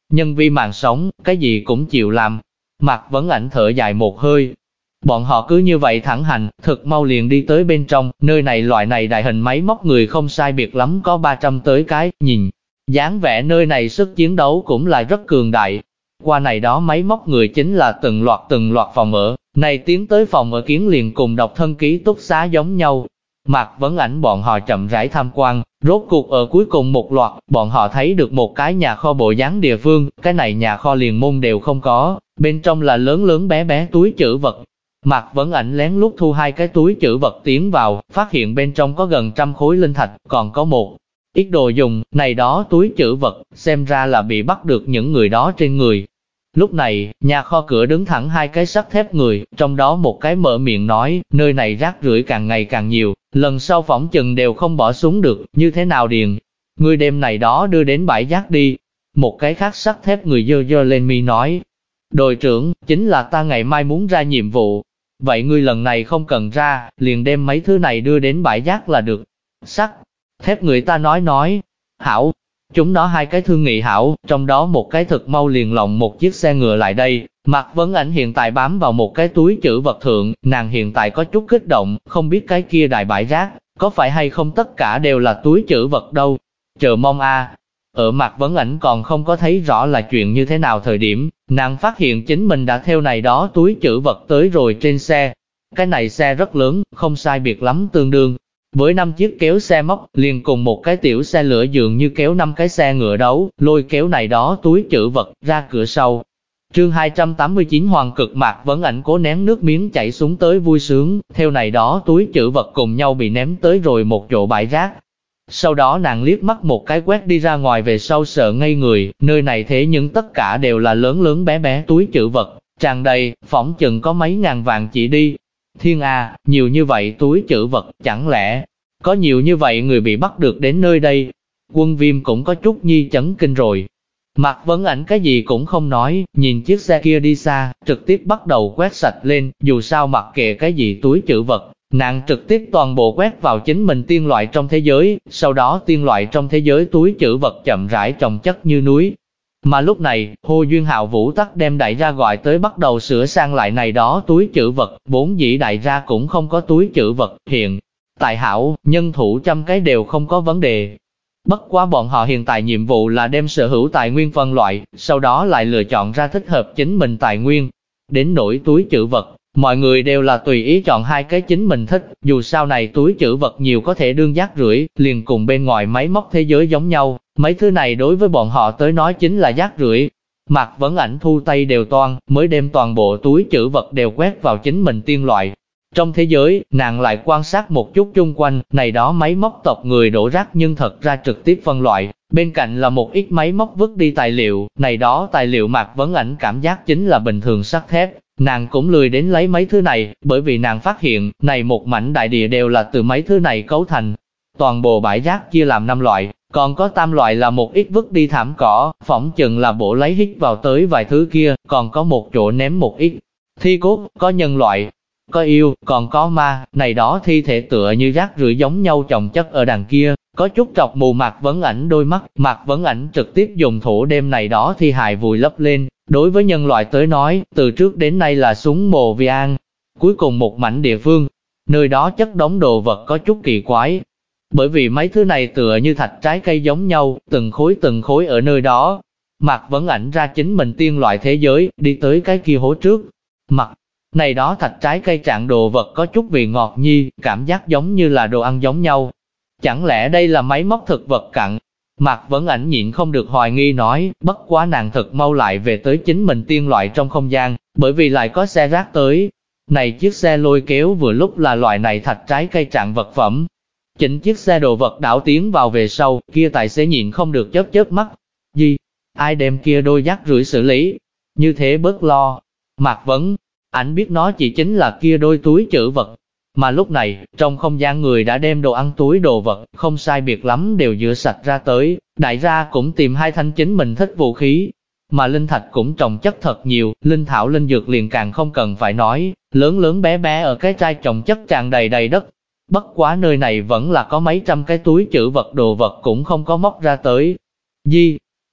nhân vi mạng sống, cái gì cũng chịu làm. Mạc Vấn Ảnh thở dài một hơi. Bọn họ cứ như vậy thẳng hành, thực mau liền đi tới bên trong, nơi này loại này đại hình máy móc người không sai biệt lắm có 300 tới cái, nhìn. Dáng vẻ nơi này sức chiến đấu cũng là rất cường đại. Qua này đó máy móc người chính là từng loạt phòng ở, này tiến tới phòng ở kiến liền cùng độc thân ký túc xá giống nhau. Mạc Vấn Ảnh bọn họ chậm rãi tham quan, rốt cuộc ở cuối cùng một loạt, bọn họ thấy được một cái nhà kho bộ dáng địa phương, cái này nhà kho liền môn đều không có, bên trong là lớn lớn bé bé túi trữ vật. Mạc Vấn Ảnh lén lút thu 2 cái túi trữ vật tiến vào, phát hiện bên trong có gần 100 khối linh thạch, còn có một ít đồ dùng, này đó túi trữ vật, xem ra là bị bắt được những người đó trên người. Lúc này, nhà kho cửa đứng thẳng 2 cái sắt thép người, trong đó một cái mở miệng nói, nơi này rác rưởi càng ngày càng nhiều, lần sau phỏng chừng đều không bỏ xuống được, như thế nào điền? Người đem này đó đưa đến bãi rác đi. Một cái khác sắt thép người giơ lên mi nói, đội trưởng, chính là ta ngày mai muốn ra nhiệm vụ. Vậy ngươi lần này không cần ra, liền đem mấy thứ này đưa đến bãi rác là được. Sắt thép người ta nói, hảo. Chúng nó 2 cái thương nghị hảo, trong đó một cái thực mau liền lộng một chiếc xe ngựa lại đây. Mạc Vấn Ảnh hiện tại bám vào một cái túi trữ vật thượng, nàng hiện tại có chút kích động, không biết cái kia đại bãi rác, có phải hay không tất cả đều là túi trữ vật đâu. Chờ mong a. Ở Mạc Vấn Ảnh còn không có thấy rõ là chuyện như thế nào thời điểm, nàng phát hiện chính mình đã theo này đó túi trữ vật tới rồi trên xe. Cái này xe rất lớn, không sai biệt lắm tương đương với 5 chiếc kéo xe móc, liền cùng một cái tiểu xe lửa dường như kéo 5 cái xe ngựa đấu, lôi kéo này đó túi trữ vật ra cửa sau. Chương 289 Hoàng Cực. Mạc Vấn Ảnh cố nén nước miếng chảy xuống tới vui sướng, theo này đó túi trữ vật cùng nhau bị ném tới rồi một chỗ bãi rác. Sau đó nàng liếc mắt một cái quét đi ra ngoài về sau sợ ngây người, nơi này thế nhưng tất cả đều là lớn lớn bé bé túi trữ vật, tràn đầy, phỏng chừng có mấy ngàn vạn chỉ đi. Thiên A, nhiều như vậy túi trữ vật, chẳng lẽ có nhiều như vậy người bị bắt được đến nơi đây? Quân Viêm cũng có chút nhi chấn kinh rồi. Mạc Vấn Ảnh cái gì cũng không nói, nhìn chiếc xe kia đi xa, trực tiếp bắt đầu quét sạch lên, dù sao mặc kệ cái gì túi trữ vật, nàng trực tiếp toàn bộ quét vào chính mình tiên loại trong thế giới, sau đó tiên loại trong thế giới túi trữ vật chậm rãi chồng chất như núi. Mà lúc này, Hồ Duyên Hạo Vũ Tắc đem đại gia gọi tới bắt đầu sửa sang lại này đó túi trữ vật, vốn dĩ đại gia cũng không có túi trữ vật, hiện tại hảo, nhân thủ 100 cái đều không có vấn đề. Bất quá bọn họ hiện tại nhiệm vụ là đem sở hữu tài nguyên phân loại, sau đó lại lựa chọn ra thích hợp chính mình tài nguyên. Đến nỗi túi trữ vật, mọi người đều là tùy ý chọn 2 cái chính mình thích, dù sau này túi trữ vật nhiều có thể đương rác rưởi, liền cùng bên ngoài máy móc thế giới giống nhau, mấy thứ này đối với bọn họ tới nói chính là rác rưởi. Mạc Vấn Ảnh thu tay đều toan, mới đem toàn bộ túi trữ vật đều quét vào chính mình tiên loại. Trong thế giới, nàng lại quan sát một chút chung quanh, này đó máy móc tộc người đổ rác nhưng thật ra trực tiếp phân loại, bên cạnh là một ít máy móc vứt đi tài liệu, này đó tài liệu Mạc Vấn Ảnh cảm giác chính là bình thường sắt thép, nàng cũng lười đến lấy mấy thứ này, bởi vì nàng phát hiện, này một mảnh đại địa đều là từ mấy thứ này cấu thành. Toàn bộ bãi rác chia làm 5 loại, còn có tam loại là một ít vứt đi thảm cỏ, phỏng chừng là bổ lấy hít vào tới vài thứ kia, còn có một chỗ ném một ít thi cốt, có nhân loại, có yêu, còn có ma, này đó thi thể tựa như rác rưởi giống nhau chồng chất ở đằng kia, có chút trọc mù Mạc Vấn Ảnh đôi mắt. Mạc Vấn Ảnh trực tiếp dùng thủ đem này đó thi hài vùi lấp lên. Đối với nhân loại tới nói, từ trước đến nay là súng mồ vì an. Cuối cùng một mảnh địa phương, nơi đó chất đống đồ vật có chút kỳ quái. Bởi vì mấy thứ này tựa như thạch trái cây giống nhau, từng khối ở nơi đó. Mạc Vấn Ảnh ra chính mình tiên loại thế giới, đi tới cái kia hố trước. Mặt này đó thạch trái cây trạng đồ vật có chút vị ngọt nhi, cảm giác giống như là đồ ăn giống nhau. Chẳng lẽ đây là máy móc thực vật cặn? Mạc Vấn Ảnh nhịn không được hoài nghi nói, bất quá nàng thật mau lại về tới chính mình tiên loại trong không gian, bởi vì lại có xe rác tới. Này chiếc xe lôi kéo vừa lúc là loại này thạch trái cây trạng vật phẩm. Chỉnh chiếc xe đồ vật đảo tiến vào về sau, kia tài xế nhịn không được chớp mắt. Gì? Ai đem kia đôi rác rưởi xử lý? Như thế bớt lo. Mạc Vấn Ảnh biết nó chỉ chính là kia đôi túi trữ vật. Mà lúc này, trong không gian người đã đem đồ ăn túi đồ vật, không sai biệt lắm đều rửa sạch ra tới, đại gia cũng tìm 2 thanh chính mình thích vũ khí. Mà linh thạch cũng trồng chất thật nhiều, linh thảo linh dược liền càng không cần phải nói, lớn lớn bé bé ở cái trai trồng chất tràn đầy đầy đất. Bất quá nơi này vẫn là có mấy trăm cái túi trữ vật đồ vật cũng không có móc ra tới. Di,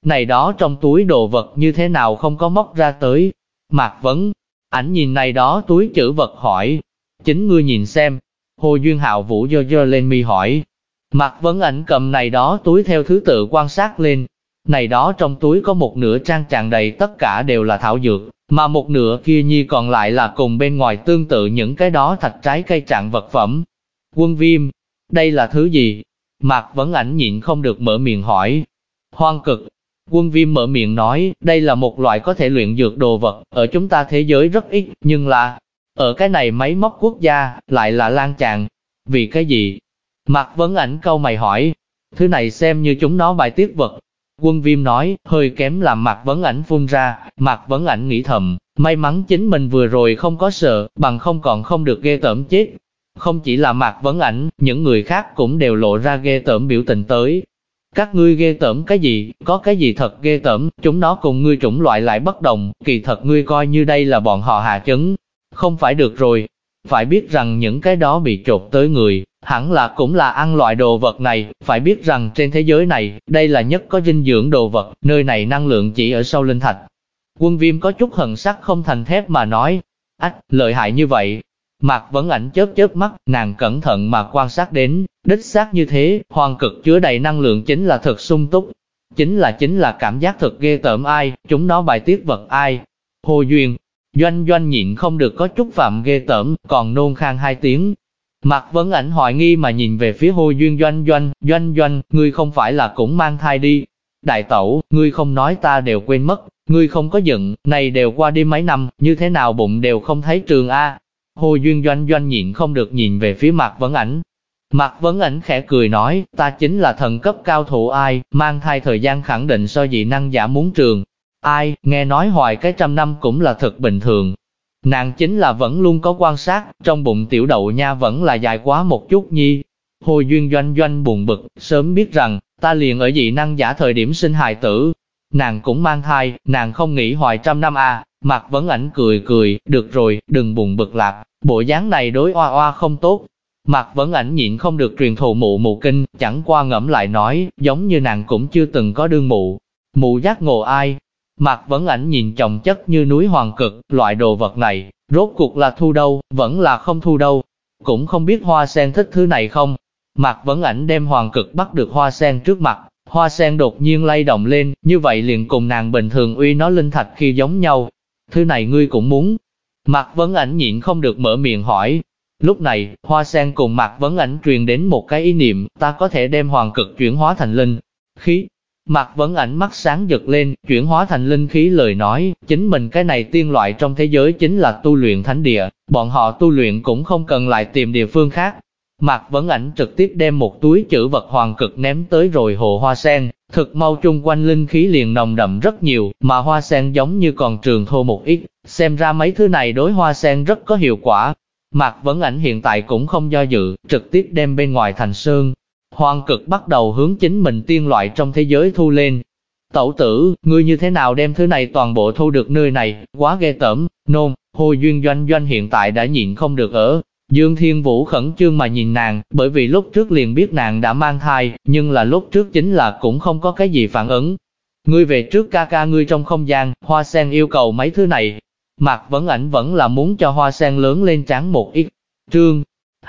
Này đó trong túi đồ vật như thế nào không có móc ra tới? Mạc Vấn Ảnh nhìn này đó túi trữ vật hỏi. Chính ngươi nhìn xem. Hồ Duyên Hạo Vũ giơ lên mi hỏi. Mạc Vấn Ảnh cầm này đó túi theo thứ tự quan sát lên. Này đó trong túi có một nửa trang tràn đầy tất cả đều là thảo dược, mà một nửa kia nhi còn lại là cùng bên ngoài tương tự những cái đó thạch trái cây trạng vật phẩm. Quân Viêm, đây là thứ gì? Mạc Vấn Ảnh nhịn không được mở miệng hỏi. Hoang cực. Quân Viêm mở miệng nói, đây là một loại có thể luyện dược đồ vật, ở chúng ta thế giới rất ít, nhưng là, ở cái này máy móc quốc gia, lại là lan tràn. Vì cái gì? Mạc Vấn Ảnh cau mày hỏi. Thứ này xem như chúng nó bài tiết vật. Quân Viêm nói, hơi kém làm Mạc Vấn Ảnh phun ra. Mạc Vấn Ảnh nghĩ thầm, may mắn chính mình vừa rồi không có sợ, bằng không còn không được ghê tởm chết. Không chỉ là Mạc Vấn Ảnh, những người khác cũng đều lộ ra ghê tởm biểu tình tới. Các ngươi ghê tởm cái gì, có cái gì thật ghê tởm, chúng nó cùng ngươi chủng loại lại bất đồng, kỳ thật ngươi coi như đây là bọn họ hạ chấn. Không phải được rồi, phải biết rằng những cái đó bị chộp tới người, hẳn là cũng là ăn loại đồ vật này, phải biết rằng trên thế giới này, đây là nhất có dinh dưỡng đồ vật, nơi này năng lượng chỉ ở sau linh thạch. Quân Viêm có chút hận sắt không thành thép mà nói, ách, lợi hại như vậy. Mạc Vấn Ảnh chớp mắt, nàng cẩn thận mà quan sát đến, đích xác như thế, hoàng cực chứa đầy năng lượng chính là thật sung túc. Chính là cảm giác thật ghê tởm ai, chúng nó bài tiết vật ai. Hồ Duyên, Doanh nhịn không được có chút phạm ghê tởm, còn nôn khan 2 tiếng. Mạc Vấn Ảnh hoài nghi mà nhìn về phía Hồ Duyên Doanh, ngươi không phải là cũng mang thai đi. Đại tẩu, ngươi không nói ta đều quên mất, ngươi không có giận, này đều qua đi mấy năm, như thế nào bụng đều không thấy trường a. Hồ Duyên Doanh nhịn không được nhìn về phía Mạc Vấn Ảnh. Mạc Vấn Ảnh khẽ cười nói, ta chính là thần cấp cao thủ ai, mang thai thời gian khẳng định so dị năng giả muốn trường. Ai, nghe nói hoài cái 100 năm cũng là thật bình thường. Nàng chính là vẫn luôn có quan sát, trong bụng tiểu đậu nha vẫn là dài quá một chút nhi. Hồ Duyên Doanh buồn bực, sớm biết rằng, ta liền ở dị năng giả thời điểm sinh hài tử. Nàng cũng mang thai, nàng không nghĩ hoài 100 năm à. Mạc Vấn Ảnh cười, được rồi, đừng buồn bực lạc, bộ dáng này đối oa không tốt. Mạc Vấn Ảnh nhịn không được truyền thụ mụ kinh, chẳng qua ngẫm lại nói, giống như nàng cũng chưa từng có đương mụ giác ngộ ai. Mạc Vấn Ảnh nhìn chồng chất như núi hoàng cực, loại đồ vật này, rốt cuộc là thu đâu, vẫn là không thu đâu. Cũng không biết Hoa Sen thích thứ này không. Mạc Vấn Ảnh đem hoàng cực bắt được Hoa Sen trước mặt, Hoa Sen đột nhiên lay động lên, như vậy liền cùng nàng bình thường uy nó linh thạch khi giống nhau. Thứ này ngươi cũng muốn. Mạc Vấn Ảnh nhịn không được mở miệng hỏi. Lúc này, Hoa Sen cùng Mạc Vấn Ảnh truyền đến một cái ý niệm, ta có thể đem hoàng cực chuyển hóa thành linh khí. Mạc Vấn Ảnh mắt sáng giật lên, chuyển hóa thành linh khí lời nói, chính mình cái này tiên loại trong thế giới chính là tu luyện thánh địa, bọn họ tu luyện cũng không cần lại tìm địa phương khác. Mạc Vấn Ảnh trực tiếp đem một túi trữ vật hoàng cực ném tới rồi hồ Hoa Sen, thực mau chung quanh linh khí liền nồng đậm rất nhiều, mà Hoa Sen giống như còn trường thô một ít, xem ra mấy thứ này đối Hoa Sen rất có hiệu quả. Mạc Vấn Ảnh hiện tại cũng không do dự, trực tiếp đem bên ngoài thành sơn. Hoàng cực bắt đầu hướng chính mình tiên loại trong thế giới thu lên. Tẩu tử, ngươi như thế nào đem thứ này toàn bộ thu được nơi này, quá ghê tởm, nôn. Hồ Duyên Doanh hiện tại đã nhịn không được ở. Dương Thiên Vũ khẩn trương mà nhìn nàng, bởi vì lúc trước liền biết nàng đã mang thai, nhưng là lúc trước chính là cũng không có cái gì phản ứng. Ngươi về trước ca ngươi trong không gian, Hoa Sen yêu cầu mấy thứ này. Mạc Vấn Ảnh vẫn là muốn cho Hoa Sen lớn lên tráng một ít. Chương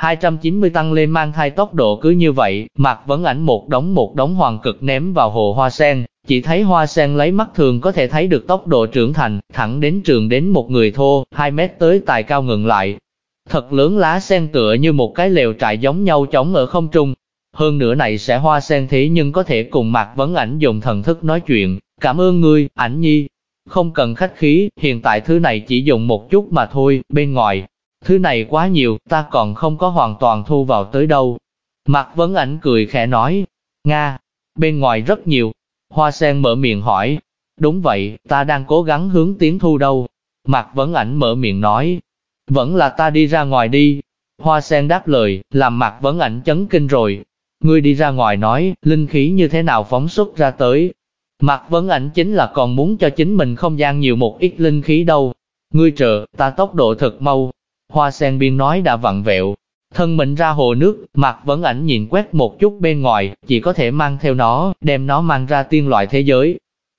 290 tăng lên mang thai tốc độ cứ như vậy, Mạc Vấn Ảnh một đống hoàng cực ném vào hồ Hoa Sen, chỉ thấy Hoa Sen lấy mắt thường có thể thấy được tốc độ trưởng thành, thẳng đến trường đến một người thô, 2 mét tới tài cao ngừng lại. Thật lớn lá sen tựa như một cái lều trại giống nhau trống ở không trung. Hơn nữa này sẽ Hoa Sen thế nhưng có thể cùng Mạc Vấn Ảnh dùng thần thức nói chuyện, cảm ơn ngươi, Ảnh nhi. Không cần khách khí, hiện tại thứ này chỉ dùng một chút mà thôi, bên ngoài. Thứ này quá nhiều, ta còn không có hoàn toàn thu vào tới đâu. Mạc Vấn Ảnh cười khẽ nói, Nga, bên ngoài rất nhiều. Hoa Sen mở miệng hỏi, đúng vậy, ta đang cố gắng hướng tiến thu đâu. Mạc Vấn Ảnh mở miệng nói, vẫn là ta đi ra ngoài đi. Hoa Sen đáp lời, làm Mạc Vấn Ảnh chấn kinh rồi. Ngươi đi ra ngoài nói, linh khí như thế nào phóng xuất ra tới. Mạc Vấn Ảnh chính là còn muốn cho chính mình không gian nhiều một ít linh khí đâu. Ngươi trợ, ta tốc độ thật mau. Hoa Sen biên nói đã vặn vẹo. Thân mình ra hồ nước, Mạc Vấn Ảnh nhìn quét một chút bên ngoài, chỉ có thể mang theo nó, đem nó mang ra tiên loại thế giới.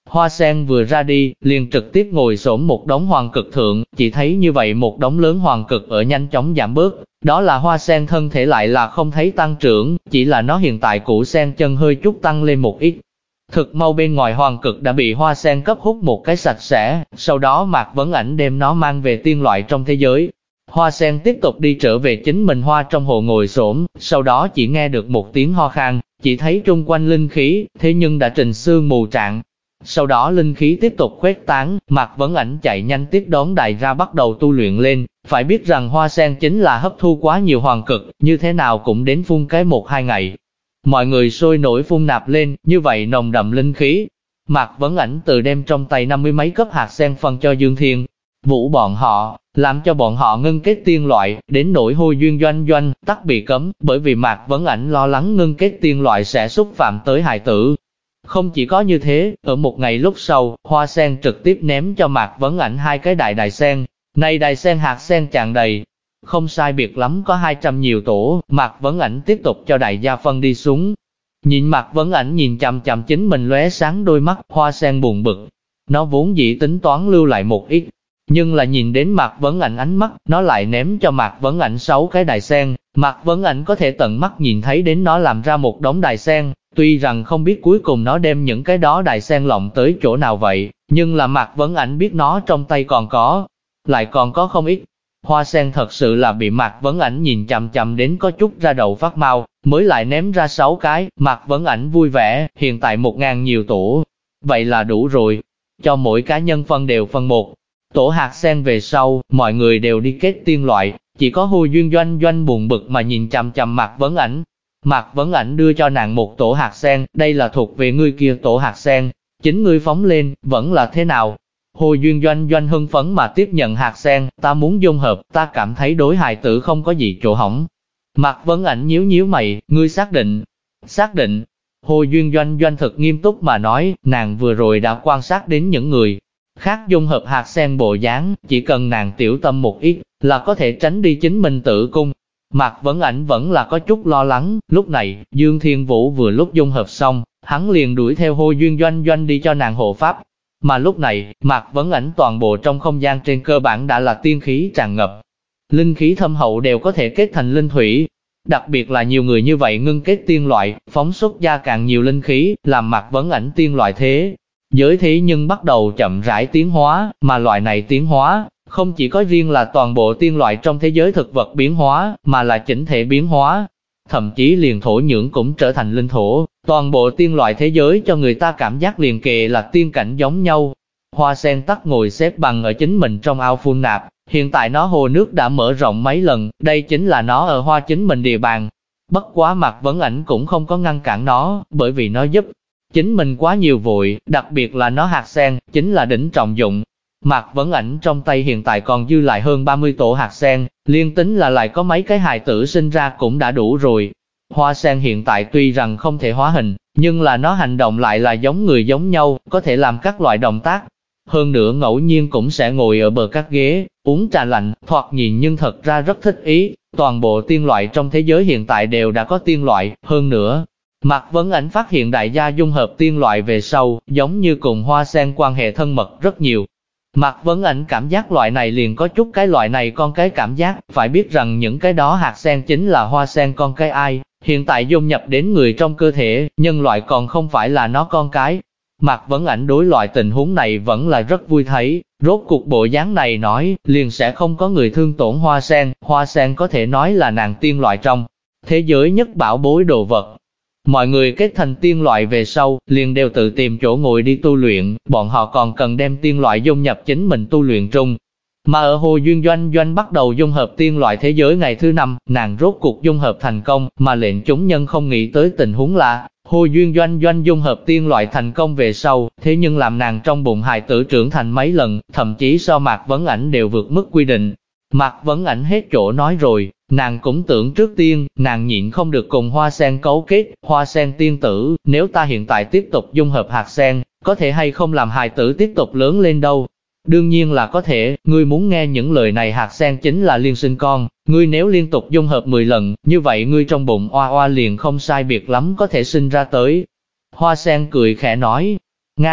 Hoa sen vừa ra đi, liền trực tiếp ngồi xổm một đống hoàng cực thượng, chỉ thấy như vậy một đống lớn hoàng cực ở nhanh chóng giảm bớt, đó là hoa sen thân thể lại là không thấy tăng trưởng, chỉ là nó hiện tại củ sen chân hơi chút tăng lên một ít. Thực mau bên ngoài hoàng cực đã bị hoa sen cấp hút một cái sạch sẽ, sau đó Mạc Vấn Ảnh đem nó mang về tiên loại trong thế giới. Hoa sen tiếp tục đi trở về chính mình hoa trong hồ ngồi xổm, sau đó chỉ nghe được một tiếng ho khan, chỉ thấy trung quanh linh khí, thế nhưng đã trình sương mù trạng. Sau đó linh khí tiếp tục khuếch tán, Mạc Vấn Ảnh chạy nhanh tiếp đón đại ra bắt đầu tu luyện lên, phải biết rằng hoa sen chính là hấp thu quá nhiều hoàng cực, như thế nào cũng đến phun cái 1-2 ngày. Mọi người sôi nổi phun nạp lên, như vậy nồng đậm linh khí. Mạc Vấn Ảnh từ đem trong tay 50 mấy cấp hạt sen phân cho Dương Thiên Vũ bọn họ, làm cho bọn họ ngưng kết tiên loại, đến nỗi Hôi Duyên Doanh Doanh, tắc bị cấm, bởi vì Mạc Vấn Ảnh lo lắng ngưng kết tiên loại sẽ xúc phạm tới hài tử. Không chỉ có như thế, ở một ngày lúc sau, hoa sen trực tiếp ném cho Mạc Vấn Ảnh 2 cái đại sen. Này đại sen hạt sen tràn đầy, không sai biệt lắm có 200 nhiều tổ, Mạc Vấn Ảnh tiếp tục cho đại gia phân đi xuống. Nhìn Mạc Vấn Ảnh nhìn chằm chằm chính mình lóe sáng đôi mắt, hoa sen buồn bực. Nó vốn dĩ tính toán lưu lại một ít, nhưng là nhìn đến Mạc Vấn Ảnh ánh mắt, nó lại ném cho Mạc Vấn Ảnh 6 cái đại sen. Mạc Vấn Ảnh có thể tận mắt nhìn thấy đến nó làm ra một đống đại sen, tuy rằng không biết cuối cùng nó đem những cái đó đại sen lộng tới chỗ nào vậy, nhưng là Mạc Vấn Ảnh biết nó trong tay còn có, lại còn có không ít. Hoa sen thật sự là bị Mạc Vấn Ảnh nhìn chằm chằm đến có chút ra đầu phát mau, mới lại ném ra 6 cái, Mạc Vấn Ảnh vui vẻ, hiện tại 1000 nhiều tổ. Vậy là đủ rồi, cho mỗi cá nhân phân đều phân một tổ hạt sen về sau, mọi người đều đi kết tiên loại, chỉ có Hôi Duyên Doanh Doanh buồn bực mà nhìn chằm chằm Mạc Vấn Ảnh. Mạc Vấn Ảnh đưa cho nàng một tổ hạt sen, đây là thuộc về ngươi kia tổ hạt sen, chính ngươi phóng lên, vẫn là thế nào? Hôi Duyên Doanh Doanh hưng phấn mà tiếp nhận hạt sen, ta muốn dung hợp, ta cảm thấy đối hài tử không có gì chỗ hỏng. Mạc Vấn Ảnh nhíu nhíu mày, ngươi xác định? Xác định. Hôi Duyên Doanh Doanh thật nghiêm túc mà nói, nàng vừa rồi đã quan sát đến những người khác dung hợp hạt sen bộ dáng, chỉ cần nàng tiểu tâm một ít, là có thể tránh đi chính mình tử cung. Mạc Vấn Ảnh vẫn là có chút lo lắng, lúc này, Dương Thiên Vũ vừa lúc dung hợp xong, hắn liền đuổi theo Hôi Duyên Doanh Doanh đi cho nàng hộ pháp. Mà lúc này, Mạc Vấn Ảnh toàn bộ trong không gian trên cơ bản đã là tiên khí tràn ngập. Linh khí thâm hậu đều có thể kết thành linh thủy. Đặc biệt là nhiều người như vậy ngưng kết tiên loại, phóng xuất ra càng nhiều linh khí, làm Mạc Vấn Ảnh tiên loại thế. Giới thế nhưng bắt đầu chậm rãi tiến hóa, mà loại này tiến hóa, không chỉ có riêng là toàn bộ tiên loại trong thế giới thực vật biến hóa, mà là chỉnh thể biến hóa. Thậm chí liền thổ nhưỡng cũng trở thành linh thổ, toàn bộ tiên loại thế giới cho người ta cảm giác liền kề là tiên cảnh giống nhau. Hoa sen tắc ngồi xếp bằng ở chính mình trong ao phun nạp, hiện tại nó hồ nước đã mở rộng mấy lần, đây chính là nó ở hoa chính mình địa bàn. Bất quá Mạc Vấn Ảnh cũng không có ngăn cản nó, bởi vì nó giúp chính mình quá nhiều vội, đặc biệt là nó hạt sen, chính là đỉnh trọng dụng. Mạc Vấn Ảnh trong tay hiện tại còn dư lại hơn 30 tổ hạt sen, liên tính là lại có mấy cái hài tử sinh ra cũng đã đủ rồi. Hoa sen hiện tại tuy rằng không thể hóa hình, nhưng là nó hành động lại là giống người giống nhau, có thể làm các loại động tác. Hơn nữa ngẫu nhiên cũng sẽ ngồi ở bờ các ghế, uống trà lạnh, thoạt nhìn nhưng thật ra rất thích ý. Toàn bộ tiên loại trong thế giới hiện tại đều đã có tiên loại, hơn nữa. Mạc Vấn Ảnh phát hiện đại gia dung hợp tiên loại về sau, giống như cùng hoa sen quan hệ thân mật rất nhiều. Mạc Vấn Ảnh cảm giác loại này liền có chút cái loại này con cái cảm giác, phải biết rằng những cái đó hạt sen chính là hoa sen con cái ai, hiện tại dung nhập đến người trong cơ thể, nhân loại còn không phải là nó con cái. Mạc Vấn Ảnh đối loại tình huống này vẫn là rất vui thấy, rốt cuộc bộ dáng này nói, liền sẽ không có người thương tổn hoa sen có thể nói là nàng tiên loại trong thế giới nhất bảo bối đồ vật. Mọi người kết thành tiên loại về sau, liền đều tự tìm chỗ ngồi đi tu luyện, bọn họ còn cần đem tiên loại dung nhập chính mình tu luyện trung. Mà ở Hồ Duyên Doanh Doanh bắt đầu dung hợp tiên loại thế giới ngày thứ 5, nàng rốt cuộc dung hợp thành công, mà lệnh chúng nhân không nghĩ tới tình huống là, Hồ Duyên Doanh Doanh dung hợp tiên loại thành công về sau, thế nhưng làm nàng trong bụng hài tử trưởng thành mấy lần, thậm chí so Mạc Vấn Ảnh đều vượt mức quy định. Mạc Vấn Ảnh hết chỗ nói rồi, nàng cũng tưởng trước tiên, nàng nhịn không được cùng hoa sen cấu kết, hoa sen tiên tử, nếu ta hiện tại tiếp tục dung hợp hạt sen, có thể hay không làm hài tử tiếp tục lớn lên đâu. Đương nhiên là có thể, ngươi muốn nghe những lời này hạt sen chính là liên sinh con, ngươi nếu liên tục dung hợp 10 lần, như vậy ngươi trong bụng oa oa liền không sai biệt lắm có thể sinh ra tới. Hoa sen cười khẽ nói, Nga,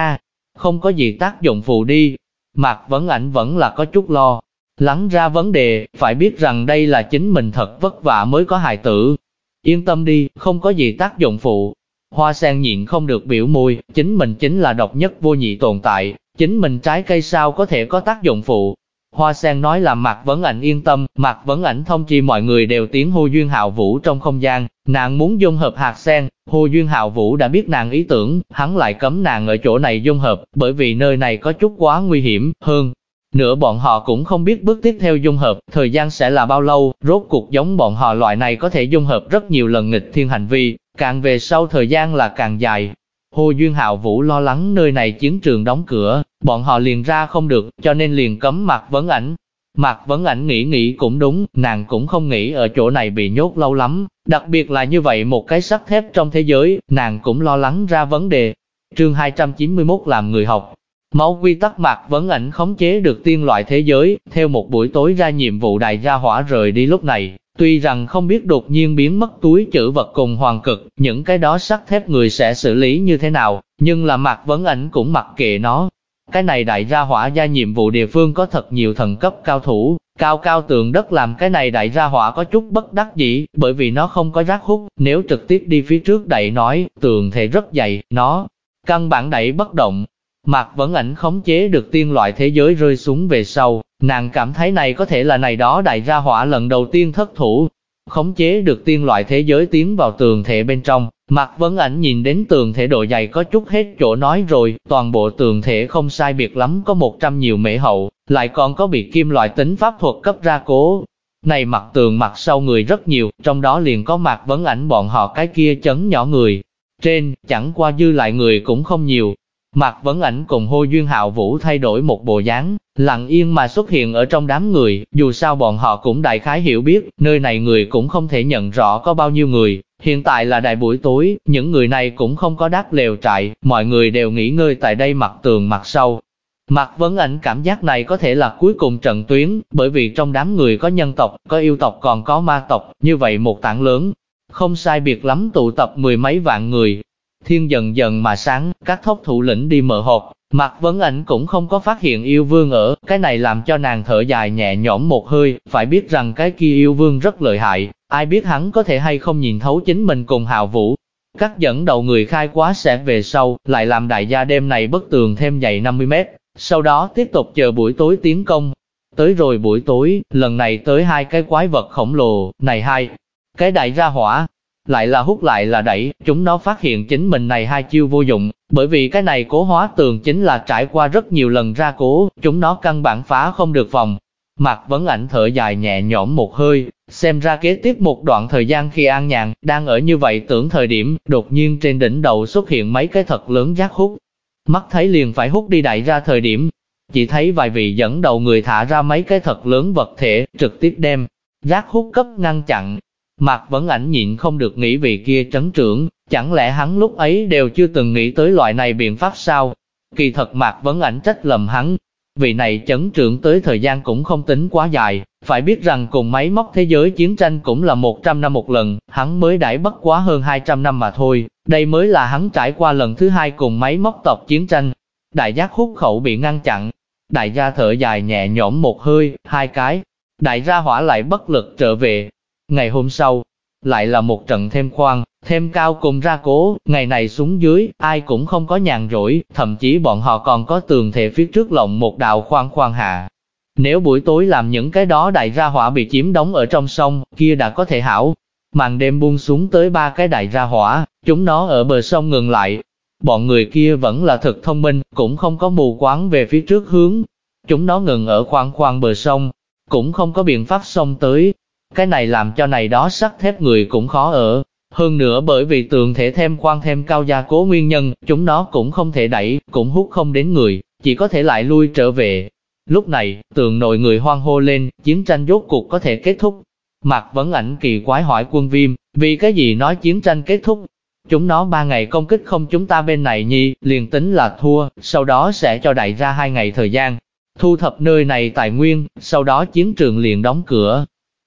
không có gì tác dụng phụ đi. Mạc Vấn Ảnh vẫn là có chút lo lắng ra vấn đề, phải biết rằng đây là chính mình thật vất vả mới có hài tử. Yên tâm đi, không có gì tác dụng phụ. Hoa Sen nhịn không được biểu môi, chính mình chính là độc nhất vô nhị tồn tại, chính mình trái cây sao có thể có tác dụng phụ. Hoa Sen nói làm Mạc Vấn Ảnh yên tâm, Mạc Vấn Ảnh thông chi mọi người đều tiến Hồ Duyên Hạo Vũ trong không gian, nàng muốn dung hợp hạt sen. Hồ Duyên Hạo Vũ đã biết nàng ý tưởng, hắn lại cấm nàng ở chỗ này dung hợp, bởi vì nơi này có chút quá nguy hiểm, hơn nữa bọn họ cũng không biết bước tiếp theo dung hợp, thời gian sẽ là bao lâu, rốt cuộc giống bọn họ loại này có thể dung hợp rất nhiều lần nghịch thiên hành vi, càng về sau thời gian là càng dài. Hồ Duyên Hạo Vũ lo lắng nơi này chiến trường đóng cửa, bọn họ liền ra không được, cho nên liền cấm Mạc Vấn Ảnh. Mạc Vấn Ảnh nghĩ cũng đúng, nàng cũng không nghĩ ở chỗ này bị nhốt lâu lắm, đặc biệt là như vậy một cái sắt thép trong thế giới, nàng cũng lo lắng ra vấn đề. Chương 291 làm người học máu quy tắc. Mạc Vấn Ảnh khống chế được tiên loại thế giới, theo một buổi tối ra nhiệm vụ đại gia hỏa rời đi lúc này. Tuy rằng không biết đột nhiên biến mất túi trữ vật cùng hoàng cực, những cái đó sắt thép người sẽ xử lý như thế nào, nhưng là Mạc Vấn Ảnh cũng mặc kệ nó. Cái này đại gia hỏa ra nhiệm vụ địa phương có thật nhiều thần cấp cao thủ, cao tường đất làm cái này đại gia hỏa có chút bất đắc dĩ, bởi vì nó không có rác hút, nếu trực tiếp đi phía trước đẩy nói, tường thể rất dày, nó căn bản đẩy bất động. Mạc Vấn Ảnh khống chế được tiên loại thế giới rơi xuống về sau, nàng cảm thấy này có thể là này đó đại gia hỏa lần đầu tiên thất thủ. Khống chế được tiên loại thế giới tiến vào tường thể bên trong, Mạc Vấn Ảnh nhìn đến tường thể độ dày có chút hết chỗ nói rồi, toàn bộ tường thể không sai biệt lắm có 100 nhiều mễ hậu, lại còn có bị kim loại tính pháp thuật cấp ra cố. Này mặt tường mặt sau người rất nhiều, trong đó liền có Mạc Vấn Ảnh bọn họ cái kia chấn nhỏ người. Trên, chẳng qua dư lại người cũng không nhiều. Mạc Vấn Ảnh cùng Hồ Duyên Hạo Vũ thay đổi một bộ dáng, lặng yên mà xuất hiện ở trong đám người, dù sao bọn họ cũng đại khái hiểu biết, nơi này người cũng không thể nhận rõ có bao nhiêu người. Hiện tại là đại buổi tối, những người này cũng không có đáp lều trại, mọi người đều nghỉ ngơi tại đây mặt tường mặt sau. Mạc Vấn Ảnh cảm giác này có thể là cuối cùng trận tuyến, bởi vì trong đám người có nhân tộc, có yêu tộc còn có ma tộc, như vậy một tảng lớn, không sai biệt lắm tụ tập 10 mấy vạn người. Thiên dần dần mà sáng, các thốc thủ lĩnh đi mở hộp, Mạc Vấn Ảnh cũng không có phát hiện yêu vương ở, cái này làm cho nàng thở dài nhẹ nhõm một hơi, phải biết rằng cái kia yêu vương rất lợi hại, ai biết hắn có thể hay không nhìn thấu chính mình cùng Hạo Vũ. Các dẫn đầu người khai quá sẽ về sau, lại làm đại gia đêm này bức tường thêm dày 50 mét, sau đó tiếp tục chờ buổi tối tiến công. Tới rồi buổi tối, lần này tới hai cái quái vật khổng lồ, này hai cái đại gia hỏa, lại là hút lại là đẩy, chúng nó phát hiện chính mình này hai chiêu vô dụng, bởi vì cái này cố hóa tường chính là trải qua rất nhiều lần ra cố, chúng nó căn bản phá không được vòng. Mạc Vấn Ảnh thở dài nhẹ nhõm một hơi, xem ra kế tiếp một đoạn thời gian khi an nhàn, đang ở như vậy tưởng thời điểm, đột nhiên trên đỉnh đầu xuất hiện mấy cái thật lớn rác hút. Mắt thấy liền phải hút đi đại ra thời điểm, chỉ thấy vài vị dẫn đầu người thả ra mấy cái thật lớn vật thể, trực tiếp đem rác hút cấp ngăn chặn. Mạc Vấn Ảnh nhịn không được nghĩ vị kia trấn trưởng, chẳng lẽ hắn lúc ấy đều chưa từng nghĩ tới loại này biện pháp sao? Kỳ thật Mạc Vấn Ảnh trách lầm hắn, vị này trấn trưởng tới thời gian cũng không tính quá dài, phải biết rằng cùng máy móc thế giới chiến tranh cũng là 100 năm một lần, hắn mới đãi bất quá hơn 200 năm mà thôi, đây mới là hắn trải qua lần thứ hai cùng máy móc tộc chiến tranh. Đại giác hút khẩu bị ngăn chặn, đại gia thở dài nhẹ nhõm một hơi, hai cái, đại gia hỏa lại bất lực trở về. Ngày hôm sau, lại là một trận thêm khoan, thêm cao cùng ra cố, ngày này xuống dưới, ai cũng không có nhàn rỗi, thậm chí bọn họ còn có tường thể phía trước lộng một đạo khoan hạ. Nếu buổi tối làm những cái đó đại gia hỏa bị chiếm đóng ở trong sông, kia đã có thể hảo. Màn đêm buông xuống tới ba cái đại gia hỏa, chúng nó ở bờ sông ngừng lại. Bọn người kia vẫn là thực thông minh, cũng không có mù quáng về phía trước hướng. Chúng nó ngừng ở khoan bờ sông, cũng không có biện pháp xông tới. Cái này làm cho này đó sắt thép người cũng khó ở. Hơn nữa bởi vì tường thể thêm khoan thêm cao gia cố nguyên nhân, chúng nó cũng không thể đẩy, cũng hút không đến người, chỉ có thể lại lui trở về. Lúc này, tường nội người hoan hô lên, chiến tranh rốt cuộc có thể kết thúc. Mạc Vấn Ảnh kỳ quái hỏi Quân Viêm, vì cái gì nói chiến tranh kết thúc? Chúng nó 3 ngày công kích không chúng ta bên này nhi, liền tính là thua, sau đó sẽ cho đại ra 2 ngày thời gian, thu thập nơi này tài nguyên, sau đó chiến trường liền đóng cửa.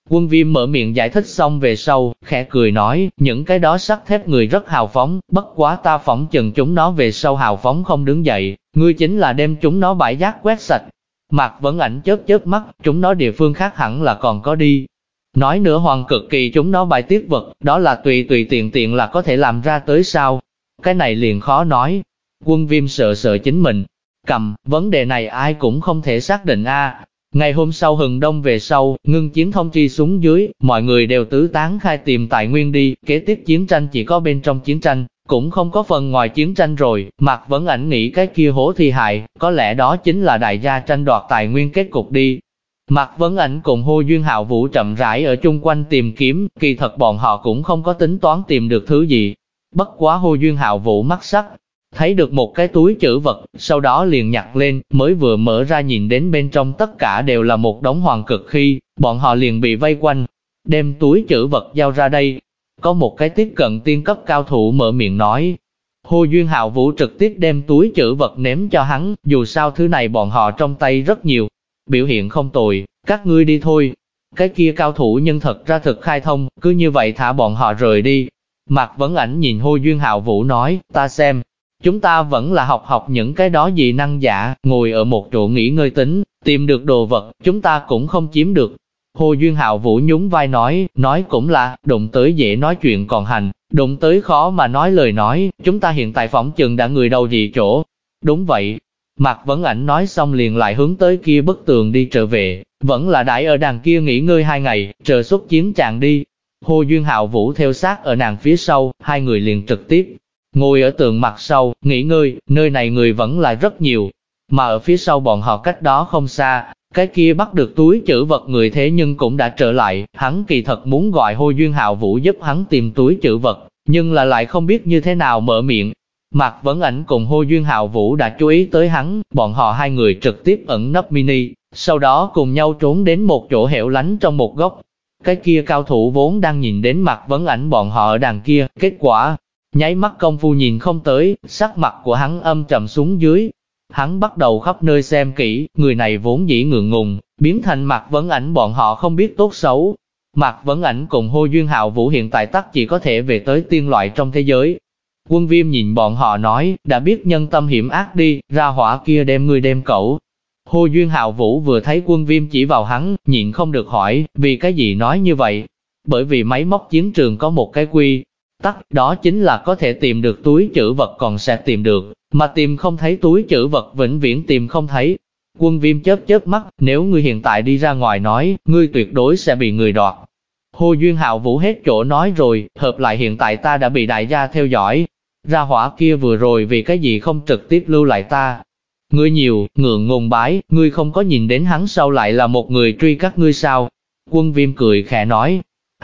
Quân Viêm mở miệng giải thích xong về sau, khẽ cười nói, những cái đó sắt thép người rất hào phóng, bất quá ta phỏng chừng chúng nó về sau hào phóng không đứng dậy, ngươi chính là đem chúng nó bãi rác quét sạch. Mạc Vấn Ảnh chớp chớp mắt, chúng nó địa phương khác hẳn là còn có đi. Nói nữa Hoàng cực kỳ chúng nó bài tiết vật, đó là tùy tùy tiện là có thể làm ra tới sao? Cái này liền khó nói. Quân Viêm sợ chính mình. Vấn đề này ai cũng không thể xác định a. Ngày hôm sau hừng đông về sau, ngưng chiến thông tri xuống dưới, mọi người đều tứ tán khai tìm tài nguyên đi, kế tiếp chiến tranh chỉ có bên trong chiến tranh, cũng không có phần ngoài chiến tranh rồi. Mạc Vấn Ảnh nghĩ cái kia hố thi hại, có lẽ đó chính là đại gia tranh đoạt tài nguyên kết cục đi. Mạc Vấn Ảnh cùng Hồ Duyên Hạo Vũ chậm rãi ở chung quanh tìm kiếm, kỳ thật bọn họ cũng không có tính toán tìm được thứ gì. Bất quá Hồ Duyên Hạo Vũ mắt sắc, thấy được một cái túi trữ vật, sau đó liền nhặt lên, mới vừa mở ra nhìn đến bên trong tất cả đều là một đống hoàng cực khi, bọn họ liền bị vây quanh. Đem túi trữ vật giao ra đây. Có một cái tiếp cận tiên cấp cao thủ mở miệng nói. Hồ Duyên Hạo Vũ trực tiếp đem túi trữ vật ném cho hắn, dù sao thứ này bọn họ trong tay rất nhiều. Biểu hiện không tồi, các ngươi đi thôi. Cái kia cao thủ nhân thật ra thực khai thông, cứ như vậy thả bọn họ rời đi. Mạc Vấn Ảnh nhìn Hồ Duyên Hạo Vũ nói, ta xem, chúng ta vẫn là học những cái đó dị năng giả, ngồi ở một chỗ nghỉ ngơi tính, tìm được đồ vật, chúng ta cũng không chiếm được. Hồ Duyên Hạo Vũ nhún vai nói cũng là, đụng tới dễ nói chuyện còn hành, đụng tới khó mà nói lời nói, chúng ta hiện tại phỏng chừng đã người đâu dị chỗ. Đúng vậy. Mạc Vấn Ảnh nói xong liền lại hướng tới kia bức tường đi trở về, vẫn là đãi ở đằng kia nghỉ ngơi 2 ngày, chờ xuất chiến tràng đi. Hồ Duyên Hạo Vũ theo sát ở nàng phía sau, hai người liền trực tiếp ngồi ở tường mặt sau, nghỉ ngơi, nơi này người vẫn là rất nhiều, mà ở phía sau bọn họ cách đó không xa, cái kia bắt được túi trữ vật người thế nhưng cũng đã trở lại, hắn kỳ thật muốn gọi Hồ Duyên Hạo Vũ giúp hắn tìm túi trữ vật, nhưng là lại không biết như thế nào mở miệng. Mạc Vấn Ảnh cùng Hồ Duyên Hạo Vũ đã chú ý tới hắn, bọn họ hai người trực tiếp ẩn nấp mini, sau đó cùng nhau trốn đến một chỗ hẻo lánh trong một góc. Cái kia cao thủ vốn đang nhìn đến Mạc Vấn Ảnh bọn họ ở đằng kia, kết quả nháy mắt công phu nhìn không tới, sắc mặt của hắn âm trầm xuống dưới. Hắn bắt đầu khắp nơi xem kỹ, người này vốn dĩ ngượng ngùng, biến thành Mạc Vấn Ảnh bọn họ không biết tốt xấu. Mạc Vấn Ảnh cùng Hồ Duyên Hạo Vũ hiện tại tắc chỉ có thể về tới tiên loại trong thế giới. Quân Viêm nhìn bọn họ nói, đã biết nhân tâm hiểm ác đi, ra hỏa kia đem ngươi đem cẩu. Hồ Duyên Hạo Vũ vừa thấy Quân Viêm chỉ vào hắn, nhịn không được hỏi, vì cái gì nói như vậy? Bởi vì máy móc chiến trường có một cái quy tắc, đó chính là có thể tìm được túi trữ vật còn sẽ tìm được, mà tìm không thấy túi trữ vật vĩnh viễn tìm không thấy. Quân Viêm chớp chớp mắt, nếu ngươi hiện tại đi ra ngoài nói, ngươi tuyệt đối sẽ bị người đoạt. Hồ Duyên Hạo Vũ hết chỗ nói rồi, hợp lại hiện tại ta đã bị đại gia theo dõi. Ra hỏa kia vừa rồi vì cái gì không trực tiếp lưu lại ta? Ngươi nhiều, ngượng ngùng bái, ngươi không có nhìn đến hắn sau lại là một người truy các ngươi sao? Quân Viêm cười khẽ nói,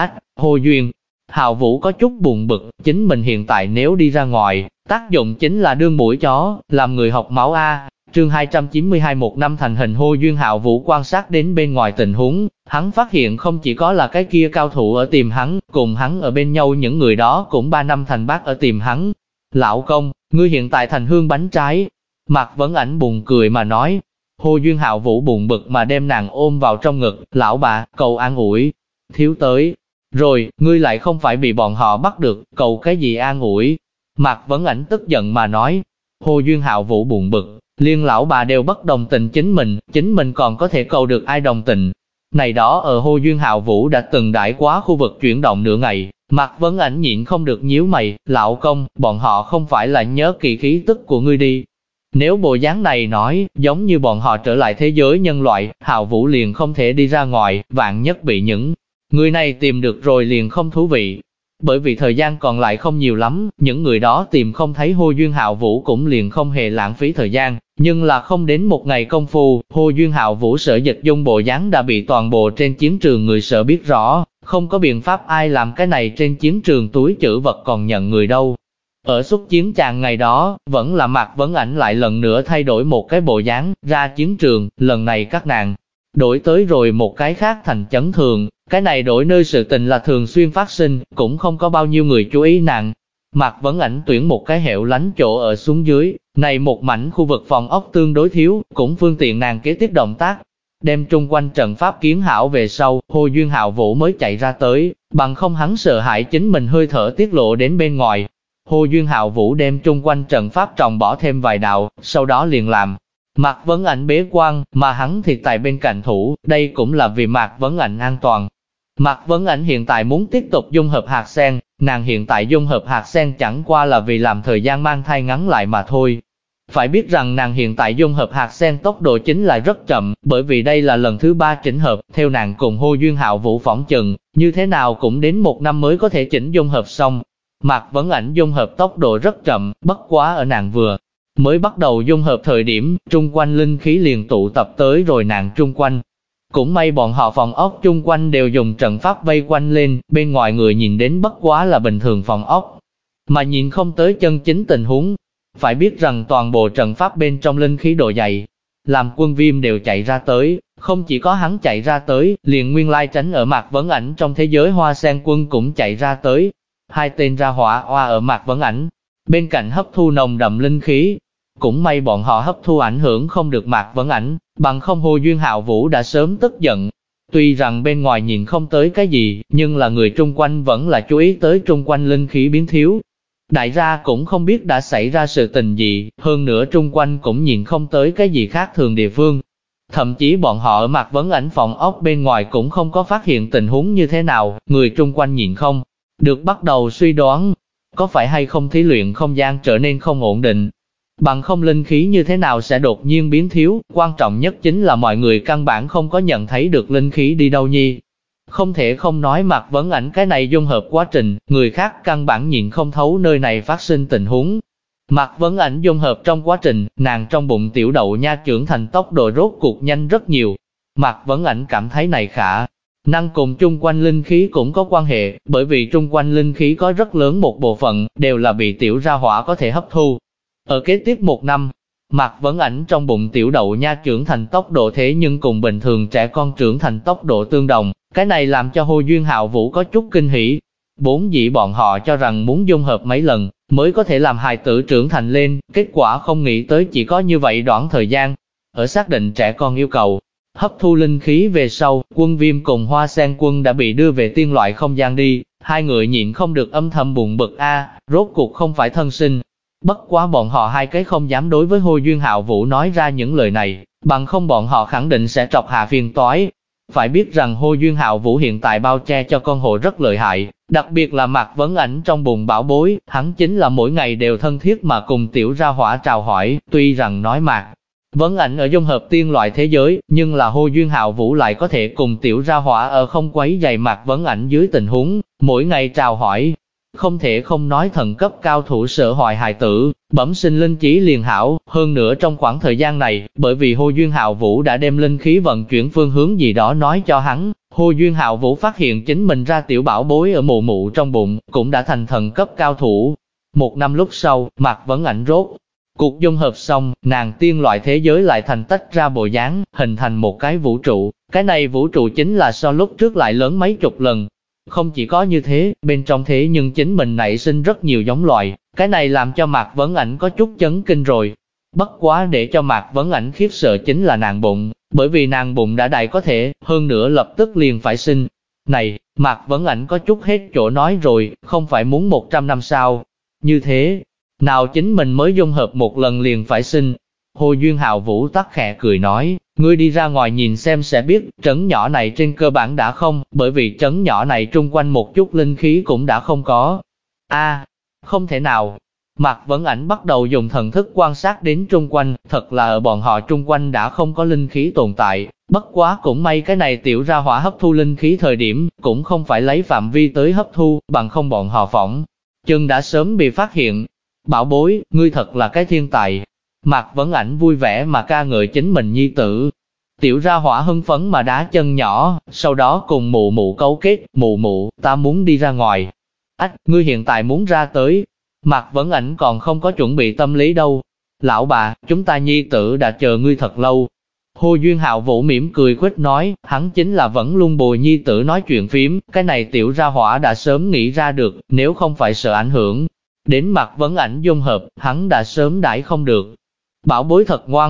Hồ Duyên Hạo Vũ có chút buồn bực, chính mình hiện tại nếu đi ra ngoài, tác dụng chính là đương mũi chó, làm người học máu A. Chương 292 một năm thành hình. Hồ Duyên Hạo Vũ quan sát đến bên ngoài tình huống, hắn phát hiện không chỉ có là cái kia cao thủ ở tìm hắn, cùng hắn ở bên nhau những người đó cũng 3 năm thành bác ở tìm hắn. Lão công, ngươi hiện tại thành hương bánh trái. Mạc Vấn Ảnh buồn cười mà nói. Hồ Duyên Hạo Vũ buồn bực mà đem nàng ôm vào trong ngực, lão bà, cầu an ủi. Thiếu tới rồi, ngươi lại không phải bị bọn họ bắt được, cầu cái gì an ủi. Mạc Vấn Ảnh tức giận mà nói. Hồ Duyên Hạo Vũ buồn bực, liên lão bà đều bất đồng tình chính mình còn có thể cầu được ai đồng tình. Này đó ở Hồ Duyên Hạo Vũ đã từng đãi quá khu vực chuyển động nửa ngày, Mạc Vấn Ảnh nhịn không được nhíu mày, lão công, bọn họ không phải là nhớ kỳ khí tức của ngươi đi. Nếu bộ dáng này nói, giống như bọn họ trở lại thế giới nhân loại, Hạo Vũ liền không thể đi ra ngoài, vạn nhất bị những người này tìm được rồi liền không thú vị. Bởi vì thời gian còn lại không nhiều lắm, những người đó tìm không thấy Hồ Duyên Hạo Vũ cũng liền không hề lãng phí thời gian, nhưng là không đến một ngày công phu, Hồ Duyên Hạo Vũ Sở Dịch Dung bộ dáng đã bị toàn bộ trên chiến trường người sợ biết rõ, không có biện pháp ai làm cái này trên chiến trường túi trữ vật còn nhận người đâu. Ở xuất chiến tràng ngày đó, vẫn là Mạc Vấn Ảnh lại lần nữa thay đổi một cái bộ dáng, ra chiến trường, lần này các nàng đổi tới rồi một cái khác thành chấn thường, cái này đổi nơi sự tình là thường xuyên phát sinh, cũng không có bao nhiêu người chú ý nàng. Mạc Vấn Ảnh tuyển một cái hẻo lánh chỗ ở xuống dưới, này một mảnh khu vực phòng ốc tương đối thiếu, cũng phương tiện nàng kế tiếp động tác. đem trung quanh trận pháp kiến hảo về sau, Hồ Duyên Hạo Vũ mới chạy ra tới, bằng không hắn sợ hãi chính mình hơi thở tiết lộ đến bên ngoài. Hồ Duyên Hạo Vũ đem trung quanh trận pháp trồng bỏ thêm vài đạo, sau đó liền làm Mạc Vấn Ảnh bế quan, mà hắn thì tại bên cạnh thủ, đây cũng là vì Mạc Vấn Ảnh an toàn. Mạc Vấn Ảnh hiện tại muốn tiếp tục dung hợp hạt sen, nàng hiện tại dung hợp hạt sen chẳng qua là vì làm thời gian mang thai ngắn lại mà thôi. Phải biết rằng nàng hiện tại dung hợp hạt sen tốc độ chính là rất chậm, bởi vì đây là lần thứ 3 chỉnh hợp, theo nàng cùng Hồ Duyên Hạo Vũ phỏng chừng, như thế nào cũng đến 1 năm mới có thể chỉnh dung hợp xong. Mạc Vấn Ảnh dung hợp tốc độ rất chậm, bất quá ở nàng vừa mới bắt đầu dung hợp thời điểm, trung quanh linh khí liền tụ tập tới rồi nàng trung quanh. Cũng may bọn họ phòng ốc chung quanh đều dùng trận pháp vây quanh lên, bên ngoài người nhìn đến bất quá là bình thường phòng ốc, mà nhìn không tới chân chính tình huống. Phải biết rằng toàn bộ trận pháp bên trong linh khí độ dày, làm Quân Viêm đều chạy ra tới, không chỉ có hắn chạy ra tới, liền nguyên lai tránh ở Mạc Vấn Ảnh trong thế giới Hoa Sen Quân cũng chạy ra tới. Hai tên ra hỏa oa ở Mạc Vấn Ảnh, bên cạnh hấp thu nồng đậm linh khí. Cũng may bọn họ hấp thu ảnh hưởng không được Mạc Vấn Ảnh, bằng không Hồ Duyên Hạo Vũ đã sớm tức giận. Tuy rằng bên ngoài nhìn không tới cái gì, nhưng là người trung quanh vẫn là chú ý tới trung quanh linh khí biến thiếu. Đại gia cũng không biết đã xảy ra sự tình gì, hơn nữa trung quanh cũng nhìn không tới cái gì khác thường địa phương. Thậm chí bọn họ ở Mạc Vấn Ảnh phòng ốc bên ngoài cũng không có phát hiện tình huống như thế nào, người trung quanh nhìn không được bắt đầu suy đoán, có phải hay không thí luyện không gian trở nên không ổn định. Bằng không linh khí như thế nào sẽ đột nhiên biến thiếu, quan trọng nhất chính là mọi người căn bản không có nhận thấy được linh khí đi đâu nhi. Không thể không nói Mạc Vấn Ảnh cái này dung hợp quá trình, người khác căn bản nhìn không thấu nơi này phát sinh tình huống. Mạc Vấn Ảnh dung hợp trong quá trình, nàng trong bụng tiểu đậu nha trưởng thành tốc độ rốt cuộc nhanh rất nhiều. Mạc Vấn Ảnh cảm thấy này khả năng cùng chung quanh linh khí cũng có quan hệ, bởi vì chung quanh linh khí có rất lớn một bộ phận, đều là bị tiểu ra hỏa có thể hấp thu. Ở kế tiếp 1 năm, Mạc Vấn Ảnh trong bụng tiểu đậu nha trưởng thành tốc độ thế nhưng cùng bình thường trẻ con trưởng thành tốc độ tương đồng, cái này làm cho Hồ Duyên Hạo Vũ có chút kinh hỉ. Vốn dĩ bọn họ cho rằng muốn dung hợp mấy lần mới có thể làm hài tử trưởng thành lên, kết quả không nghĩ tới chỉ có như vậy đoạn thời gian. Ở xác định trẻ con yêu cầu hấp thu linh khí về sau, Quân Viêm cùng Hoa Sen Quân đã bị đưa về tiên loại không gian đi, hai người nhịn không được âm thầm buồn bực rốt cuộc không phải thân sinh. Bất quá bọn họ hai cái không dám đối với Hồ Duyên Hạo Vũ nói ra những lời này, bằng không bọn họ khẳng định sẽ trọc hạ phiền toái. Phải biết rằng Hồ Duyên Hạo Vũ hiện tại bao che cho con hồ rất lợi hại, đặc biệt là Mạc Vấn Ảnh trong bụng bảo bối, hắn chính là mỗi ngày đều thân thiết mà cùng tiểu ra hỏa chào hỏi, tuy rằng nói Mạc Vấn Ảnh ở dung hợp tiên loại thế giới, nhưng là Hồ Duyên Hạo Vũ lại có thể cùng tiểu ra hỏa ở không quấy giày Mạc Vấn Ảnh dưới tình huống, mỗi ngày chào hỏi. Không thể không nói thần cấp cao thủ sợ hoài hài tử, bẩm sinh linh trí liền hảo, hơn nữa trong khoảng thời gian này, bởi vì Hồ Duyên Hạo Vũ đã đem linh khí vận chuyển phương hướng gì đó nói cho hắn, Hồ Duyên Hạo Vũ phát hiện chính mình ra tiểu bảo bối ở mụ mụ trong bụng, cũng đã thành thần cấp cao thủ. 1 năm lúc sau, Mạc Vấn Ảnh rốt cuộc dung hợp xong, nàng tiên loại thế giới lại thành tách ra bộ dáng, hình thành một cái vũ trụ, cái này vũ trụ chính là so lúc trước lại lớn mấy chục lần. Không chỉ có như thế, bên trong thế nhưng chính mình nảy sinh rất nhiều giống loài, cái này làm cho Mạc Vấn Ảnh có chút chấn kinh rồi. Bất quá để cho Mạc Vấn Ảnh khiếp sợ chính là nàng bụng, bởi vì nàng bụng đã đầy có thể, hơn nữa lập tức liền phải sinh. Này, Mạc Vấn Ảnh có chút hết chỗ nói rồi, không phải muốn 100 năm sao? Như thế, nào chính mình mới dung hợp một lần liền phải sinh? Hồ Duyên Hạo Vũ tắc khẽ cười nói, ngươi đi ra ngoài nhìn xem sẽ biết, trấn nhỏ này trên cơ bản đã không, bởi vì trấn nhỏ này trung quanh một chút linh khí cũng đã không có. Không thể nào. Mạc Vấn Ảnh bắt đầu dùng thần thức quan sát đến trung quanh, thật là ở bọn họ trung quanh đã không có linh khí tồn tại, bất quá cũng may cái này tiểu ra hỏa hấp thu linh khí thời điểm, cũng không phải lấy phạm vi tới hấp thu, bằng không bọn họ phỏng chừng đã sớm bị phát hiện. Bảo bối, ngươi thật là cái thiên tài. Mạc Vấn Ảnh vui vẻ mà ca ngợi chính mình nhi tử. Tiểu ra hỏa hưng phấn mà đá chân nhỏ, sau đó cùng mụ mụ cấu kết, mụ mụ, ta muốn đi ra ngoài. Ngươi hiện tại muốn ra tới. Mạc Vấn Ảnh còn không có chuẩn bị tâm lý đâu. Lão bà, chúng ta nhi tử đã chờ ngươi thật lâu. Hồ Duyên Hạo Vũ mỉm cười khuếch nói, hắn chính là vẫn luôn bồi nhi tử nói chuyện phím, cái này tiểu ra hỏa đã sớm nghĩ ra được, nếu không phải sợ ảnh hưởng đến Mạc Vấn Ảnh dung hợp, hắn đã sớm đãi không được. Bảo bối thật ngoan.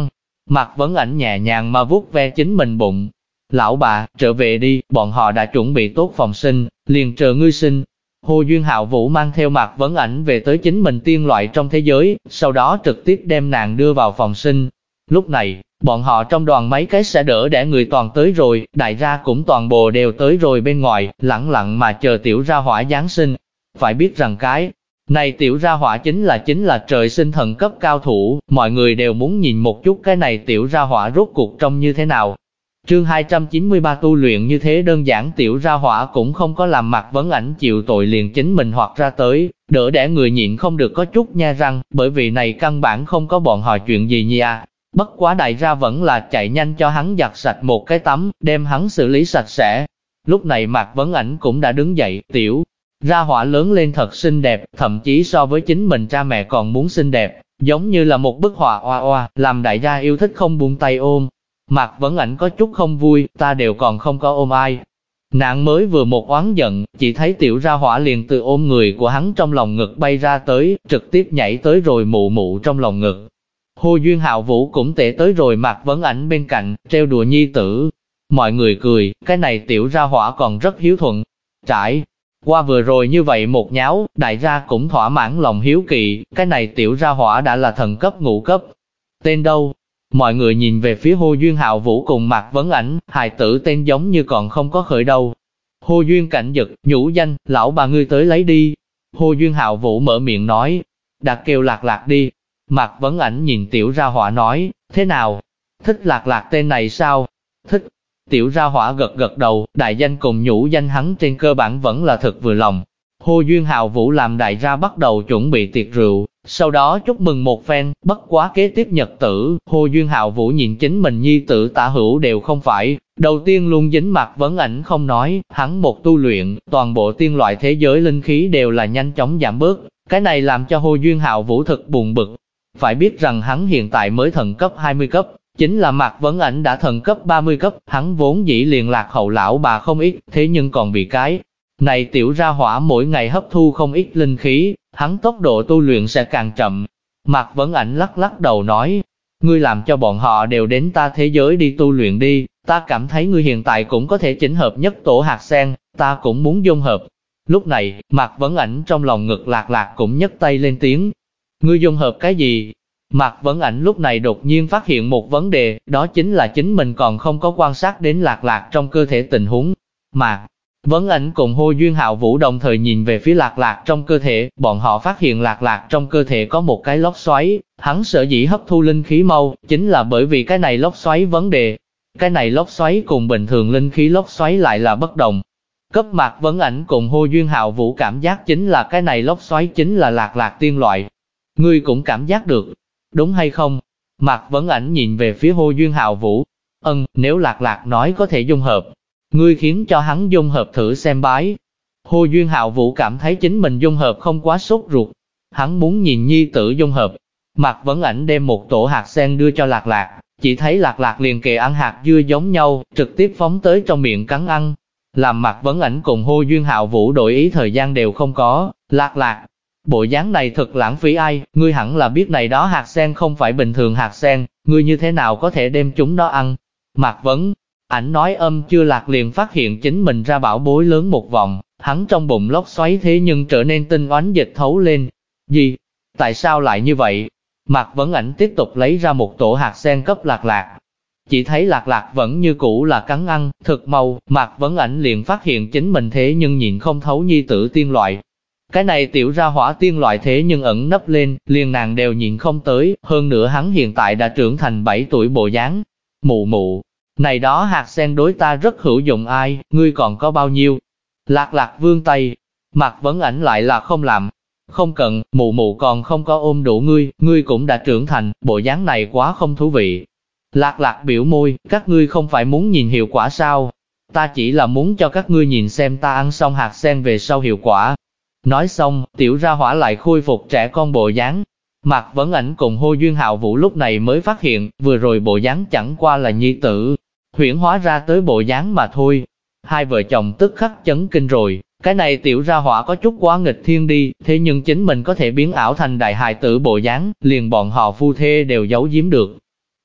Mạc Vấn Ảnh nhẹ nhàng mà vuốt ve chính mình bụng. Lão bà, trở về đi, bọn họ đã chuẩn bị tốt phòng sinh, liền chờ ngươi sinh. Hồ Duyên Hạo Vũ mang theo Mạc Vấn Ảnh về tới chính mình tiên loại trong thế giới, sau đó trực tiếp đem nàng đưa vào phòng sinh. Lúc này, bọn họ trong đoàn mấy cái sẽ đỡ đẻ người toàn tới rồi, đại gia cũng toàn bộ đều tới rồi bên ngoài, lẳng lặng mà chờ tiểu ra hỏa Giáng sinh. Phải biết rằng cái này tiểu ra hỏa chính là trời sinh thần cấp cao thủ, mọi người đều muốn nhìn một chút cái này tiểu ra hỏa rốt cuộc trông như thế nào. Chương 293 tu luyện như thế đơn giản tiểu ra hỏa cũng không có làm Mạc Vấn Ảnh chịu tội liền chính mình hoặc ra tới, đỡ đẻ người nhịn không được có chút nha răng, bởi vì này căn bản không có bọn họ chuyện gì nha. Bất quá đại gia vẫn là chạy nhanh cho hắn giặt sạch một cái tắm, đem hắn xử lý sạch sẽ. Lúc này Mạc Vấn Ảnh cũng đã đứng dậy, tiểu ra hỏa lớn lên thật xinh đẹp, thậm chí so với chính mình cha mẹ còn muốn xinh đẹp, giống như là một bức họa oa oa, làm đại gia yêu thích không buông tay ôm. Mạc Vấn Ảnh có chút không vui, ta đều còn không có ôm ai. Nàng mới vừa một oán giận, chỉ thấy tiểu ra hỏa liền từ ôm người của hắn trong lòng ngực bay ra tới, trực tiếp nhảy tới rồi mụ mụ trong lòng ngực. Hồ Duyên Hạo Vũ cũng tệ tới rồi Mạc Vấn Ảnh bên cạnh, trêu đùa nhi tử. Mọi người cười, cái này tiểu ra hỏa còn rất hiếu thuận. Trải qua vừa rồi như vậy một nháo, đại gia cũng thỏa mãn lòng hiếu kỳ, cái này tiểu ra hỏa đã là thần cấp ngũ cấp. Tên đâu? Mọi người nhìn về phía Hồ Duyên Hạo Vũ cùng Mạc Vấn Ảnh, hài tử tên giống như còn không có khởi đâu. Hồ Duyên Cảnh giật, nhũ danh, lão bà ngươi tới lấy đi. Hồ Duyên Hạo Vũ mở miệng nói, đặt kêu Lạc Lạc đi. Mạc Vấn Ảnh nhìn tiểu ra hỏa nói, thế nào? Thích Lạc Lạc tên này sao? Thích. Tiểu ra hỏa gật gật đầu, đại danh cùng nhũ danh hắn trên cơ bản vẫn là thật vừa lòng. Hồ Duyên Hạo Vũ làm đại gia bắt đầu chuẩn bị tiệc rượu, sau đó chúc mừng một phen, bất quá kế tiếp nhật tử, Hồ Duyên Hạo Vũ nhìn chính mình nhi tử Tả Hữu đều không phải, đầu tiên luôn dính Mạc Vấn Ảnh không nói, hắn một tu luyện, toàn bộ tiên loại thế giới linh khí đều là nhanh chóng giảm bớt, cái này làm cho Hồ Duyên Hạo Vũ thật buồn bực. Phải biết rằng hắn hiện tại mới thần cấp 20 cấp, chính là Mạc Vấn Ảnh đã thần cấp 30 cấp, hắn vốn dĩ liền lạc hậu lão bà không ít, thế nhưng còn bị cái này tiểu ra hỏa mỗi ngày hấp thu không ít linh khí, hắn tốc độ tu luyện sẽ càng chậm. Mạc Vấn Ảnh lắc lắc đầu nói, ngươi làm cho bọn họ đều đến ta thế giới đi tu luyện đi, ta cảm thấy ngươi hiện tại cũng có thể chỉnh hợp nhất tổ hạt sen, ta cũng muốn dung hợp. Lúc này, Mạc Vấn Ảnh trong lòng ngực Lạc Lạc cũng nhấc tay lên tiếng, ngươi dung hợp cái gì? Mạc Vấn Ảnh lúc này đột nhiên phát hiện một vấn đề, đó chính là chính mình còn không có quan sát đến Lạc Lạc trong cơ thể tình huống. Mạc Vấn Ảnh cùng Hồ Duyên Hạo Vũ đồng thời nhìn về phía Lạc Lạc trong cơ thể, bọn họ phát hiện Lạc Lạc trong cơ thể có một cái lốc xoáy, hắn sở dĩ hấp thu linh khí mau, chính là bởi vì cái này lốc xoáy vấn đề. Cái này lốc xoáy cùng bình thường linh khí lốc xoáy lại là bất đồng. Cấp Mạc Vấn Ảnh cùng Hồ Duyên Hạo Vũ cảm giác chính là cái này lốc xoáy chính là Lạc Lạc tiên loại. Ngươi cũng cảm giác được, đúng hay không? Mạc Vấn Ảnh nhìn về phía Hồ Duyên Hạo Vũ. Nếu Lạc Lạc nói có thể dung hợp, ngươi khiến cho hắn dung hợp thử xem bái. Hồ Duyên Hạo Vũ cảm thấy chính mình dung hợp không quá sốt ruột. Hắn muốn nhìn nhi tử dung hợp. Mạc Vấn Ảnh đem một tổ hạt sen đưa cho Lạc Lạc, chỉ thấy Lạc Lạc liền kề ăn hạt dưa giống nhau, trực tiếp phóng tới trong miệng cắn ăn. Làm Mạc Vấn Ảnh cùng Hồ Duyên Hạo Vũ đổi ý thời gian đều không có. Lạc Lạc, bộ dáng này thật lãng phí ai, ngươi hẳn là biết này đó hạt sen không phải bình thường hạt sen, ngươi như thế nào có thể đem chúng nó ăn? Mạc Vấn Ảnh nói chưa lạc liền phát hiện chính mình ra bảo bối lớn một vòng, hắn trong bụng lốc xoáy thế nhưng trở nên tinh oánh dịch thấu lên. Gì? Tại sao lại như vậy? Mạc Vấn Ảnh tiếp tục lấy ra một tổ hạt sen cấp Lạc Lạc. Chỉ thấy Lạc Lạc vẫn như cũ là cắn ăn, thực mau, Mạc Vấn Ảnh liền phát hiện chính mình thế nhưng nhìn không thấu nhi tử tiên loại. Cái này tiểu ra hỏa tiên loại thế nhưng ẩn nấp lên, liền nàng đều nhìn không tới, hơn nữa hắn hiện tại đã trưởng thành 7 tuổi bộ dáng. Mụ mụ, này đó hạt sen đối ta rất hữu dụng ai, ngươi còn có bao nhiêu? Lạc Lạc vươn tay, Mạc Vấn Ảnh lại là không làm. Không cần, mụ mụ còn không có ôm đủ ngươi cũng đã trưởng thành, bộ dáng này quá không thú vị. Lạc Lạc biểu môi, các ngươi không phải muốn nhìn hiệu quả sao? Ta chỉ là muốn cho các ngươi nhìn xem ta ăn xong hạt sen về sau hiệu quả. Nói xong, tiểu ra hỏa lại khôi phục trẻ con bộ dáng. Mạc Vấn Ảnh cùng Hồ Duyên Hạo Vũ lúc này mới phát hiện, vừa rồi bộ dáng chẳng qua là nhi tử huyễn hóa ra tới bộ dáng mà thôi. Hai vợ chồng tức khắc chấn kinh rồi, cái này tiểu ra hỏa có chút quá nghịch thiên đi, thế nhưng chính mình có thể biến ảo thành đại hài tử bộ dáng, liền bọn họ phu thê đều giấu giếm được.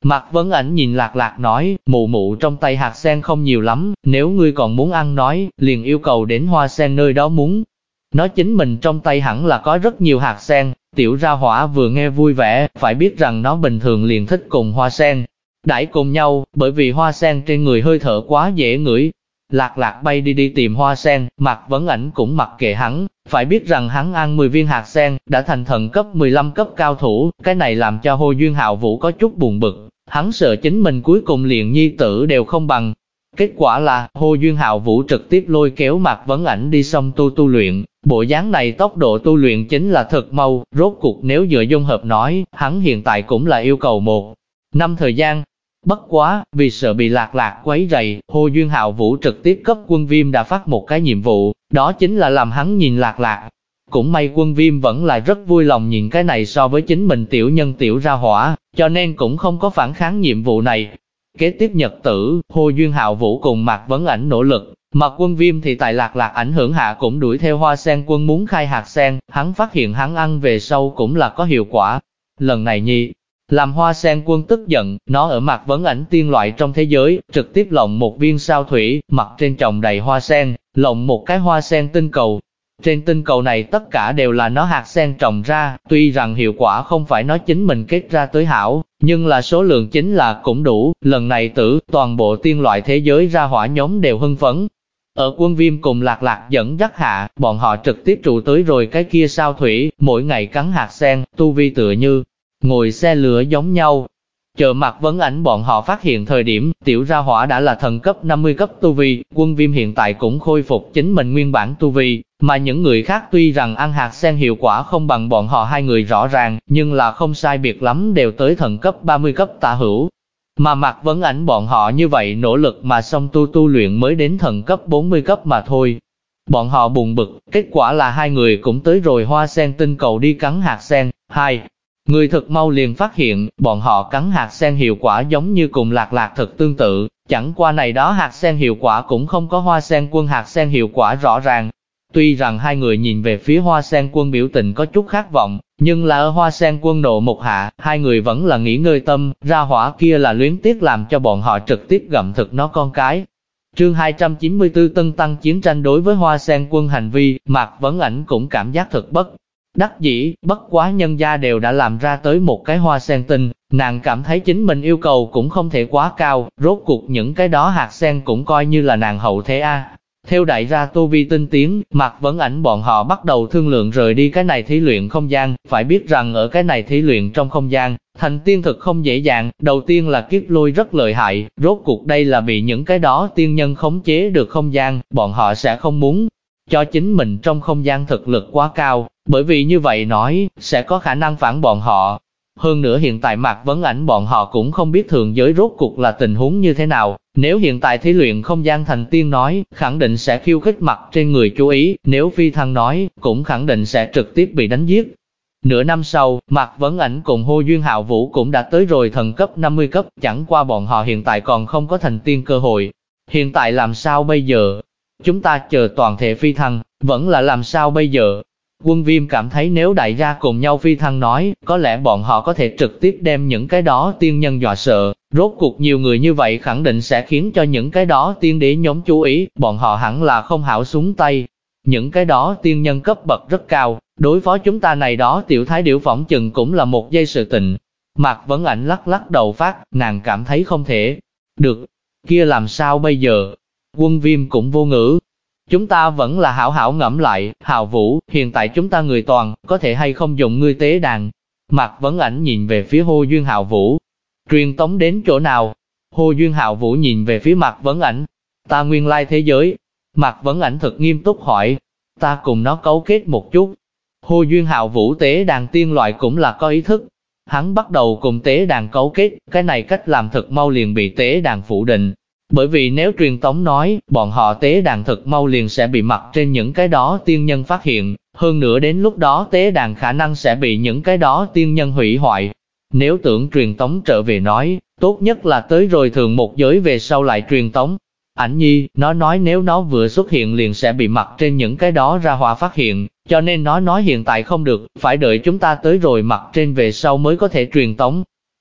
Mạc Vấn Ảnh nhìn Lạc Lạc nói, mụ mụ trong tay hạt sen không nhiều lắm, nếu ngươi còn muốn ăn nói, liền yêu cầu đến hoa sen nơi đó muốn. Nó chính mình trong tay hẳn là có rất nhiều hạt sen, tiểu ra hỏa vừa nghe vui vẻ, phải biết rằng nó bình thường liền thích cùng hoa sen đãi cùng nhau, bởi vì hoa sen trên người hơi thở quá dễ ngửi. Lạc Lạc bay đi tìm hoa sen, Mạc Vấn Ảnh cũng mặc kệ hắn, phải biết rằng hắn ăn 10 viên hạt sen, đã thành thần cấp 15 cấp cao thủ, cái này làm cho Hồ Duyên Hạo Vũ có chút buồn bực, hắn sợ chính mình cuối cùng liền nhi tử đều không bằng. Kết quả là, Hồ Duyên Hạo Vũ trực tiếp lôi kéo Mạc Vấn Ảnh đi xong tu luyện, bộ dáng này tốc độ tu luyện chính là thật mau, rốt cuộc nếu dựa dung hợp nói, hắn hiện tại cũng là yêu cầu 1 năm thời gian. Bất quá, vì sợ bị Lạc Lạc quấy rầy, Hồ Duyên Hạo Vũ trực tiếp cấp Quân Viêm đã phát một cái nhiệm vụ, đó chính là làm hắn nhìn Lạc Lạc. Cũng may Quân Viêm vẫn là rất vui lòng nhìn cái này so với chính mình tiểu nhân tiểu ra hỏa, cho nên cũng không có phản kháng nhiệm vụ này. Kế tiếp nhật tử, Hồ Duyên Hạo Vũ cùng Mạc Vấn Ảnh nỗ lực, mà Quân Viêm thì tại Lạc Lạc ảnh hưởng hạ cũng đuổi theo hoa sen quân muốn khai hạt sen, hắn phát hiện hắn ăn về sau cũng là có hiệu quả. Lần này nhi, làm hoa sen quân tức giận, nó ở Mạc Vấn Ảnh tiên loại trong thế giới, trực tiếp lộng một viên sao thủy, mặt trên trồng đầy hoa sen, lộng một cái hoa sen tinh cầu. Trên tinh cầu này tất cả đều là nó hạt sen trồng ra, tuy rằng hiệu quả không phải nó chính mình kết ra tới hảo, nhưng là số lượng chính là cũng đủ, lần này toàn bộ tiên loại thế giới ra hỏa nhóm đều hưng phấn. Ở Quân Viêm cùng Lạc Lạc dẫn dắt hạ, bọn họ trực tiếp trụ tới rồi cái kia sao thủy, mỗi ngày cắn hạt sen, tu vi tựa như ngồi xe lửa giống nhau. Chờ Mạc Vấn Ảnh bọn họ phát hiện thời điểm, tiểu ra hỏa đã là thần cấp 50 cấp tu vi, Quân Viêm hiện tại cũng khôi phục chính mình nguyên bản tu vi, mà những người khác tuy rằng ăn hạt sen hiệu quả không bằng bọn họ hai người rõ ràng, nhưng là không sai biệt lắm đều tới thần cấp 30 cấp tả hữu. Mà Mạc Vấn Ảnh bọn họ như vậy nỗ lực mà xong tu luyện mới đến thần cấp 40 cấp mà thôi. Bọn họ buồn bực, kết quả là hai người cũng tới rồi hoa sen tinh cầu đi cắn hạt sen. Hai người thực mau liền phát hiện, bọn họ cắn hạt sen hiệu quả giống như cùng Lạc Lạc thật tương tự, chẳng qua này đó hạt sen hiệu quả cũng không có hoa sen quân hạt sen hiệu quả rõ ràng. Tuy rằng hai người nhìn về phía hoa sen quân biểu tình có chút khát vọng, nhưng là ở hoa sen quân nộ một hạ, hai người vẫn là nghỉ ngơi tâm, ra hỏa kia là luyến tiếc làm cho bọn họ trực tiếp gặm thực nó con cái. Chương 294 Tân tăng chiến tranh. Đối với hoa sen quân hành vi, Mạc Vấn Ảnh cũng cảm giác thực bất đắc dĩ, bất quá nhân gia đều đã làm ra tới một cái hoa sen tinh, nàng cảm thấy chính mình yêu cầu cũng không thể quá cao, rốt cuộc những cái đó hạt sen cũng coi như là nàng hậu thế a. Theo đại gia tu vi tinh tiến, Mạc Vấn Ảnh bọn họ bắt đầu thương lượng rời đi cái này thí luyện không gian, phải biết rằng ở cái này thí luyện trong không gian, thành tiên thực không dễ dàng, đầu tiên là kiếp lôi rất lợi hại, rốt cuộc đây là bị những cái đó tiên nhân khống chế được không gian, bọn họ sẽ không muốn cho chính mình trong không gian thực lực quá cao, bởi vì như vậy nói, sẽ có khả năng phản bọn họ. Hơn nữa hiện tại Mạc Vấn Ảnh bọn họ cũng không biết thượng giới rốt cuộc là tình huống như thế nào, nếu hiện tại thí luyện không gian thành tiên nói, khẳng định sẽ khiêu khích mặt trên người chú ý, nếu phi thăng nói, cũng khẳng định sẽ trực tiếp bị đánh giết. Nửa năm sau, Mạc Vấn Ảnh cùng Hồ Duyên Hạo Vũ cũng đã tới rồi thần cấp 50 cấp, chẳng qua bọn họ hiện tại còn không có thành tiên cơ hội. Hiện tại làm sao bây giờ? Chúng ta chờ toàn thể phi thăng, vẫn là làm sao bây giờ? Quân Viêm cảm thấy nếu đại gia cùng nhau phi thăng nói, có lẽ bọn họ có thể trực tiếp đem những cái đó tiên nhân dọa sợ, rốt cuộc nhiều người như vậy khẳng định sẽ khiến cho những cái đó tiên đế nhóm chú ý, bọn họ hẳn là không hảo xuống tay. Những cái đó tiên nhân cấp bậc rất cao, đối phó chúng ta này đó tiểu thái điểu phỏng chừng cũng là một giây sự tình. Mạc Vấn Ảnh lắc lắc đầu phát, nàng cảm thấy không thể được, kia làm sao bây giờ? Quân Viêm cũng vô ngữ. Chúng ta vẫn là hảo hảo ngẫm lại, Hạo Vũ, hiện tại chúng ta người toàn, có thể hay không dùng ngươi tế đàn? Mạc Vấn Ảnh nhìn về phía Hồ Duyên Hạo Vũ. Truyền tống đến chỗ nào? Hồ Duyên Hạo Vũ nhìn về phía Mạc Vấn Ảnh. Ta nguyên lai thế giới. Mạc Vấn Ảnh thật nghiêm túc hỏi. Ta cùng nó cấu kết một chút. Hồ Duyên Hạo Vũ tế đàn tiên loại cũng là có ý thức. Hắn bắt đầu cùng tế đàn cấu kết, cái này cách làm thật mau liền bị tế đàn phủ định. Bởi vì nếu truyền tống nói, bọn họ tế đàn thực mau liền sẽ bị mặt trên những cái đó tiên nhân phát hiện, hơn nữa đến lúc đó tế đàn khả năng sẽ bị những cái đó tiên nhân hủy hoại. Nếu tưởng truyền tống trở về nói, tốt nhất là tới rồi thường một giới về sau lại truyền tống. Ảnh Nhi, nó nói nếu nó vừa xuất hiện liền sẽ bị mặt trên những cái đó ra hỏa phát hiện, cho nên nó nói hiện tại không được, phải đợi chúng ta tới rồi mặt trên về sau mới có thể truyền tống.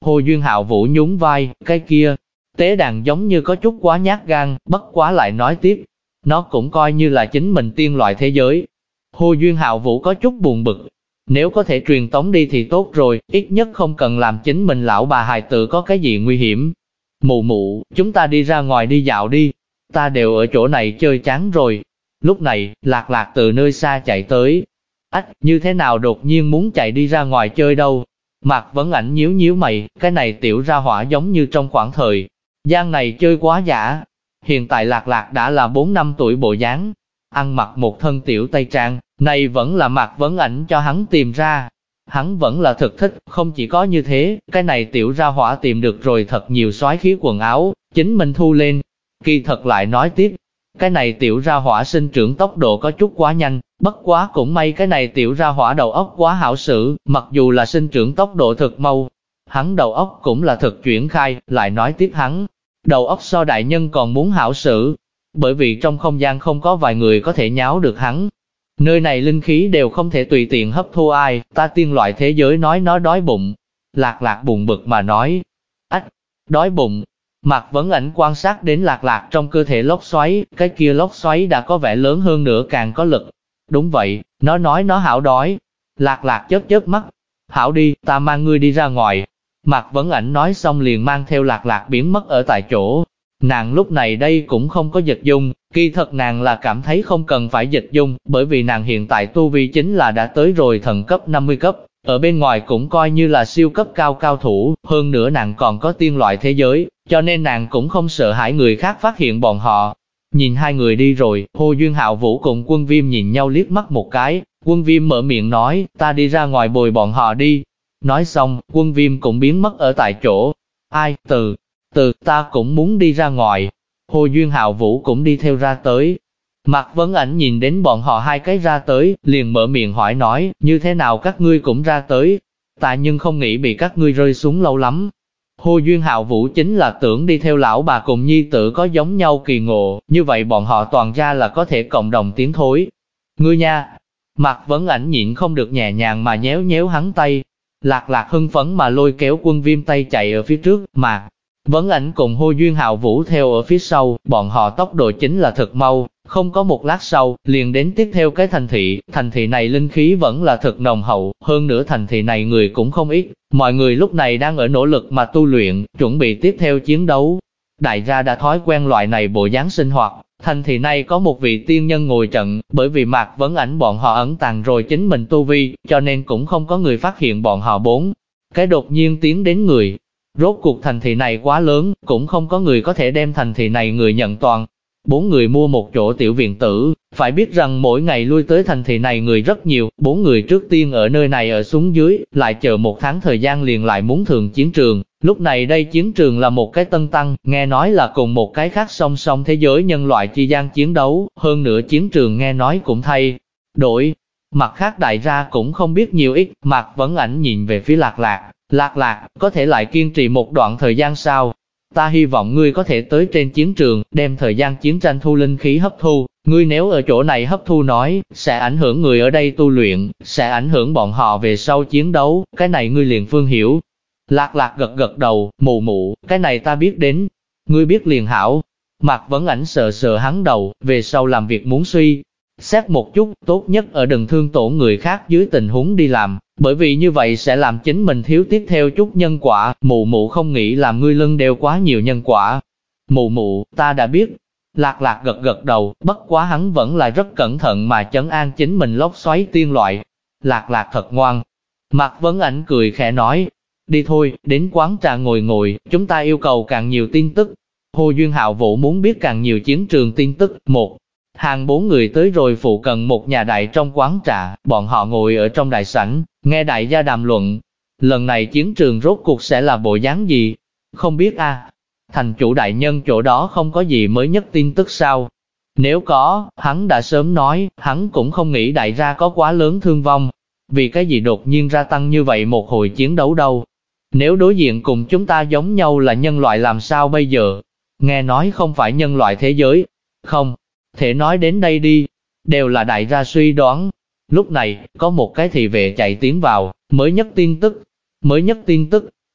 Hồ Duyên Hạo Vũ nhún vai, cái kia, tế đàn giống như có chút quá nhát gan, bất quá lại nói tiếp, nó cũng coi như là chính mình tiên loại thế giới. Hồ Duyên Hạo Vũ có chút buồn bực, nếu có thể truyền tống đi thì tốt rồi, ít nhất không cần làm chính mình lão bà hài tử có cái gì nguy hiểm. Mụ mụ, chúng ta đi ra ngoài đi dạo đi, ta đều ở chỗ này chơi chán rồi. Lúc này, Lạc Lạc từ nơi xa chạy tới. Ách, như thế nào đột nhiên muốn chạy đi ra ngoài chơi đâu? Mạc Vấn Ảnh nhíu nhíu mày, cái này tiểu ra hỏa giống như trong khoảng thời gian này chơi quá giả. Hiện tại Lạc Lạc đã là 4 năm tuổi bộ dáng, ăn mặc một thân tiểu tây trang, này vẫn là Mạc Vấn Ảnh cho hắn tìm ra. Hắn vẫn là thực thích, không chỉ có như thế, cái này tiểu ra hỏa tìm được rồi thật nhiều soái khí quần áo, chính mình thu lên. Kỳ thật lại nói tiếp, cái này tiểu ra hỏa sinh trưởng tốc độ có chút quá nhanh, bất quá cũng may cái này tiểu ra hỏa đầu óc quá hảo xử, mặc dù là sinh trưởng tốc độ thực mau. Hắn đầu óc cũng là thực chuyển khai, lại nói tiếp hắn, đầu óc so đại nhân còn muốn hảo xử, bởi vì trong không gian không có vài người có thể nháo được hắn. Nơi này linh khí đều không thể tùy tiện hấp thu ai, ta tiên loại thế giới nói nó đói bụng. Lạc Lạc buồn bực mà nói, ách, đói bụng. Mạc Vấn Ảnh quan sát đến Lạc Lạc trong cơ thể lốc xoáy, cái kia lốc xoáy đã có vẻ lớn hơn nữa càng có lực. Đúng vậy, nó nói nó hảo đói. Lạc Lạc chớp chớp mắt, hảo đi, ta mang ngươi đi ra ngoài. Mạc Vấn Ảnh nói xong liền mang theo Lạc Lạc biến mất ở tại chỗ. Nàng lúc này đây cũng không có dịch dung, kỳ thật nàng là cảm thấy không cần phải dịch dung, bởi vì nàng hiện tại tu vi chính là đã tới rồi thần cấp 50 cấp, ở bên ngoài cũng coi như là siêu cấp cao cao thủ, hơn nữa nàng còn có tiên loại thế giới, cho nên nàng cũng không sợ hãi người khác phát hiện bọn họ. Nhìn hai người đi rồi, Hồ Duyên Hạo Vũ cùng Quân Viêm nhìn nhau liếc mắt một cái, Quân Viêm mở miệng nói, ta đi ra ngoài bồi bọn họ đi. Nói xong, Quân Viêm cũng biến mất ở tại chỗ. Ai, từ, ta cũng muốn đi ra ngoài. Hồ Duyên Hạo Vũ cũng đi theo ra tới. Mạc Vấn Ảnh nhìn đến bọn họ hai cái ra tới, liền mở miệng hỏi nói, như thế nào các ngươi cũng ra tới. Ta nhưng không nghĩ bị các ngươi rơi xuống lâu lắm. Hồ Duyên Hạo Vũ chính là tưởng đi theo lão bà cùng nhi tử có giống nhau kỳ ngộ, như vậy bọn họ toàn ra là có thể cộng đồng tiến thối. Ngươi nha! Mạc Vấn Ảnh nhịn không được nhẹ nhàng mà nhéo nhéo hắn tay. Lạc Lạc hưng phấn mà lôi kéo Quân Viêm tay chạy ở phía trước, Mạc Vấn Ảnh cùng Hồ Duyên Hạo Vũ theo ở phía sau, bọn họ tốc độ chính là thật mau, không có một lát sau, liền đến tiếp theo cái thành thị này linh khí vẫn là thật nồng hậu, hơn nữa thành thị này người cũng không ít, mọi người lúc này đang ở nỗ lực mà tu luyện, chuẩn bị tiếp theo chiến đấu. Đại gia đã thói quen loại này bộ dáng sinh hoạt, thành thị này có một vị tiên nhân ngồi trận, bởi vì Mạc Vấn Ảnh bọn họ ẩn tàng rồi chính mình tu vi, cho nên cũng không có người phát hiện bọn họ bốn cái đột nhiên tiến đến người. Rốt cuộc thành thị này quá lớn, cũng không có người có thể đem thành thị này người nhận toàn. 4 người mua một chỗ tiểu viện tử, phải biết rằng mỗi ngày lui tới thành thị này người rất nhiều, 4 người trước tiên ở nơi này ở xuống dưới, lại chờ 1 tháng thời gian liền lại muốn thường chiến trường. Lúc này đây chiến trường là một cái tân tăng, nghe nói là cùng một cái khác song song thế giới nhân loại chi gian chiến đấu, hơn nữa chiến trường nghe nói cũng thay đổi. Mặt khác đại gia cũng không biết nhiều ít, Mạc Vấn Ảnh nhìn về phía Lạc Lạc. Lạc Lạc, có thể lại kiên trì một đoạn thời gian sao? Ta hy vọng ngươi có thể tới trên chiến trường, đem thời gian chiến tranh thu linh khí hấp thu. Ngươi nếu ở chỗ này hấp thu nói, sẽ ảnh hưởng người ở đây tu luyện, sẽ ảnh hưởng bọn họ về sau chiến đấu, cái này ngươi liền phương hiểu. Lạc Lạc gật gật đầu, mụ mụ, cái này ta biết đến. Ngươi biết liền hảo. Mạc Vấn Ảnh sờ sờ hắn đầu, về sau làm việc muốn suy xét một chút, tốt nhất ở đừng thương tổn người khác dưới tình huống đi làm, bởi vì như vậy sẽ làm chính mình thiếu tiếp theo chút nhân quả, mụ mụ không nghĩ làm ngươi lưng đeo quá nhiều nhân quả. Mụ mụ, ta đã biết. Lạc Lạc gật gật đầu, bất quá hắn vẫn là rất cẩn thận mà trấn an chính mình lốc xoáy tiên loại. Lạc Lạc thật ngoan. Mạc Vấn Ảnh cười khẽ nói, đi thôi, đến quán trà ngồi ngồi, chúng ta yêu cầu càng nhiều tin tức. Hồ Duyên Hạo Vũ muốn biết càng nhiều chiến trường tin tức. Một hàng 4 người tới rồi phụ cận một nhà đại trong quán trà, bọn họ ngồi ở trong đại sảnh, nghe đại gia đàm luận. Lần này chiến trường rốt cuộc sẽ là bộ dáng gì? Không biết a. Thành chủ đại nhân chỗ đó không có gì mới nhất tin tức sao? Nếu có, hắn đã sớm nói, hắn cũng không nghĩ đại gia có quá lớn thương vong. Vì cái gì đột nhiên ra tăng như vậy một hồi chiến đấu đâu? Nếu đối diện cùng chúng ta giống nhau là nhân loại làm sao bây giờ? Nghe nói không phải nhân loại thế giới. Không thể nói đến đây đi, đều là đại gia suy đoán. Lúc này, có một cái thị vệ chạy tiến vào, mới nhất tin tức.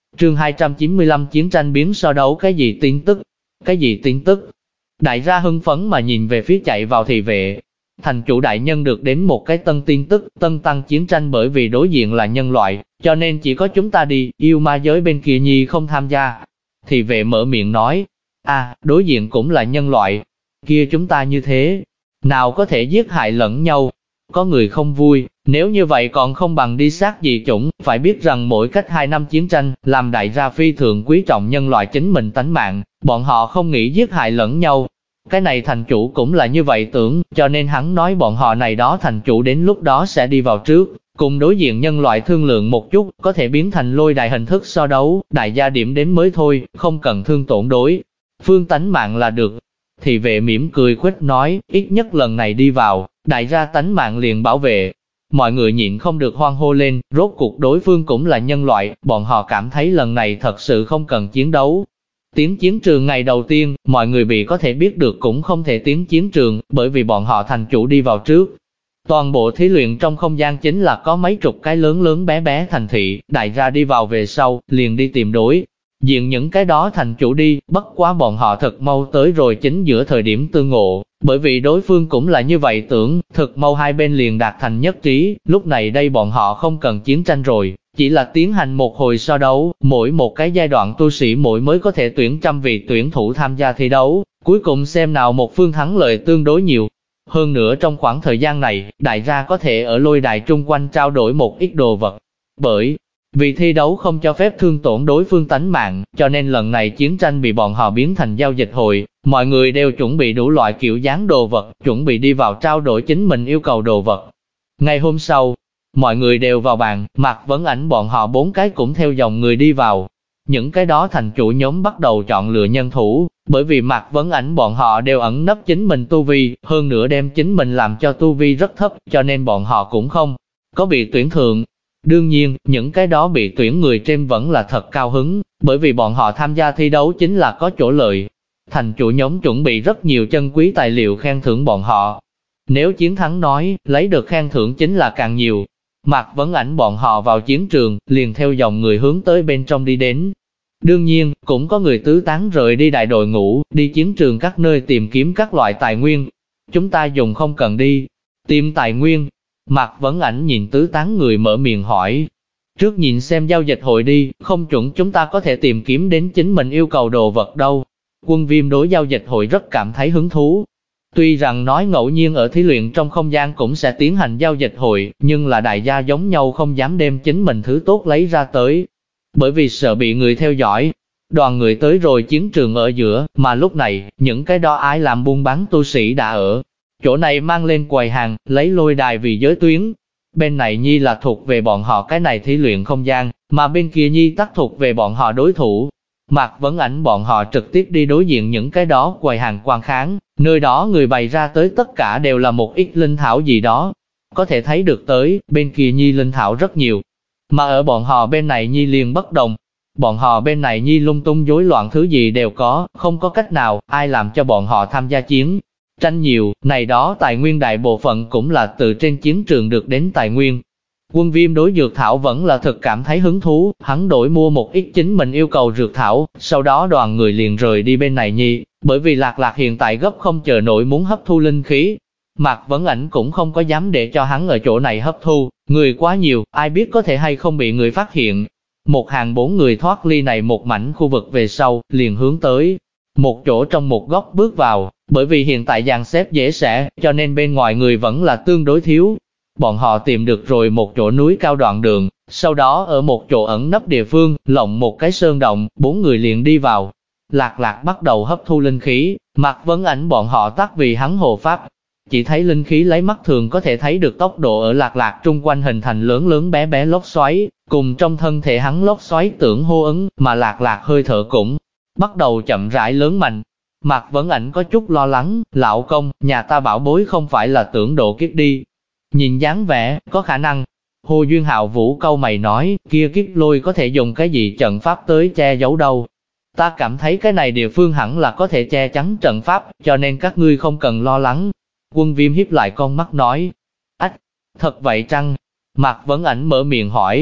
Chương 295 chiến tranh biến so đấu cái gì tin tức? Cái gì tin tức? Đại gia hưng phấn mà nhìn về phía chạy vào thị vệ. Thành chủ đại nhân được đến một cái tân tin tức, tân tăng chiến tranh bởi vì đối diện là nhân loại, cho nên chỉ có chúng ta đi, yêu ma giới bên kia nhi không tham gia. Thị vệ mở miệng nói, đối diện cũng là nhân loại, kia chúng ta như thế, nào có thể giết hại lẫn nhau. Có người không vui, nếu như vậy còn không bằng đi sát dị chủng, phải biết rằng mỗi cách 2 năm chiến tranh, làm đại gia phi thường quý trọng nhân loại chính mình tánh mạng, bọn họ không nghĩ giết hại lẫn nhau. Cái này thành chủ cũng là như vậy tưởng, cho nên hắn nói bọn họ này đó thành chủ đến lúc đó sẽ đi vào trước, cùng đối diện nhân loại thương lượng một chút, có thể biến thành lôi đài hình thức so đấu, đại gia điểm đến mới thôi, không cần thương tổn đối phương tánh mạng là được. Thị vệ mỉm cười khuếch nói, ít nhất lần này đi vào, đại gia tánh mạng liền bảo vệ. Mọi người nhịn không được hoan hô lên, rốt cuộc đối phương cũng là nhân loại, bọn họ cảm thấy lần này thật sự không cần chiến đấu. Tiến chiến trường ngày đầu tiên, mọi người bị có thể biết được cũng không thể tiến chiến trường, bởi vì bọn họ thành chủ đi vào trước. Toàn bộ thí luyện trong không gian chính là có mấy chục cái lớn lớn bé bé thành thị, đại gia đi vào về sau, liền đi tìm đối diện những cái đó thành chủ đi, bất quá bọn họ thật mau tới rồi chính giữa thời điểm tương ngộ, bởi vì đối phương cũng là như vậy tưởng, thật mau hai bên liền đạt thành nhất trí, lúc này đây bọn họ không cần chiến tranh rồi, chỉ là tiến hành một hồi so đấu, mỗi một cái giai đoạn tu sĩ mỗi mới có thể tuyển 100 vị tuyển thủ tham gia thi đấu, cuối cùng xem nào một phương thắng lợi tương đối nhiều. Hơn nữa trong khoảng thời gian này, đại gia có thể ở lôi đài trung quanh trao đổi một ít đồ vật, bởi vì thi đấu không cho phép thương tổn đối phương tánh mạng, cho nên lần này chiến tranh bị bọn họ biến thành giao dịch hội, mọi người đều chuẩn bị đủ loại kiểu dáng đồ vật, chuẩn bị đi vào trao đổi chính mình yêu cầu đồ vật. Ngày hôm sau, mọi người đều vào bàn, Mạc Vấn Ảnh bọn họ 4 cái cũng theo dòng người đi vào. Những cái đó thành chủ nhóm bắt đầu chọn lựa nhân thủ, bởi vì Mạc Vấn Ảnh bọn họ đều ẩn nấp chính mình tu vi, hơn nữa đem chính mình làm cho tu vi rất thấp, cho nên bọn họ cũng không có bị tuyển thượng. Đương nhiên, những cái đó bị tuyển người trên vẫn là thật cao hứng, bởi vì bọn họ tham gia thi đấu chính là có chỗ lợi. Thành chủ nhóm chuẩn bị rất nhiều chân quý tài liệu khen thưởng bọn họ. Nếu chiến thắng nói, lấy được khen thưởng chính là càng nhiều. Mạc Vấn Ảnh bọn họ vào chiến trường, liền theo dòng người hướng tới bên trong đi đến. Đương nhiên, cũng có người tứ tán rời đi đại đội ngũ, đi chiến trường các nơi tìm kiếm các loại tài nguyên. Chúng ta dùng không cần đi tìm tài nguyên. Mạc Vấn Ảnh nhìn tứ tán người mở miệng hỏi. Trước nhìn xem giao dịch hội đi, không chuẩn chúng ta có thể tìm kiếm đến chính mình yêu cầu đồ vật đâu. Quân Viêm đối giao dịch hội rất cảm thấy hứng thú. Tuy rằng nói ngẫu nhiên ở thí luyện trong không gian cũng sẽ tiến hành giao dịch hội, nhưng là đại gia giống nhau không dám đem chính mình thứ tốt lấy ra tới. Bởi vì sợ bị người theo dõi. Đoàn người tới rồi chiến trường ở giữa, mà lúc này, những cái đó ai làm buôn bán tu sĩ đã ở chỗ này mang lên quầy hàng, lấy lôi đài vì giới tuyến. Bên này nhi là thuộc về bọn họ cái này thí luyện không gian, mà bên kia nhi tắc thuộc về bọn họ đối thủ. Mạc Vấn Ảnh bọn họ trực tiếp đi đối diện những cái đó quầy hàng quan kháng, nơi đó người bày ra tới tất cả đều là một ít linh thảo gì đó. Có thể thấy được tới, bên kia nhi linh thảo rất nhiều, mà ở bọn họ bên này nhi liền bất đồng. Bọn họ bên này nhi lung tung rối loạn thứ gì đều có, không có cách nào, ai làm cho bọn họ tham gia chiến tranh nhiều, này đó tài nguyên đại bộ phận cũng là từ trên chiến trường được đến tài nguyên. Quân Viêm đối dược thảo vẫn là thực cảm thấy hứng thú, hắn đổi mua một ít chính mình yêu cầu dược thảo, sau đó đoàn người liền rời đi bên này nhi, bởi vì Lạc Lạc hiện tại gấp không chờ nổi muốn hấp thu linh khí. Mạc Vấn Ảnh cũng không có dám để cho hắn ở chỗ này hấp thu, người quá nhiều, ai biết có thể hay không bị người phát hiện. Một hàng 4 người thoát ly này một mảnh khu vực về sau, liền hướng tới một chỗ trong một góc bước vào, bởi vì hiện tại dàn xếp dễ xẻ, cho nên bên ngoài người vẫn là tương đối thiếu. Bọn họ tìm được rồi một chỗ núi cao đoạn đường, sau đó ở một chỗ ẩn nấp địa phương, lộng một cái sơn động, 4 người liền đi vào. Lạc Lạc bắt đầu hấp thu linh khí, Mạc Vấn Ảnh bọn họ tắt vì hắn hộ pháp. Chỉ thấy linh khí lấy mắt thường có thể thấy được tốc độ ở Lạc Lạc trung quanh hình thành lớn lớn bé bé lốc xoáy, cùng trong thân thể hắn lốc xoáy tưởng hô ứng, mà Lạc Lạc hơi thở cũng bắt đầu chậm rãi lớn mạnh. Mạc Vấn Ảnh có chút lo lắng, lão công, nhà ta bảo bối không phải là tưởng độ kiếp đi. Nhìn dáng vẻ, có khả năng. Hồ Duyên Hạo Vũ câu mày nói, kia kiếp lôi có thể dùng cái gì trận pháp tới che giấu đâu. Ta cảm thấy cái này địa phương hẳn là có thể che chắn trận pháp, cho nên các ngươi không cần lo lắng. Quân Viêm hiếp lại con mắt nói, ách, thật vậy chăng? Mạc Vấn Ảnh mở miệng hỏi,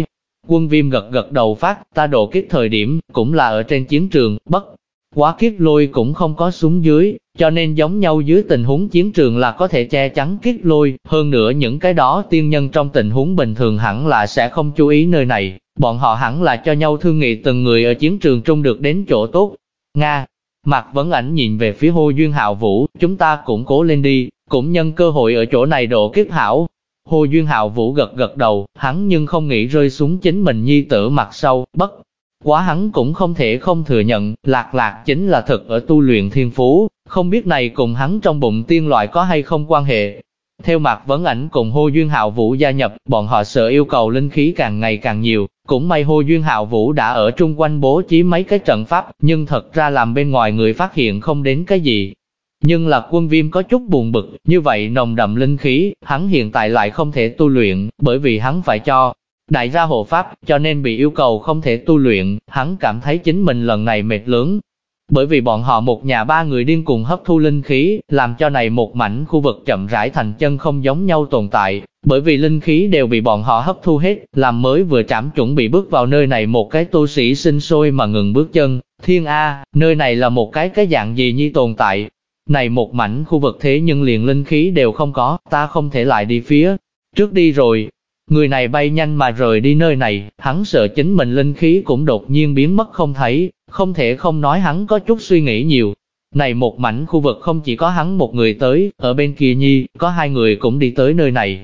Quân Viêm gật gật đầu phát, ta độ kiếp thời điểm, cũng là ở trên chiến trường, bất quá kiếp lôi cũng không có xuống dưới, cho nên giống nhau dưới tình huống chiến trường là có thể che chắn kiếp lôi, hơn nữa những cái đó tiên nhân trong tình huống bình thường hẳn là sẽ không chú ý nơi này, bọn họ hẳn là cho nhau thương nghị từng người ở chiến trường trung được đến chỗ tốt. Nga, Mạc Vấn Ảnh nhìn về phía Hồ Duyên Hạo Vũ, chúng ta cũng cố lên đi, cũng nhân cơ hội ở chỗ này độ kiếp hảo. Hồ Duyên Hạo Vũ gật gật đầu, hắn nhưng không nghĩ rơi xuống chính mình nhi tử mặt sau, bất quá hắn cũng không thể không thừa nhận, Lạc Lạc chính là thực ở tu luyện thiên phú, không biết này cùng hắn trong bụng tiên loại có hay không quan hệ. Theo Mạc Vấn Ảnh cùng Hồ Duyên Hạo Vũ gia nhập, bọn họ sợ yêu cầu linh khí càng ngày càng nhiều, cũng may Hồ Duyên Hạo Vũ đã ở trung quanh bố trí mấy cái trận pháp, nhưng thật ra làm bên ngoài người phát hiện không đến cái gì. Nhưng là Quân Viêm có chút buồn bực, như vậy nồng đậm linh khí, hắn hiện tại lại không thể tu luyện, bởi vì hắn phải cho đại gia hộ pháp, cho nên bị yêu cầu không thể tu luyện, hắn cảm thấy chính mình lần này mệt lớn. Bởi vì bọn họ một nhà ba người điên cùng hấp thu linh khí, làm cho này một mảnh khu vực chậm rãi thành chân không giống nhau tồn tại, bởi vì linh khí đều bị bọn họ hấp thu hết, làm mới vừa trảm chuẩn bị bước vào nơi này một cái tu sĩ sinh sôi mà ngừng bước chân. Thiên A, nơi này là một cái dạng gì nhi tồn tại? Này một mảnh khu vực thế nhưng liền linh khí đều không có, ta không thể lại đi phía trước đi rồi. Người này bay nhanh mà rời đi nơi này, hắn sợ chính mình linh khí cũng đột nhiên biến mất không thấy, không thể không nói hắn có chút suy nghĩ nhiều. Này một mảnh khu vực không chỉ có hắn một người tới, ở bên kia nhi, có hai người cũng đi tới nơi này.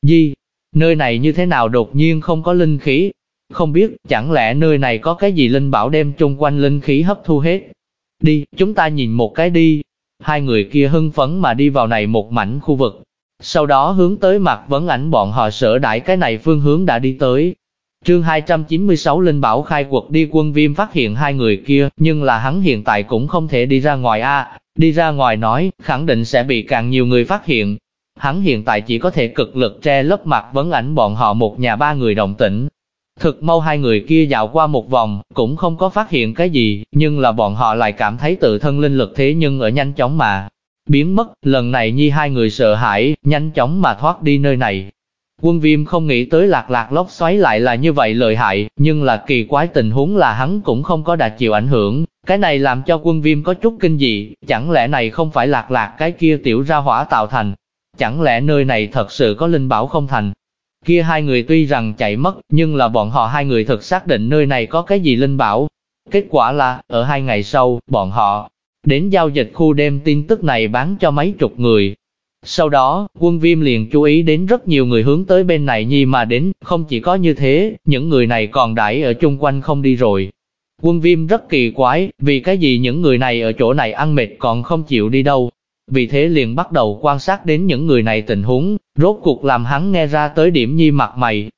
Nơi này như thế nào đột nhiên không có linh khí? Không biết, chẳng lẽ nơi này có cái gì linh bảo đem chung quanh linh khí hấp thu hết? Đi, chúng ta nhìn một cái đi. Hai người kia hưng phấn mà đi vào này một mảnh khu vực. Sau đó hướng tới Mạc Vấn Ảnh bọn họ sở đãi cái này phương hướng đã đi tới. Chương 296 Linh Bảo khai quật đi. Quân Viêm phát hiện hai người kia, nhưng là hắn hiện tại cũng không thể đi ra ngoài đi ra ngoài nói, khẳng định sẽ bị càng nhiều người phát hiện. Hắn hiện tại chỉ có thể cực lực che lấp Mạc Vấn Ảnh bọn họ một nhà ba người động tĩnh. Thực mau hai người kia dạo qua một vòng, cũng không có phát hiện cái gì, nhưng là bọn họ lại cảm thấy tự thân linh lực thế nhưng ở nhanh chóng mà biến mất, lần này nhi hai người sợ hãi, nhanh chóng mà thoát đi nơi này. Quân Viêm không nghĩ tới Lạc Lạc lốc xoáy lại là như vậy lợi hại, nhưng là kỳ quái tình huống là hắn cũng không có đạt chịu ảnh hưởng, cái này làm cho Quân Viêm có chút kinh dị, chẳng lẽ này không phải Lạc Lạc cái kia tiểu ra hỏa tạo thành, chẳng lẽ nơi này thật sự có linh bảo không thành. Kia hai người tuy rằng chạy mất, nhưng là bọn họ hai người thực xác định nơi này có cái gì linh bảo. Kết quả là, ở 2 ngày sau, bọn họ đến giao dịch khu đem tin tức này bán cho mấy chục người. Sau đó, Quân Viêm liền chú ý đến rất nhiều người hướng tới bên này nhi mà đến, không chỉ có như thế, những người này còn đãi ở chung quanh không đi rồi. Quân Viêm rất kỳ quái, vì cái gì những người này ở chỗ này ăn mệt còn không chịu đi đâu. Vì thế liền bắt đầu quan sát đến những người này tình huống, rốt cuộc làm hắn nghe ra tới điểm nhi mặt mày.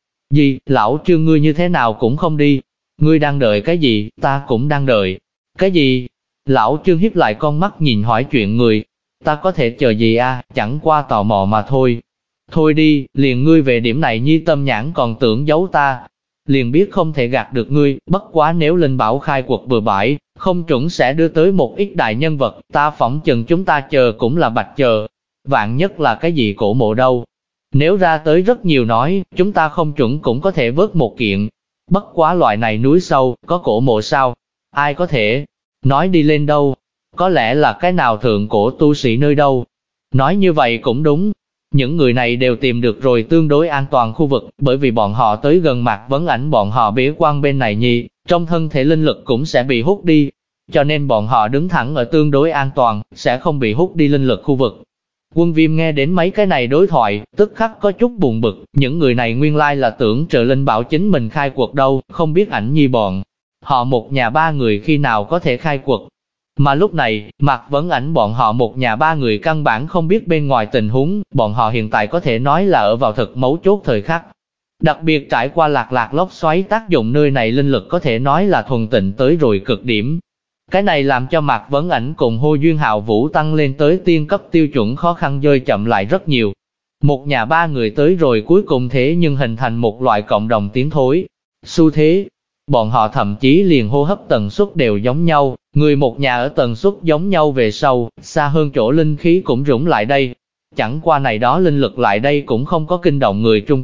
Lão Trương ngươi như thế nào cũng không đi. Ngươi đang đợi cái gì, ta cũng đang đợi. Cái gì? Lão Trương hiếp lại con mắt nhìn hỏi chuyện người. Ta có thể chờ gì chẳng qua tò mò mà thôi. Thôi đi, liền ngươi về điểm này nhi tâm nhãn còn tưởng giấu ta. Liền biết không thể gạt được ngươi, bất quá nếu linh bảo khai quật bừa bãi, không chuẩn sẽ đưa tới một ít đại nhân vật, ta phỏng chừng chúng ta chờ cũng là bạch chờ. Vạn nhất là cái gì cổ mộ đâu. Nếu ra tới rất nhiều nói, chúng ta không chuẩn cũng có thể vớt một kiện. Bất quá loại này núi sâu, có cổ mộ sao? Ai có thể nói đi lên đâu? Có lẽ là cái nào thượng cổ tu sĩ nơi đâu? Nói như vậy cũng đúng. Những người này đều tìm được rồi tương đối an toàn khu vực, bởi vì bọn họ tới gần Mạc Vấn Ảnh bọn họ bế quan bên này nhi, trong thân thể linh lực cũng sẽ bị hút đi. Cho nên bọn họ đứng thẳng ở tương đối an toàn, sẽ không bị hút đi linh lực khu vực. Quân Viêm nghe đến mấy cái này đối thoại, tức khắc có chút buồn bực, những người này nguyên lai là tưởng trợ linh bảo chính mình khai quật đâu, không biết Ảnh nhi bọn. Họ một nhà ba người khi nào có thể khai quật. Mà lúc này, Mạc Vấn Ảnh bọn họ một nhà ba người căn bản không biết bên ngoài tình huống, bọn họ hiện tại có thể nói là ở vào thực mấu chốt thời khắc. Đặc biệt trải qua Lạc Lạc lốc xoáy tác dụng nơi này linh lực có thể nói là thuần tịnh tới rồi cực điểm. Cái này làm cho Mạc Vấn Ảnh cùng Hồ Duyên Hạo Vũ tăng lên tới tiên cấp tiêu chuẩn khó khăn dơi chậm lại rất nhiều. Một nhà ba người tới rồi cuối cùng thế nhưng hình thành một loại cộng đồng tiến thối. Xu thế, bọn họ thậm chí liền hô hấp tần suất đều giống nhau, người một nhà ở tần suất giống nhau về sau, xa hơn chỗ linh khí cũng rủng lại đây. Chẳng qua này đó linh lực lại đây cũng không có kinh động người chung quanh,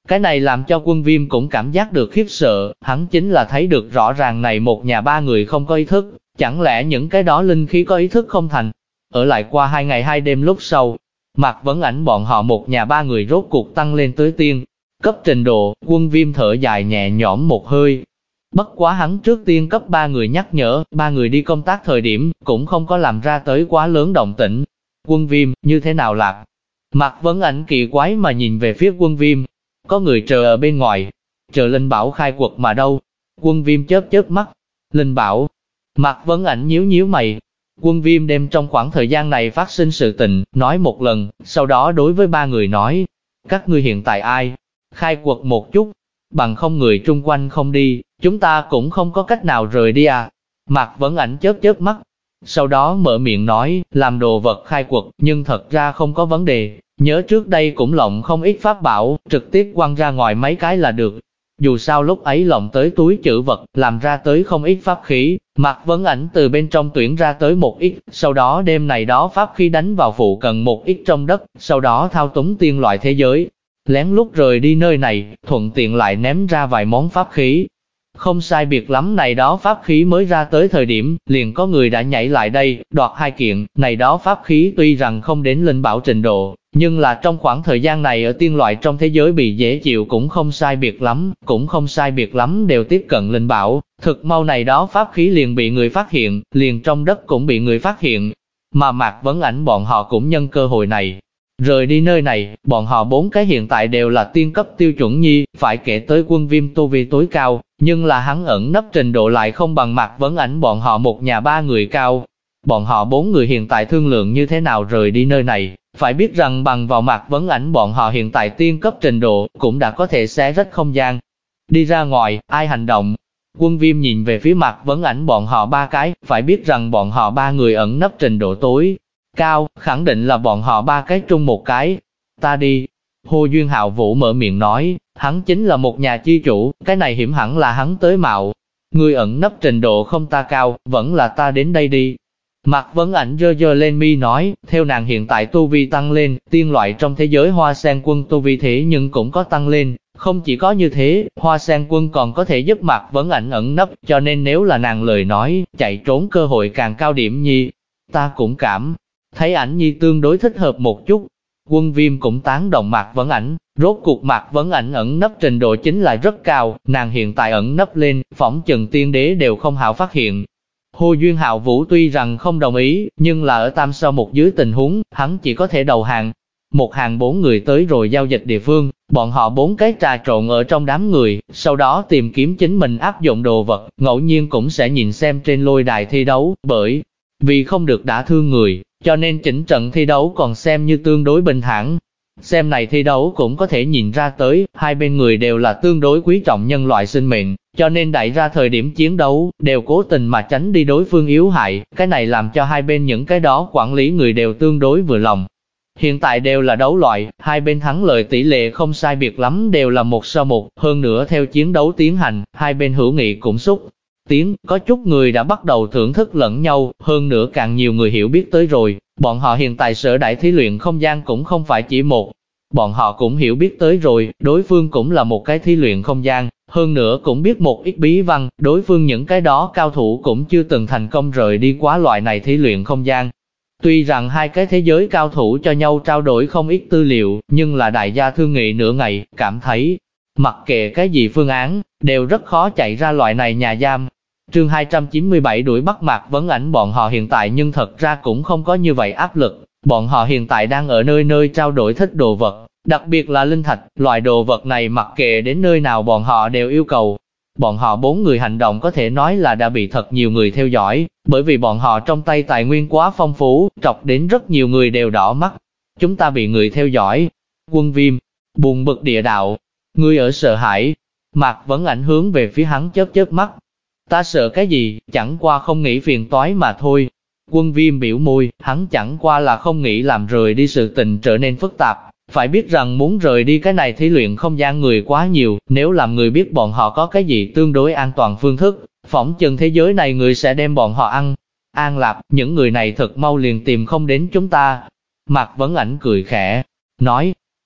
Cái này làm cho Quân Viêm cũng cảm giác được khiếp sợ, hắn chính là thấy được rõ ràng này một nhà ba người không có ý thức, chẳng lẽ những cái đó linh khí có ý thức không thành. Ở lại qua 2 ngày 2 đêm lúc sau, Mạc Vấn Ảnh bọn họ một nhà ba người rốt cuộc tăng lên tới tiên cấp trình độ, Quân Viêm thở dài nhẹ nhõm một hơi. Bất quá hắn trước tiên cấp 3 người nhắc nhở, 3 người đi công tác thời điểm, cũng không có làm ra tới quá lớn động tĩnh. Quân Viêm, như thế nào lạc? Mạc Vấn Ảnh kỳ quái mà nhìn về phía Quân Viêm. Có người chờ ở bên ngoài, chờ Linh Bảo khai quật mà đâu. Quân Viêm chớp chớp mắt. Linh Bảo. Mạc Vấn Ảnh nhíu nhíu mày. Quân Viêm đem trong khoảng thời gian này phát sinh sự tình, nói một lần, sau đó đối với 3 người nói. Các ngươi hiện tại ai? Khai quật một chút, bằng không người trung quanh không đi, chúng ta cũng không có cách nào rời đi à. Mạc Vấn Ảnh chớp chớp mắt, sau đó mở miệng nói, làm đồ vật khai quật, nhưng thật ra không có vấn đề. Nhớ trước đây cũng lộng không ít pháp bảo, trực tiếp quăng ra ngoài mấy cái là được. Dù sao lúc ấy lộng tới túi trữ vật, làm ra tới không ít pháp khí, Mạc Vấn Ảnh từ bên trong tuyển ra tới một ít, sau đó đem này đó pháp khí đánh vào phụ cận một ít trong đất, sau đó thao túng tiên loại thế giới. Lén lút rời đi nơi này, thuận tiện lại ném ra vài món pháp khí. Không sai biệt lắm này đó pháp khí mới ra tới thời điểm, liền có người đã nhảy lại đây, đoạt 2 kiện, này đó pháp khí tuy rằng không đến linh bảo trình độ, nhưng là trong khoảng thời gian này ở tiên loại trong thế giới bị dễ chịu cũng không sai biệt lắm, đều tiếp cận linh bảo, thực mau này đó pháp khí liền bị người phát hiện, liền trong đất cũng bị người phát hiện, mà Mạc Vấn Ảnh bọn họ cũng nhân cơ hội này. Rời đi nơi này, bọn họ 4 cái hiện tại đều là tiên cấp tiêu chuẩn nhi, phải kể tới Quân Viêm tu vi tối cao, nhưng là hắn ẩn nấp trình độ lại không bằng Mạc Vấn Ảnh bọn họ một nhà 3 người cao. Bọn họ 4 người hiện tại thương lượng như thế nào rời đi nơi này, phải biết rằng bằng vào Mạc Vấn Ảnh bọn họ hiện tại tiên cấp trình độ, cũng đã có thể xé rách không gian. Đi ra ngoài, ai hành động? Quân Viêm nhìn về phía Mạc Vấn Ảnh bọn họ 3 cái, phải biết rằng bọn họ 3 người ẩn nấp trình độ tối cao, khẳng định là bọn họ 3 cái trung một cái. Ta đi. Hồ Duyên Hạo Vũ mở miệng nói, hắn chính là một nhà chi chủ, cái này hiểm hẳn là hắn tới mạo. Người ẩn nấp trình độ không ta cao, vẫn là ta đến đây đi. Mạc Vấn Ảnh giơ giơ lên mi nói, theo nàng hiện tại tu vi tăng lên, tiên loại trong thế giới Hoa Sen Quân tu vi thế nhưng cũng có tăng lên. Không chỉ có như thế, Hoa Sen Quân còn có thể giúp Mạc Vấn Ảnh ẩn nấp, cho nên nếu là nàng lời nói, chạy trốn cơ hội càng cao điểm nhi. Ta cũng cảm thấy Ảnh nhi tương đối thích hợp một chút. Quân Viêm cũng tán đồng Mạc Vấn Ảnh, rốt cuộc Mạc Vấn Ảnh ẩn nấp trình độ chính là rất cao, nàng hiện tại ẩn nấp lên, phỏng chừng tiên đế đều không hảo phát hiện. Hồ Duyên Hạo Vũ tuy rằng không đồng ý, nhưng là ở tam sao một dưới tình huống, hắn chỉ có thể đầu hàng. Một hàng 4 người tới rồi giao dịch địa phương, bọn họ 4 cái trà trộn ở trong đám người, sau đó tìm kiếm chính mình áp dụng đồ vật, ngẫu nhiên cũng sẽ nhìn xem trên lôi đài thi đấu, bởi vì không được đả thương người, cho nên chỉnh trận thi đấu còn xem như tương đối bình thản. Xem này thi đấu cũng có thể nhìn ra tới, hai bên người đều là tương đối quý trọng nhân loại sinh mệnh, cho nên đại ra thời điểm chiến đấu, đều cố tình mà tránh đi đối phương yếu hại, cái này làm cho hai bên những cái đó quản lý người đều tương đối vừa lòng. Hiện tại đều là đấu loại, hai bên thắng lợi tỷ lệ không sai biệt lắm đều là 1-1, hơn nữa theo chiến đấu tiến hành, hai bên hữu nghị cũng xúc tiến, có chút người đã bắt đầu thưởng thức lẫn nhau, hơn nữa càng nhiều người hiểu biết tới rồi, bọn họ hiện tại sở đại thí luyện không gian cũng không phải chỉ một. Bọn họ cũng hiểu biết tới rồi, đối phương cũng là một cái thí luyện không gian, hơn nữa cũng biết một ít bí văn, đối phương những cái đó cao thủ cũng chưa từng thành công rời đi quá loại này thí luyện không gian. Tuy rằng hai cái thế giới cao thủ cho nhau trao đổi không ít tư liệu, nhưng là đại gia thương nghị nửa ngày, cảm thấy, mặc kệ cái gì phương án, đều rất khó chạy ra loại này nhà giam. Chương 297 đuổi bắt Mạc Vấn Ảnh bọn họ hiện tại nhưng thật ra cũng không có như vậy áp lực. Bọn họ hiện tại đang ở nơi nơi trao đổi thích đồ vật, đặc biệt là linh thạch, loại đồ vật này mặc kệ đến nơi nào bọn họ đều yêu cầu. Bọn họ 4 người hành động có thể nói là đã bị thật nhiều người theo dõi, bởi vì bọn họ trong tay tài nguyên quá phong phú, trọc đến rất nhiều người đều đỏ mắt. Chúng ta bị người theo dõi. Quân Viêm, buồn bực địa đạo. Ngươi ở sợ hãi. Mạc Vấn Ảnh hướng về phía hắn chớp chớp mắt. Ta sợ cái gì, chẳng qua không nghĩ phiền toái mà thôi. Quân Viêm biểu môi, hắn chẳng qua là không nghĩ làm rời đi sự tình trở nên phức tạp. Phải biết rằng muốn rời đi cái này thí luyện không gian người quá nhiều, nếu làm người biết bọn họ có cái gì tương đối an toàn phương thức, phỏng chừng thế giới này người sẽ đem bọn họ ăn. An Lạp, những người này thật mau liền tìm không đến chúng ta. Mạc Vấn Ảnh cười khẽ, nói,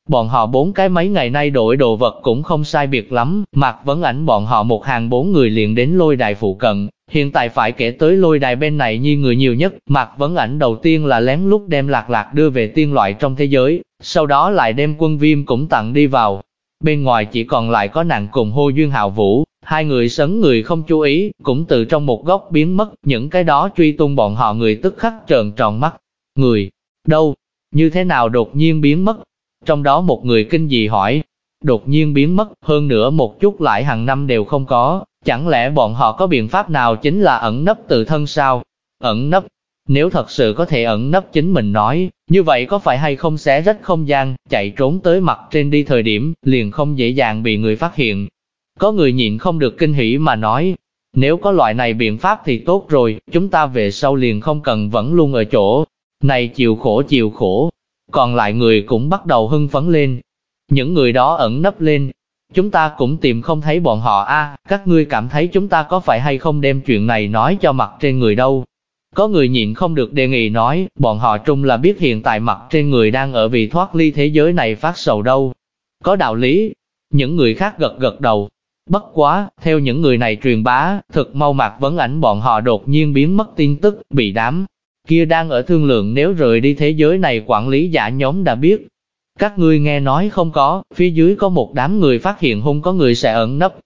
Bọn họ 4 cái mấy ngày nay đổi đồ vật cũng không sai biệt lắm, Mạc Vấn Ảnh bọn họ một hàng 4 người liền đến lôi đài phụ cận. Hiện tại phải kể tới lôi đài bên này như người nhiều nhất, Mạc Vấn Ảnh đầu tiên là lén lút đem Lạc Lạc đưa về tiên loại trong thế giới, sau đó lại đem Quân Viêm cũng tặng đi vào. Bên ngoài chỉ còn lại có nàng cùng Hồ Duyên Hạo Vũ, hai người sấn người không chú ý, cũng từ trong một góc biến mất, những cái đó truy tung bọn họ người tức khắc trợn tròn mắt. Người, đâu? Như thế nào đột nhiên biến mất? Trong đó một người kinh dị hỏi, đột nhiên biến mất, hơn nữa một chút lại hàng năm đều không có, chẳng lẽ bọn họ có biện pháp nào chính là ẩn nấp tự thân sao? Ẩn nấp? Nếu thật sự có thể ẩn nấp chính mình nói, như vậy có phải hay không xé rách không gian, chạy trốn tới mặt trên đi thời điểm, liền không dễ dàng bị người phát hiện. Có người nhịn không được kinh hỉ mà nói, nếu có loại này biện pháp thì tốt rồi, chúng ta về sau liền không cần vẫn luôn ở chỗ này chịu khổ. Còn lại người cũng bắt đầu hưng phấn lên. Những người đó ẩn nấp lên, chúng ta cũng tìm không thấy bọn họ a. Các ngươi cảm thấy chúng ta có phải hay không đem chuyện này nói cho mặt trên người đâu? Có người nhịn không được đề nghị nói, bọn họ trung là biết hiện tại mặt trên người đang ở vì thoát ly thế giới này phát sầu đâu. Có đạo lý. Những người khác gật đầu. Bất quá, theo những người này truyền bá, thực mau Mạc Vấn Ảnh bọn họ đột nhiên biến mất tin tức, bị đám kia đang ở thương lượng nếu rời đi thế giới này quản lý giả nhóm đã biết. Các ngươi nghe nói không có, phía dưới có một đám người phát hiện hung có người sẽ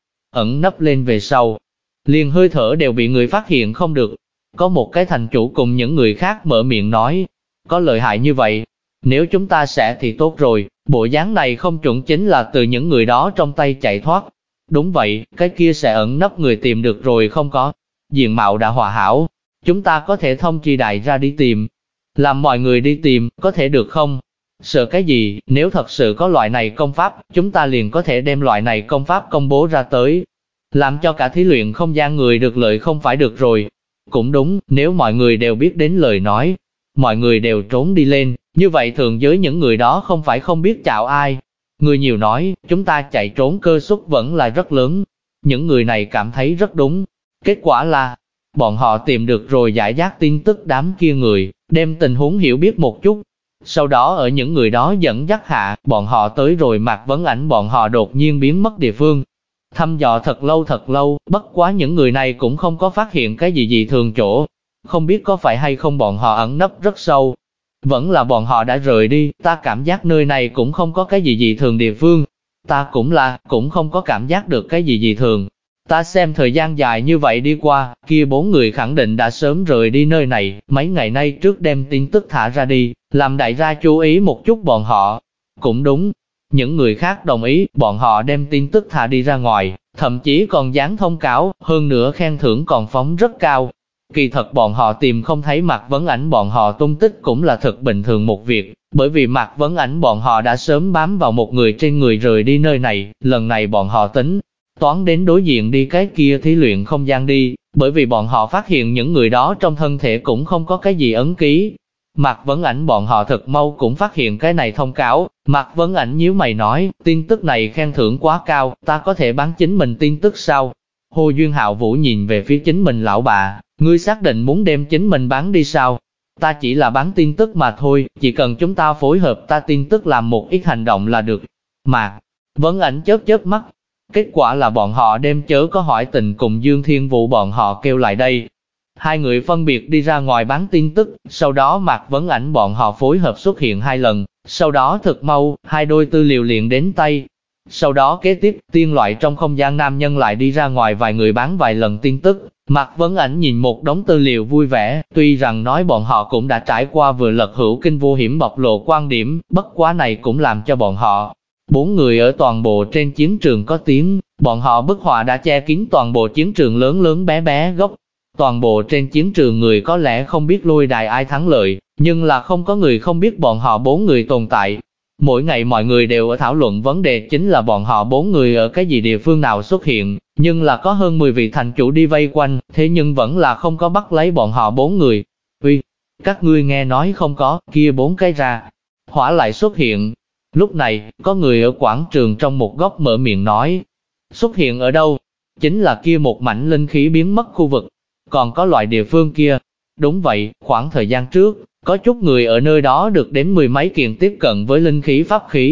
ẩn nấp lên về sau. Liền hơi thở đều bị người phát hiện không được. Có một cái thành chủ cùng những người khác mở miệng nói, có lợi hại như vậy, nếu chúng ta sẽ thì tốt rồi, bộ dáng này không chuẩn chính là từ những người đó trong tay chạy thoát. Đúng vậy, cái kia sẽ ẩn nấp người tìm được rồi không có. Diện mạo đã hòa hảo, chúng ta có thể thông chi đại ra đi tìm. Làm mọi người đi tìm, có thể được không? Sợ cái gì, nếu thật sự có loại này công pháp, chúng ta liền có thể đem loại này công pháp công bố ra tới. Làm cho cả thí luyện không gian người được lợi không phải được rồi. Cũng đúng, nếu mọi người đều biết đến lời nói, mọi người đều trốn đi lên, như vậy thường giới những người đó không phải không biết chào ai. Người nhiều nói, chúng ta chạy trốn cơ suất vẫn là rất lớn. Những người này cảm thấy rất đúng. Kết quả là, bọn họ tìm được rồi giải rác tin tức đám kia người, đem tình huống hiểu biết một chút. Sau đó ở những người đó dẫn dắt hạ, bọn họ tới rồi Mạc Vấn Ảnh bọn họ đột nhiên biến mất địa phương. Thăm dò thật lâu, bất quá những người này cũng không có phát hiện cái gì dị thường chỗ. Không biết có phải hay không bọn họ ẩn nấp rất sâu. Vẫn là bọn họ đã rời đi, ta cảm giác nơi này cũng không có cái gì dị thường địa phương. Ta cũng không có cảm giác được cái gì dị thường. Ta xem thời gian dài như vậy đi qua, kia 4 người khẳng định đã sớm rời đi nơi này, mấy ngày nay trước đem tin tức thả ra đi, làm đại gia chú ý một chút bọn họ. Cũng đúng, những người khác đồng ý, bọn họ đem tin tức thả đi ra ngoài, thậm chí còn dán thông cáo, hơn nữa khen thưởng còn phóng rất cao. Kỳ thật bọn họ tìm không thấy Mạc Vấn Ảnh bọn họ tung tích cũng là thật bình thường một việc, bởi vì Mạc Vấn Ảnh bọn họ đã sớm bám vào một người trên người rời đi nơi này, lần này bọn họ tính toán đến đối diện đi cái kia thí luyện không gian đi, bởi vì bọn họ phát hiện những người đó trong thân thể cũng không có cái gì ấn ký. Mạc Vấn Ảnh bọn họ thật mau cũng phát hiện cái này thông cáo, Mạc Vấn Ảnh nhíu mày nói, tin tức này khen thưởng quá cao, ta có thể bán chính mình tin tức sao? Hồ Duyên Hạo Vũ nhìn về phía chính mình lão bà, ngươi xác định muốn đem chính mình bán đi sao? Ta chỉ là bán tin tức mà thôi, chỉ cần chúng ta phối hợp ta tin tức làm một ít hành động là được. Mạc Vấn Ảnh chớp mắt, kết quả là bọn họ đem chớ có hỏi tình cùng Dương Thiên Vũ bọn họ kêu lại đây. Hai người phân biệt đi ra ngoài bán tin tức, sau đó Mạc Vấn Ảnh bọn họ phối hợp xuất hiện 2 lần, sau đó thực mau, 2 đôi tư liệu liền đến tay. Sau đó kế tiếp, tiên loại trong không gian nam nhân lại đi ra ngoài vài người bán vài lần tin tức. Mạc Vấn Ảnh nhìn một đống tư liệu vui vẻ, tuy rằng nói bọn họ cũng đã trải qua vừa lật hữu kinh vô hiểm bộc lộ quan điểm, bất quá này cũng làm cho bọn họ 4 người ở toàn bộ trên chiến trường có tiếng, bọn họ bức họa đã che kín toàn bộ chiến trường lớn lớn bé bé gốc. Toàn bộ trên chiến trường người có lẽ không biết lôi đài ai thắng lợi, nhưng là không có người không biết bọn họ 4 người tồn tại. Mỗi ngày mọi người đều ở thảo luận vấn đề chính là bọn họ 4 người ở cái gì địa phương nào xuất hiện, nhưng là có hơn 10 vị thành chủ đi vây quanh, thế nhưng vẫn là không có bắt lấy bọn họ 4 người. Uy, các ngươi nghe nói không có, kia 4 cái ra hỏa lại xuất hiện. Lúc này, có người ở quảng trường trong một góc mở miệng nói, xuất hiện ở đâu? Chính là kia một mảnh linh khí biến mất khu vực. Còn có loại địa phương kia. Đúng vậy, khoảng thời gian trước, có chút người ở nơi đó được đến 10 mấy kiện tiếp cận với linh khí pháp khí.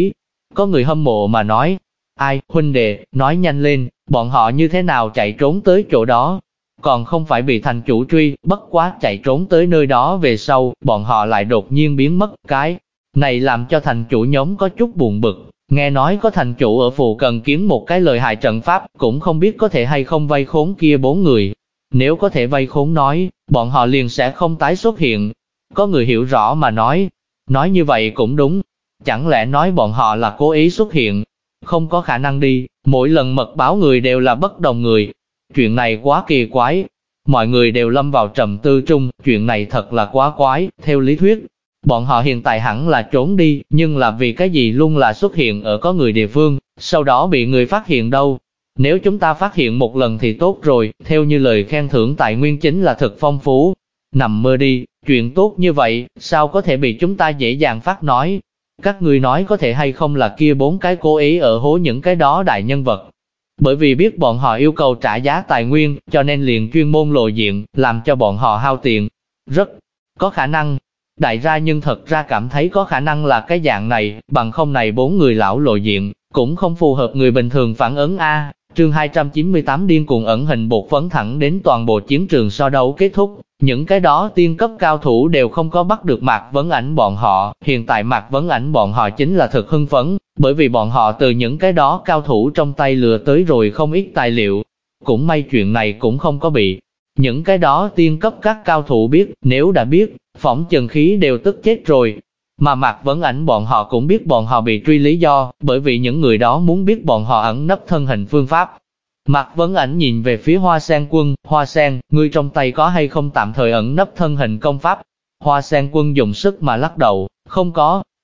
Có người hâm mộ mà nói, ai, huynh đệ, nói nhanh lên, bọn họ như thế nào chạy trốn tới chỗ đó? Còn không phải bị thành chủ truy, bất quá chạy trốn tới nơi đó về sau, bọn họ lại đột nhiên biến mất, cái này làm cho thành chủ nhóm có chút buồn bực. Nghe nói có thành chủ ở phụ cận kiến một cái lợi hại trận pháp, cũng không biết có thể hay không vây khốn kia 4 người. Nếu có thể vây khốn nói, bọn họ liền sẽ không tái xuất hiện. Có người hiểu rõ mà nói như vậy cũng đúng. Chẳng lẽ nói bọn họ là cố ý xuất hiện? Không có khả năng đi, mỗi lần mật báo người đều là bất đồng người. Chuyện này quá kỳ quái. Mọi người đều lâm vào trầm tư trung, chuyện này thật là quá quái, theo lý thuyết. Bọn họ hiện tại hẳn là trốn đi, nhưng là vì cái gì luôn là xuất hiện ở có người địa phương, sau đó bị người phát hiện đâu. Nếu chúng ta phát hiện một lần thì tốt rồi, theo như lời khen thưởng tài nguyên chính là thực phong phú. Nằm mơ đi, chuyện tốt như vậy, sao có thể bị chúng ta dễ dàng phát nói. Các ngươi nói có thể hay không là kia 4 cái cố ý ở hố những cái đó đại nhân vật. Bởi vì biết bọn họ yêu cầu trả giá tài nguyên, cho nên liền chuyên môn lộ diện, làm cho bọn họ hao tiền. Rất có khả năng. Đại gia nhưng thật ra cảm thấy có khả năng là cái dạng này, bằng không này 4 người lão lộ diện, cũng không phù hợp người bình thường phản ứng a. Chương 298 điên cuồng ẩn hình bột phấn thẳng đến toàn bộ chiến trường so đấu kết thúc. Những cái đó tiên cấp cao thủ đều không có bắt được Mạc Vấn Ảnh bọn họ, hiện tại Mạc Vấn Ảnh bọn họ chính là thực hưng phấn, bởi vì bọn họ từ những cái đó cao thủ trong tay lừa tới rồi không ít tài liệu. Cũng may chuyện này cũng không có bị những cái đó tiên cấp các cao thủ biết, nếu đã biết, phỏng chừng khí đều tức chết rồi. Mà Mạc Vấn Ảnh bọn họ cũng biết bọn họ bị truy lý do, bởi vì những người đó muốn biết bọn họ ẩn nấp thân hình phương pháp. Mạc Vấn Ảnh nhìn về phía Hoa Sen Quân, Hoa Sen, ngươi trong tay có hay không tạm thời ẩn nấp thân hình công pháp? Hoa Sen Quân dùng sức mà lắc đầu, không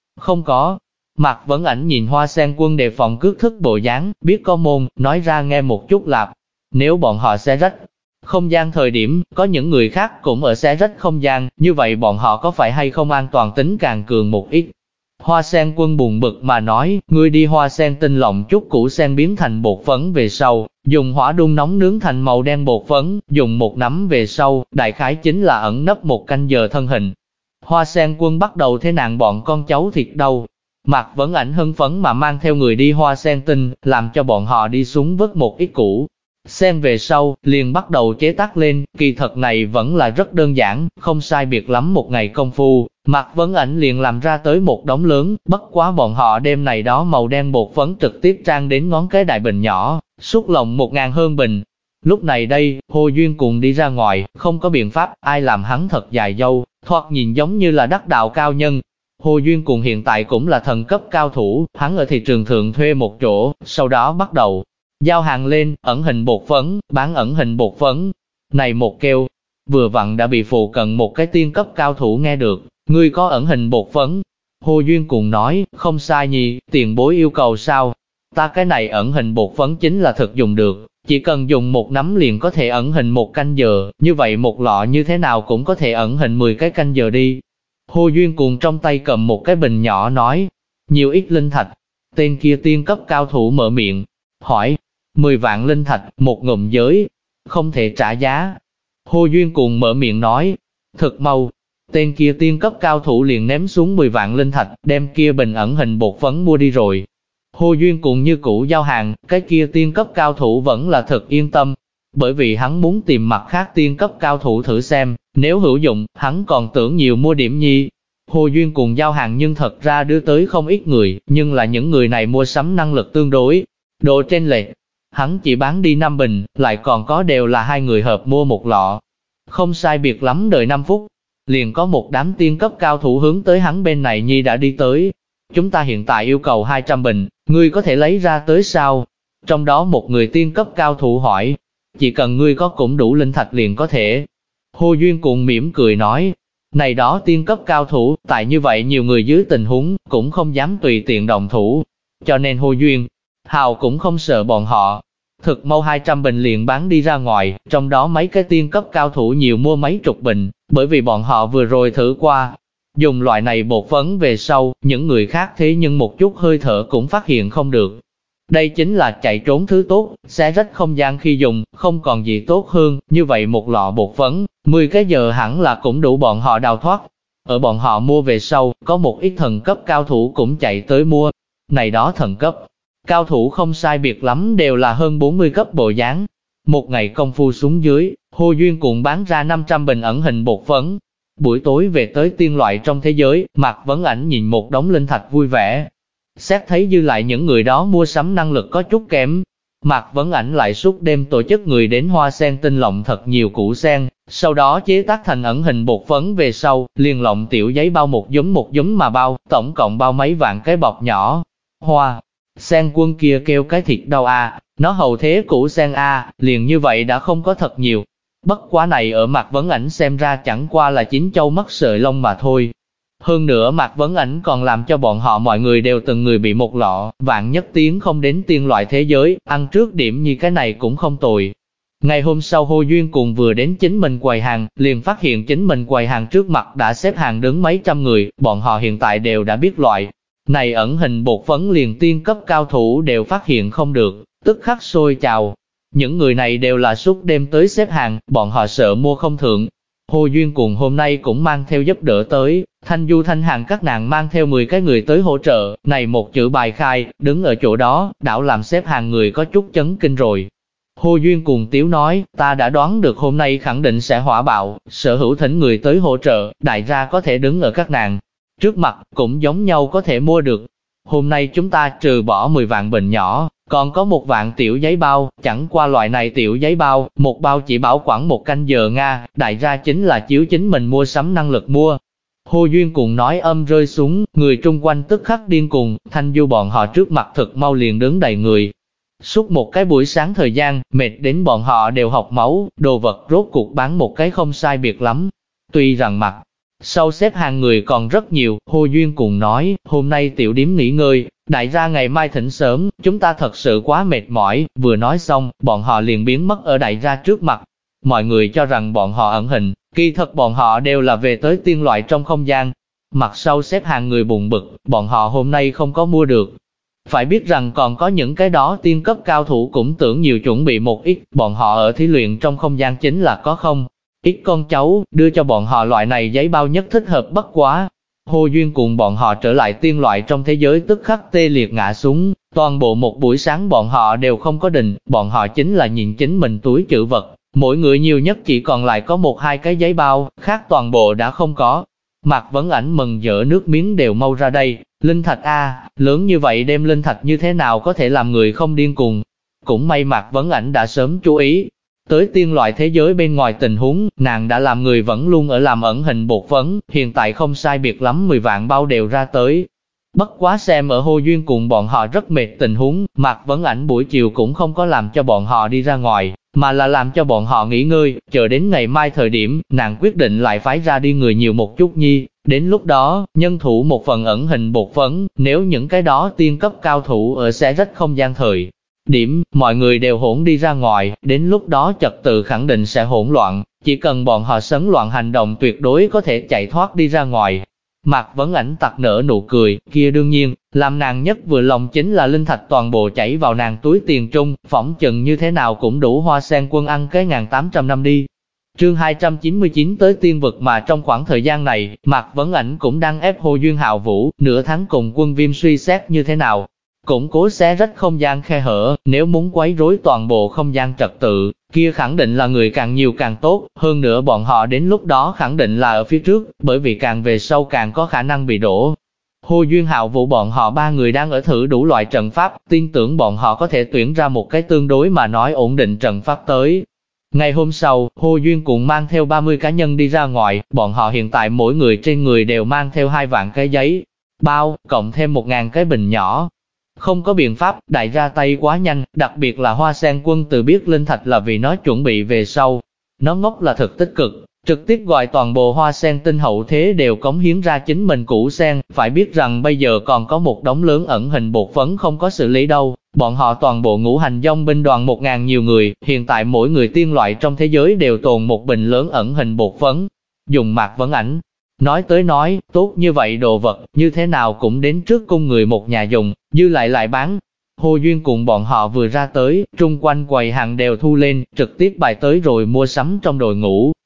có. Mạc Vấn Ảnh nhìn Hoa Sen Quân đề phòng cước thức bộ dáng, biết có môn, nói ra nghe một chút lạp. Nếu bọn họ xé rách không gian thời điểm, có những người khác cũng ở xé rách không gian, như vậy bọn họ có phải hay không an toàn tính càng cường một ít? Hoa Sen Quân buồn bực mà nói, ngươi đi hoa sen tinh lọc chút củ sen biến thành bột phấn về sau, dùng hỏa đun nóng nướng thành màu đen bột phấn, dùng một nắm về sau, đại khái chính là ẩn nấp 1 canh giờ thân hình. Hoa Sen Quân bắt đầu thế nạn bọn con cháu thịt đâu. Mạc Vấn Ảnh hưng phấn mà mang theo người đi hoa sen tinh, làm cho bọn họ đi xuống vớt một ít củ sen về sau, liền bắt đầu chế tác lên, kỳ thật này vẫn là rất đơn giản, không sai biệt lắm 1 ngày công phu, Mạc Vấn Ảnh liền làm ra tới một đống lớn, bất quá bọn họ đêm này đó màu đen bột phấn trực tiếp trang đến ngón cái đại bình nhỏ, suốt lồng 1000 hơn bình. Lúc này đây, Hồ Duyên cùng đi ra ngoài, không có biện pháp, ai làm hắn thật dài dâu, thoạt nhìn giống như là đắc đạo cao nhân. Hồ Duyên cùng hiện tại cũng là thần cấp cao thủ, hắn ở thị trường thượng thuê một chỗ, sau đó bắt đầu giao hàng lên, ẩn hình bột phấn, bán ẩn hình bột phấn. Này một kêu, vừa vặn đã bị phụ cận một cái tiên cấp cao thủ nghe được, ngươi có ẩn hình bột phấn. Hồ Duyên cùng nói, không sai nhỉ, tiền bối yêu cầu sao? Ta cái này ẩn hình bột phấn chính là thực dùng được, chỉ cần dùng 1 nắm liền có thể ẩn hình 1 canh giờ, như vậy một lọ như thế nào cũng có thể ẩn hình 10 cái canh giờ đi. Hồ Duyên cùng trong tay cầm một cái bình nhỏ nói, nhiều ít linh thạch. Tên kia tiên cấp cao thủ mở miệng, hỏi, 10 vạn linh thạch, 1 ngụm giới, không thể trả giá. Hồ Duyên cùng mở miệng nói, thực mau. Tên kia tiên cấp cao thủ liền ném xuống 10 vạn linh thạch, đem kia bình ẩn hình bột phấn mua đi rồi. Hồ Duyên cùng như cũ giao hàng, cái kia tiên cấp cao thủ vẫn là thật yên tâm, bởi vì hắn muốn tìm mặt khác tiên cấp cao thủ thử xem, nếu hữu dụng, hắn còn tưởng nhiều mua điểm nhi. Hồ Duyên cùng giao hàng nhưng thật ra đưa tới không ít người, nhưng là những người này mua sắm năng lực tương đối độ trên lệch. Hắn chỉ bán đi 5 bình, lại còn có đều là 2 người hợp mua 1 lọ. Không sai biệt lắm đợi 5 phút, liền có một đám tiên cấp cao thủ hướng tới hắn bên này nhi đã đi tới. Chúng ta hiện tại yêu cầu 200 bình, ngươi có thể lấy ra tới sao? Trong đó một người tiên cấp cao thủ hỏi, chỉ cần ngươi có cũng đủ linh thạch liền có thể. Hồ Duyên cùng mỉm cười nói, này đó tiên cấp cao thủ, tại như vậy nhiều người dưới tình huống, cũng không dám tùy tiện động thủ. Cho nên Hồ Duyên Hào cũng không sợ bọn họ. Thực mau 200 bình liền bán đi ra ngoài, trong đó mấy cái tiên cấp cao thủ nhiều mua mấy chục bình, bởi vì bọn họ vừa rồi thử qua. Dùng loại này bột phấn về sau, những người khác thế nhưng một chút hơi thở cũng phát hiện không được. Đây chính là chạy trốn thứ tốt, xé rách không gian khi dùng, không còn gì tốt hơn, như vậy một lọ bột phấn, 10 cái giờ hẳn là cũng đủ bọn họ đào thoát. Ở bọn họ mua về sau, có một ít thần cấp cao thủ cũng chạy tới mua. Này đó thần cấp, cao thủ không sai biệt lắm đều là hơn 40 cấp bộ dáng. Một ngày công phu xuống dưới, Hồ Duyên Cuồng bán ra 500 bình ẩn hình bột phấn. Buổi tối về tới tiên loại trong thế giới, Mạc Vấn Ảnh nhìn một đống linh thạch vui vẻ. Xét thấy dư lại những người đó mua sắm năng lực có chút kém. Mạc Vấn Ảnh lại suốt đêm tổ chức người đến Hoa Sen Tinh lộng thật nhiều củ sen, sau đó chế tác thành ẩn hình bột phấn về sau, liền lộng tiểu giấy bao một giúm mà bao, tổng cộng bao mấy vạn cái bọc nhỏ. Hoa Sen Quân kia kêu cái thịt đau a, nó hầu thế củ sen a, liền như vậy đã không có thật nhiều. Bất quá này ở Mạc Vấn Ảnh xem ra chẳng qua là chín châu mất sợi lông mà thôi. Hơn nữa Mạc Vấn Ảnh còn làm cho bọn họ mọi người đều từng người bị một lọ, vạn nhất tiến không đến tiên loại thế giới, ăn trước điểm như cái này cũng không tồi. Ngày hôm sau Hồ Duyên Cuồng vừa đến chính mình quầy hàng, liền phát hiện chính mình quầy hàng trước mặt đã xếp hàng đứng mấy trăm người, bọn họ hiện tại đều đã biết loại này ẩn hình bột phấn, liền tiên cấp cao thủ đều phát hiện không được, tức khắc sôi trào. Những người này đều là suốt đêm tới xếp hàng, bọn họ sợ mua không thượng. Hồ Duyên Cuồng hôm nay cũng mang theo giúp đỡ tới, Thanh Du Thanh Hàng các nàng mang theo 10 cái người tới hỗ trợ, này một chữ bài khai, đứng ở chỗ đó, đảo làm xếp hàng người có chút chấn kinh rồi. Hồ Duyên Cuồng tiếu nói, ta đã đoán được hôm nay khẳng định sẽ hỏa bạo, sở hữu thỉnh người tới hỗ trợ, đại gia có thể đứng ở các nàng trước mặt, cũng giống nhau có thể mua được. Hôm nay chúng ta trừ bỏ 10 vạn bình nhỏ, còn có 1 vạn tiểu giấy bao, chẳng qua loại này tiểu giấy bao, một bao chỉ bảo quản 1 canh giờ Nga, đại gia chính là chiếu chính mình mua sắm năng lực mua. Hồ Duyên Cuồng nói âm rơi xuống, người trung quanh tức khắc điên cuồng, Thanh Du bọn họ trước mặt thực mau liền đứng đầy người. Suốt một cái buổi sáng thời gian, mệt đến bọn họ đều học máu, đồ vật rốt cuộc bán một cái không sai biệt lắm. Tuy rằng mặt sau xếp hàng người còn rất nhiều, Hồ Duyên Cuồng nói, hôm nay tiểu điếm nghỉ ngơi, đại gia ngày mai thỉnh sớm, chúng ta thật sự quá mệt mỏi. Vừa nói xong, bọn họ liền biến mất ở đại gia trước mặt. Mọi người cho rằng bọn họ ẩn hình, kỳ thật bọn họ đều là về tới tiên loại trong không gian. Mặt sau xếp hàng người buồn bực, bọn họ hôm nay không có mua được. Phải biết rằng còn có những cái đó tiên cấp cao thủ cũng tưởng nhiều chuẩn bị một ít, bọn họ ở thí luyện trong không gian chính là có không ít con cháu, đưa cho bọn họ loại này giấy bao nhất thích hợp bất quá. Hồ Duyên Cuồng bọn họ trở lại tiên loại trong thế giới tức khắc tê liệt ngã xuống, toàn bộ một buổi sáng bọn họ đều không có định, bọn họ chính là nhìn chính mình túi trữ vật, mỗi người nhiều nhất chỉ còn lại có 1-2 cái giấy bao, khác toàn bộ đã không có. Mạc Vấn Ảnh mừng rỡ nước miếng đều mau ra đây, linh thạch a, lớn như vậy đem linh thạch như thế nào có thể làm người không điên cuồng. Cũng may Mạc Vấn Ảnh đã sớm chú ý tới tiên loại thế giới bên ngoài tình huống, nàng đã làm người vẫn luôn ở làm ẩn hình bột phấn, hiện tại không sai biệt lắm 10 vạn bao đều ra tới. Bất quá xem ở Hồ Duyên Cuồng bọn họ rất mệt tình huống, Mạc Vấn Ảnh buổi chiều cũng không có làm cho bọn họ đi ra ngoài, mà là làm cho bọn họ nghỉ ngơi, chờ đến ngày mai thời điểm, nàng quyết định lại phái ra đi người nhiều một chút nhi, đến lúc đó, nhân thủ một phần ẩn hình bột phấn, nếu những cái đó tiên cấp cao thủ ở sẽ rất không gian thời điểm, mọi người đều hỗn đi ra ngoài, đến lúc đó trật tự khẳng định sẽ hỗn loạn, chỉ cần bọn họ sấn loạn hành động tuyệt đối có thể chạy thoát đi ra ngoài. Mạc Vấn Ảnh tặc nở nụ cười, kia đương nhiên, làm nàng nhất vừa lòng chính là linh thạch toàn bộ chảy vào nàng túi tiền trung, phỏng chừng như thế nào cũng đủ Hoa Sen Quân ăn cái 1800 năm đi. Chương 299 tới tiên vực, mà trong khoảng thời gian này, Mạc Vấn Ảnh cũng đang ép Hồ Duyên Hạo Vũ, nửa tháng cùng Quân Viêm suy xét như thế nào củng cố xé rách không gian khe hở, nếu muốn quấy rối toàn bộ không gian trật tự, kia khẳng định là người càng nhiều càng tốt, hơn nữa bọn họ đến lúc đó khẳng định là ở phía trước, bởi vì càng về sau càng có khả năng bị đổ. Hồ Duyên Hạo Vũ bọn họ 3 người đang ở thử đủ loại trận pháp, tin tưởng bọn họ có thể tuyển ra một cái tương đối mà nói ổn định trận pháp tới. Ngày hôm sau, Hồ Duyên Cuồng mang theo 30 cá nhân đi ra ngoài, bọn họ hiện tại mỗi người trên người đều mang theo 2 vạn cái giấy bao, cộng thêm 1000 cái bình nhỏ. Không có biện pháp, đại ra tay quá nhanh, đặc biệt là Hoa Sen Quân từ biết linh thạch là vì nó chuẩn bị về sau. Nó ngốc là thực tích cực, trực tiếp gọi toàn bộ Hoa Sen Tinh hậu thế đều cống hiến ra chính mình củ sen, phải biết rằng bây giờ còn có một đống lớn ẩn hình bột phấn không có xử lý đâu. Bọn họ toàn bộ ngũ hành dòng binh đoàn 1000 nhiều người, hiện tại mỗi người tiên loại trong thế giới đều tồn một bình lớn ẩn hình bột phấn. Dùng Mạc Vấn Ảnh nói tới nói, tốt như vậy đồ vật, như thế nào cũng đến trước cung người một nhà dùng, dư lại bán. Hồ Duyên cùng bọn họ vừa ra tới, trung quanh quầy hàng đều thu lên, trực tiếp bài tới rồi mua sắm trong đội ngũ,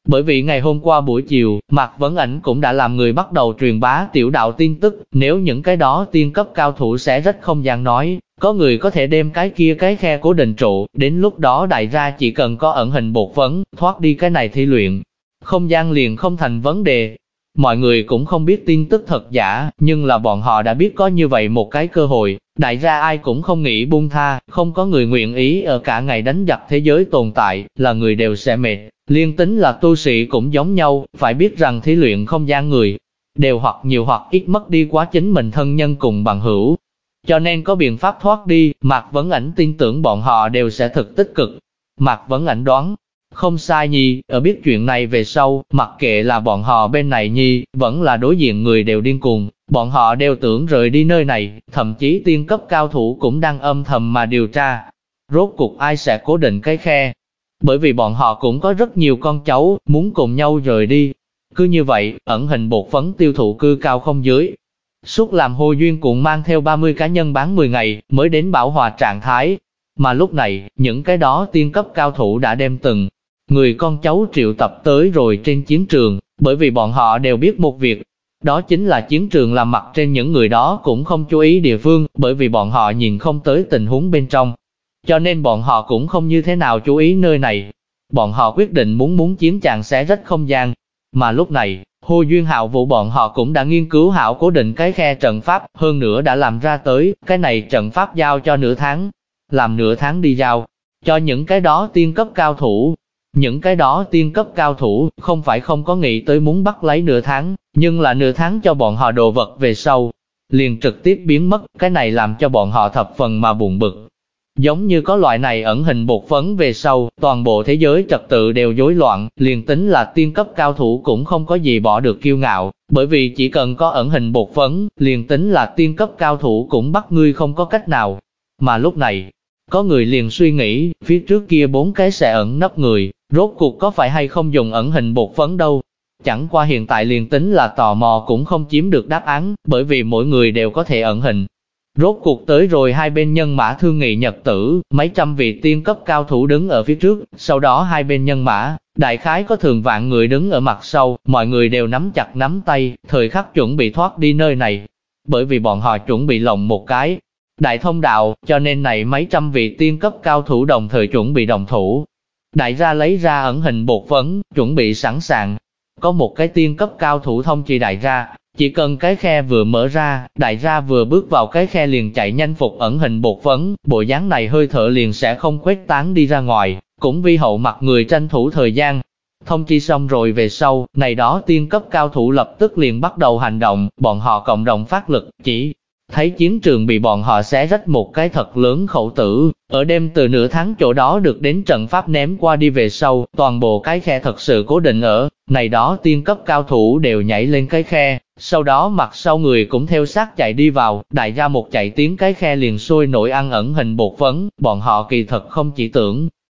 Bởi vì ngày hôm qua buổi chiều, Mạc Vấn Ảnh cũng đã làm người bắt đầu truyền bá tiểu đạo tin tức, nếu những cái đó tiên cấp cao thủ sẽ rất không gian nói, có người có thể đem cái kia cái khe cố định trụ, đến lúc đó đại gia chỉ cần có ẩn hình bột phấn, thoát đi cái này thi luyện. Không gian liền không thành vấn đề. Mọi người cũng không biết tin tức thật giả, nhưng là bọn họ đã biết có như vậy một cái cơ hội, đại gia ai cũng không nghĩ buông tha, không có người nguyện ý ở cả ngày đánh giặc thế giới tồn tại, là người đều sẽ mệt. Liên tính là tu sĩ cũng giống nhau, phải biết rằng thí luyện không gian người, đều hoặc nhiều hoặc ít mất đi quá chính mình thân nhân cùng bằng hữu. Cho nên có biện pháp thoát đi, Mạc Vấn Ảnh tin tưởng bọn họ đều sẽ thực tích cực. Mạc Vấn Ảnh đoán, không sai nhi, ở biết chuyện này về sau, mặc kệ là bọn họ bên này nhi, vẫn là đối diện người đều điên cuồng, bọn họ đều tưởng rời đi nơi này, thậm chí tiên cấp cao thủ cũng đang âm thầm mà điều tra. Rốt cuộc ai sẽ cố định cái khe? Bởi vì bọn họ cũng có rất nhiều con cháu, muốn cùng nhau rời đi. Cứ như vậy, ẩn hình bột phấn tiêu thụ cư cao không dưới. Suốt làm Hồ Duyên cũng mang theo 30 cá nhân bán 10 ngày, mới đến bảo hòa trạng thái. Mà lúc này, những cái đó tiên cấp cao thủ đã đem từng người con cháu triệu tập tới rồi trên chiến trường, bởi vì bọn họ đều biết một việc. Đó chính là chiến trường làm mặt trên những người đó cũng không chú ý địa phương, bởi vì bọn họ nhìn không tới tình huống bên trong. Cho nên bọn họ cũng không như thế nào chú ý nơi này. Bọn họ quyết định muốn chiến chàng xé rách không gian. Mà lúc này, Hồ Duyên Hạo vụ bọn họ cũng đã nghiên cứu hảo cố định cái khe trận pháp, hơn nữa đã làm ra tới, cái này trận pháp giao cho nửa tháng. Làm nửa tháng đi giao, cho những cái đó tiên cấp cao thủ. Những cái đó tiên cấp cao thủ, không phải không có nghĩ tới muốn bắt lấy nửa tháng, nhưng là nửa tháng cho bọn họ đồ vật về sau, liền trực tiếp biến mất, cái này làm cho bọn họ thập phần mà buồn bực. Giống như có loại này ẩn hình bột phấn về sau, toàn bộ thế giới trật tự đều rối loạn, liền tính là tiên cấp cao thủ cũng không có gì bỏ được kiêu ngạo, bởi vì chỉ cần có ẩn hình bột phấn, liền tính là tiên cấp cao thủ cũng bắt ngươi không có cách nào. Mà lúc này, có người liền suy nghĩ, phía trước kia 4 cái sẽ ẩn nấp người, rốt cuộc có phải hay không dùng ẩn hình bột phấn đâu. Chẳng qua hiện tại liền tính là tò mò cũng không chiếm được đáp án, bởi vì mỗi người đều có thể ẩn hình. Rốt cuộc tới rồi hai bên nhân mã thương nghị nhật tử, mấy trăm vị tiên cấp cao thủ đứng ở phía trước, sau đó hai bên nhân mã, đại khái có thường vạn người đứng ở mặt sau, mọi người đều nắm chặt nắm tay, thời khắc chuẩn bị thoát đi nơi này. Bởi vì bọn họ chuẩn bị lộng một cái đại thông đạo, cho nên này mấy trăm vị tiên cấp cao thủ đồng thời chuẩn bị đồng thủ. Đại gia lấy ra ẩn hình bột phấn, chuẩn bị sẵn sàng. Có một cái tiên cấp cao thủ thông chi đại gia, chỉ cần cái khe vừa mở ra, đại gia vừa bước vào cái khe liền chạy nhanh phục ẩn hình bột phấn, bộ dáng này hơi thở liền sẽ không khuếch tán đi ra ngoài, cũng vì hậu mặt người tranh thủ thời gian. Thông chi xong rồi về sau, này đó tiên cấp cao thủ lập tức liền bắt đầu hành động, bọn họ cộng đồng phát lực, chỉ thấy chiến trường bị bọn họ xé rách một cái thật lớn khẩu tử, ở đêm từ nửa tháng chỗ đó được đến trận pháp ném qua đi về sau, toàn bộ cái khe thật sự cố định ở, này đó tiên cấp cao thủ đều nhảy lên cái khe, sau đó mặt sau người cũng theo sát chạy đi vào, đại gia một chạy tiếng cái khe liền sôi nổi ăn ẩn hình bột phấn, bọn họ kỳ thật không chỉ tưởng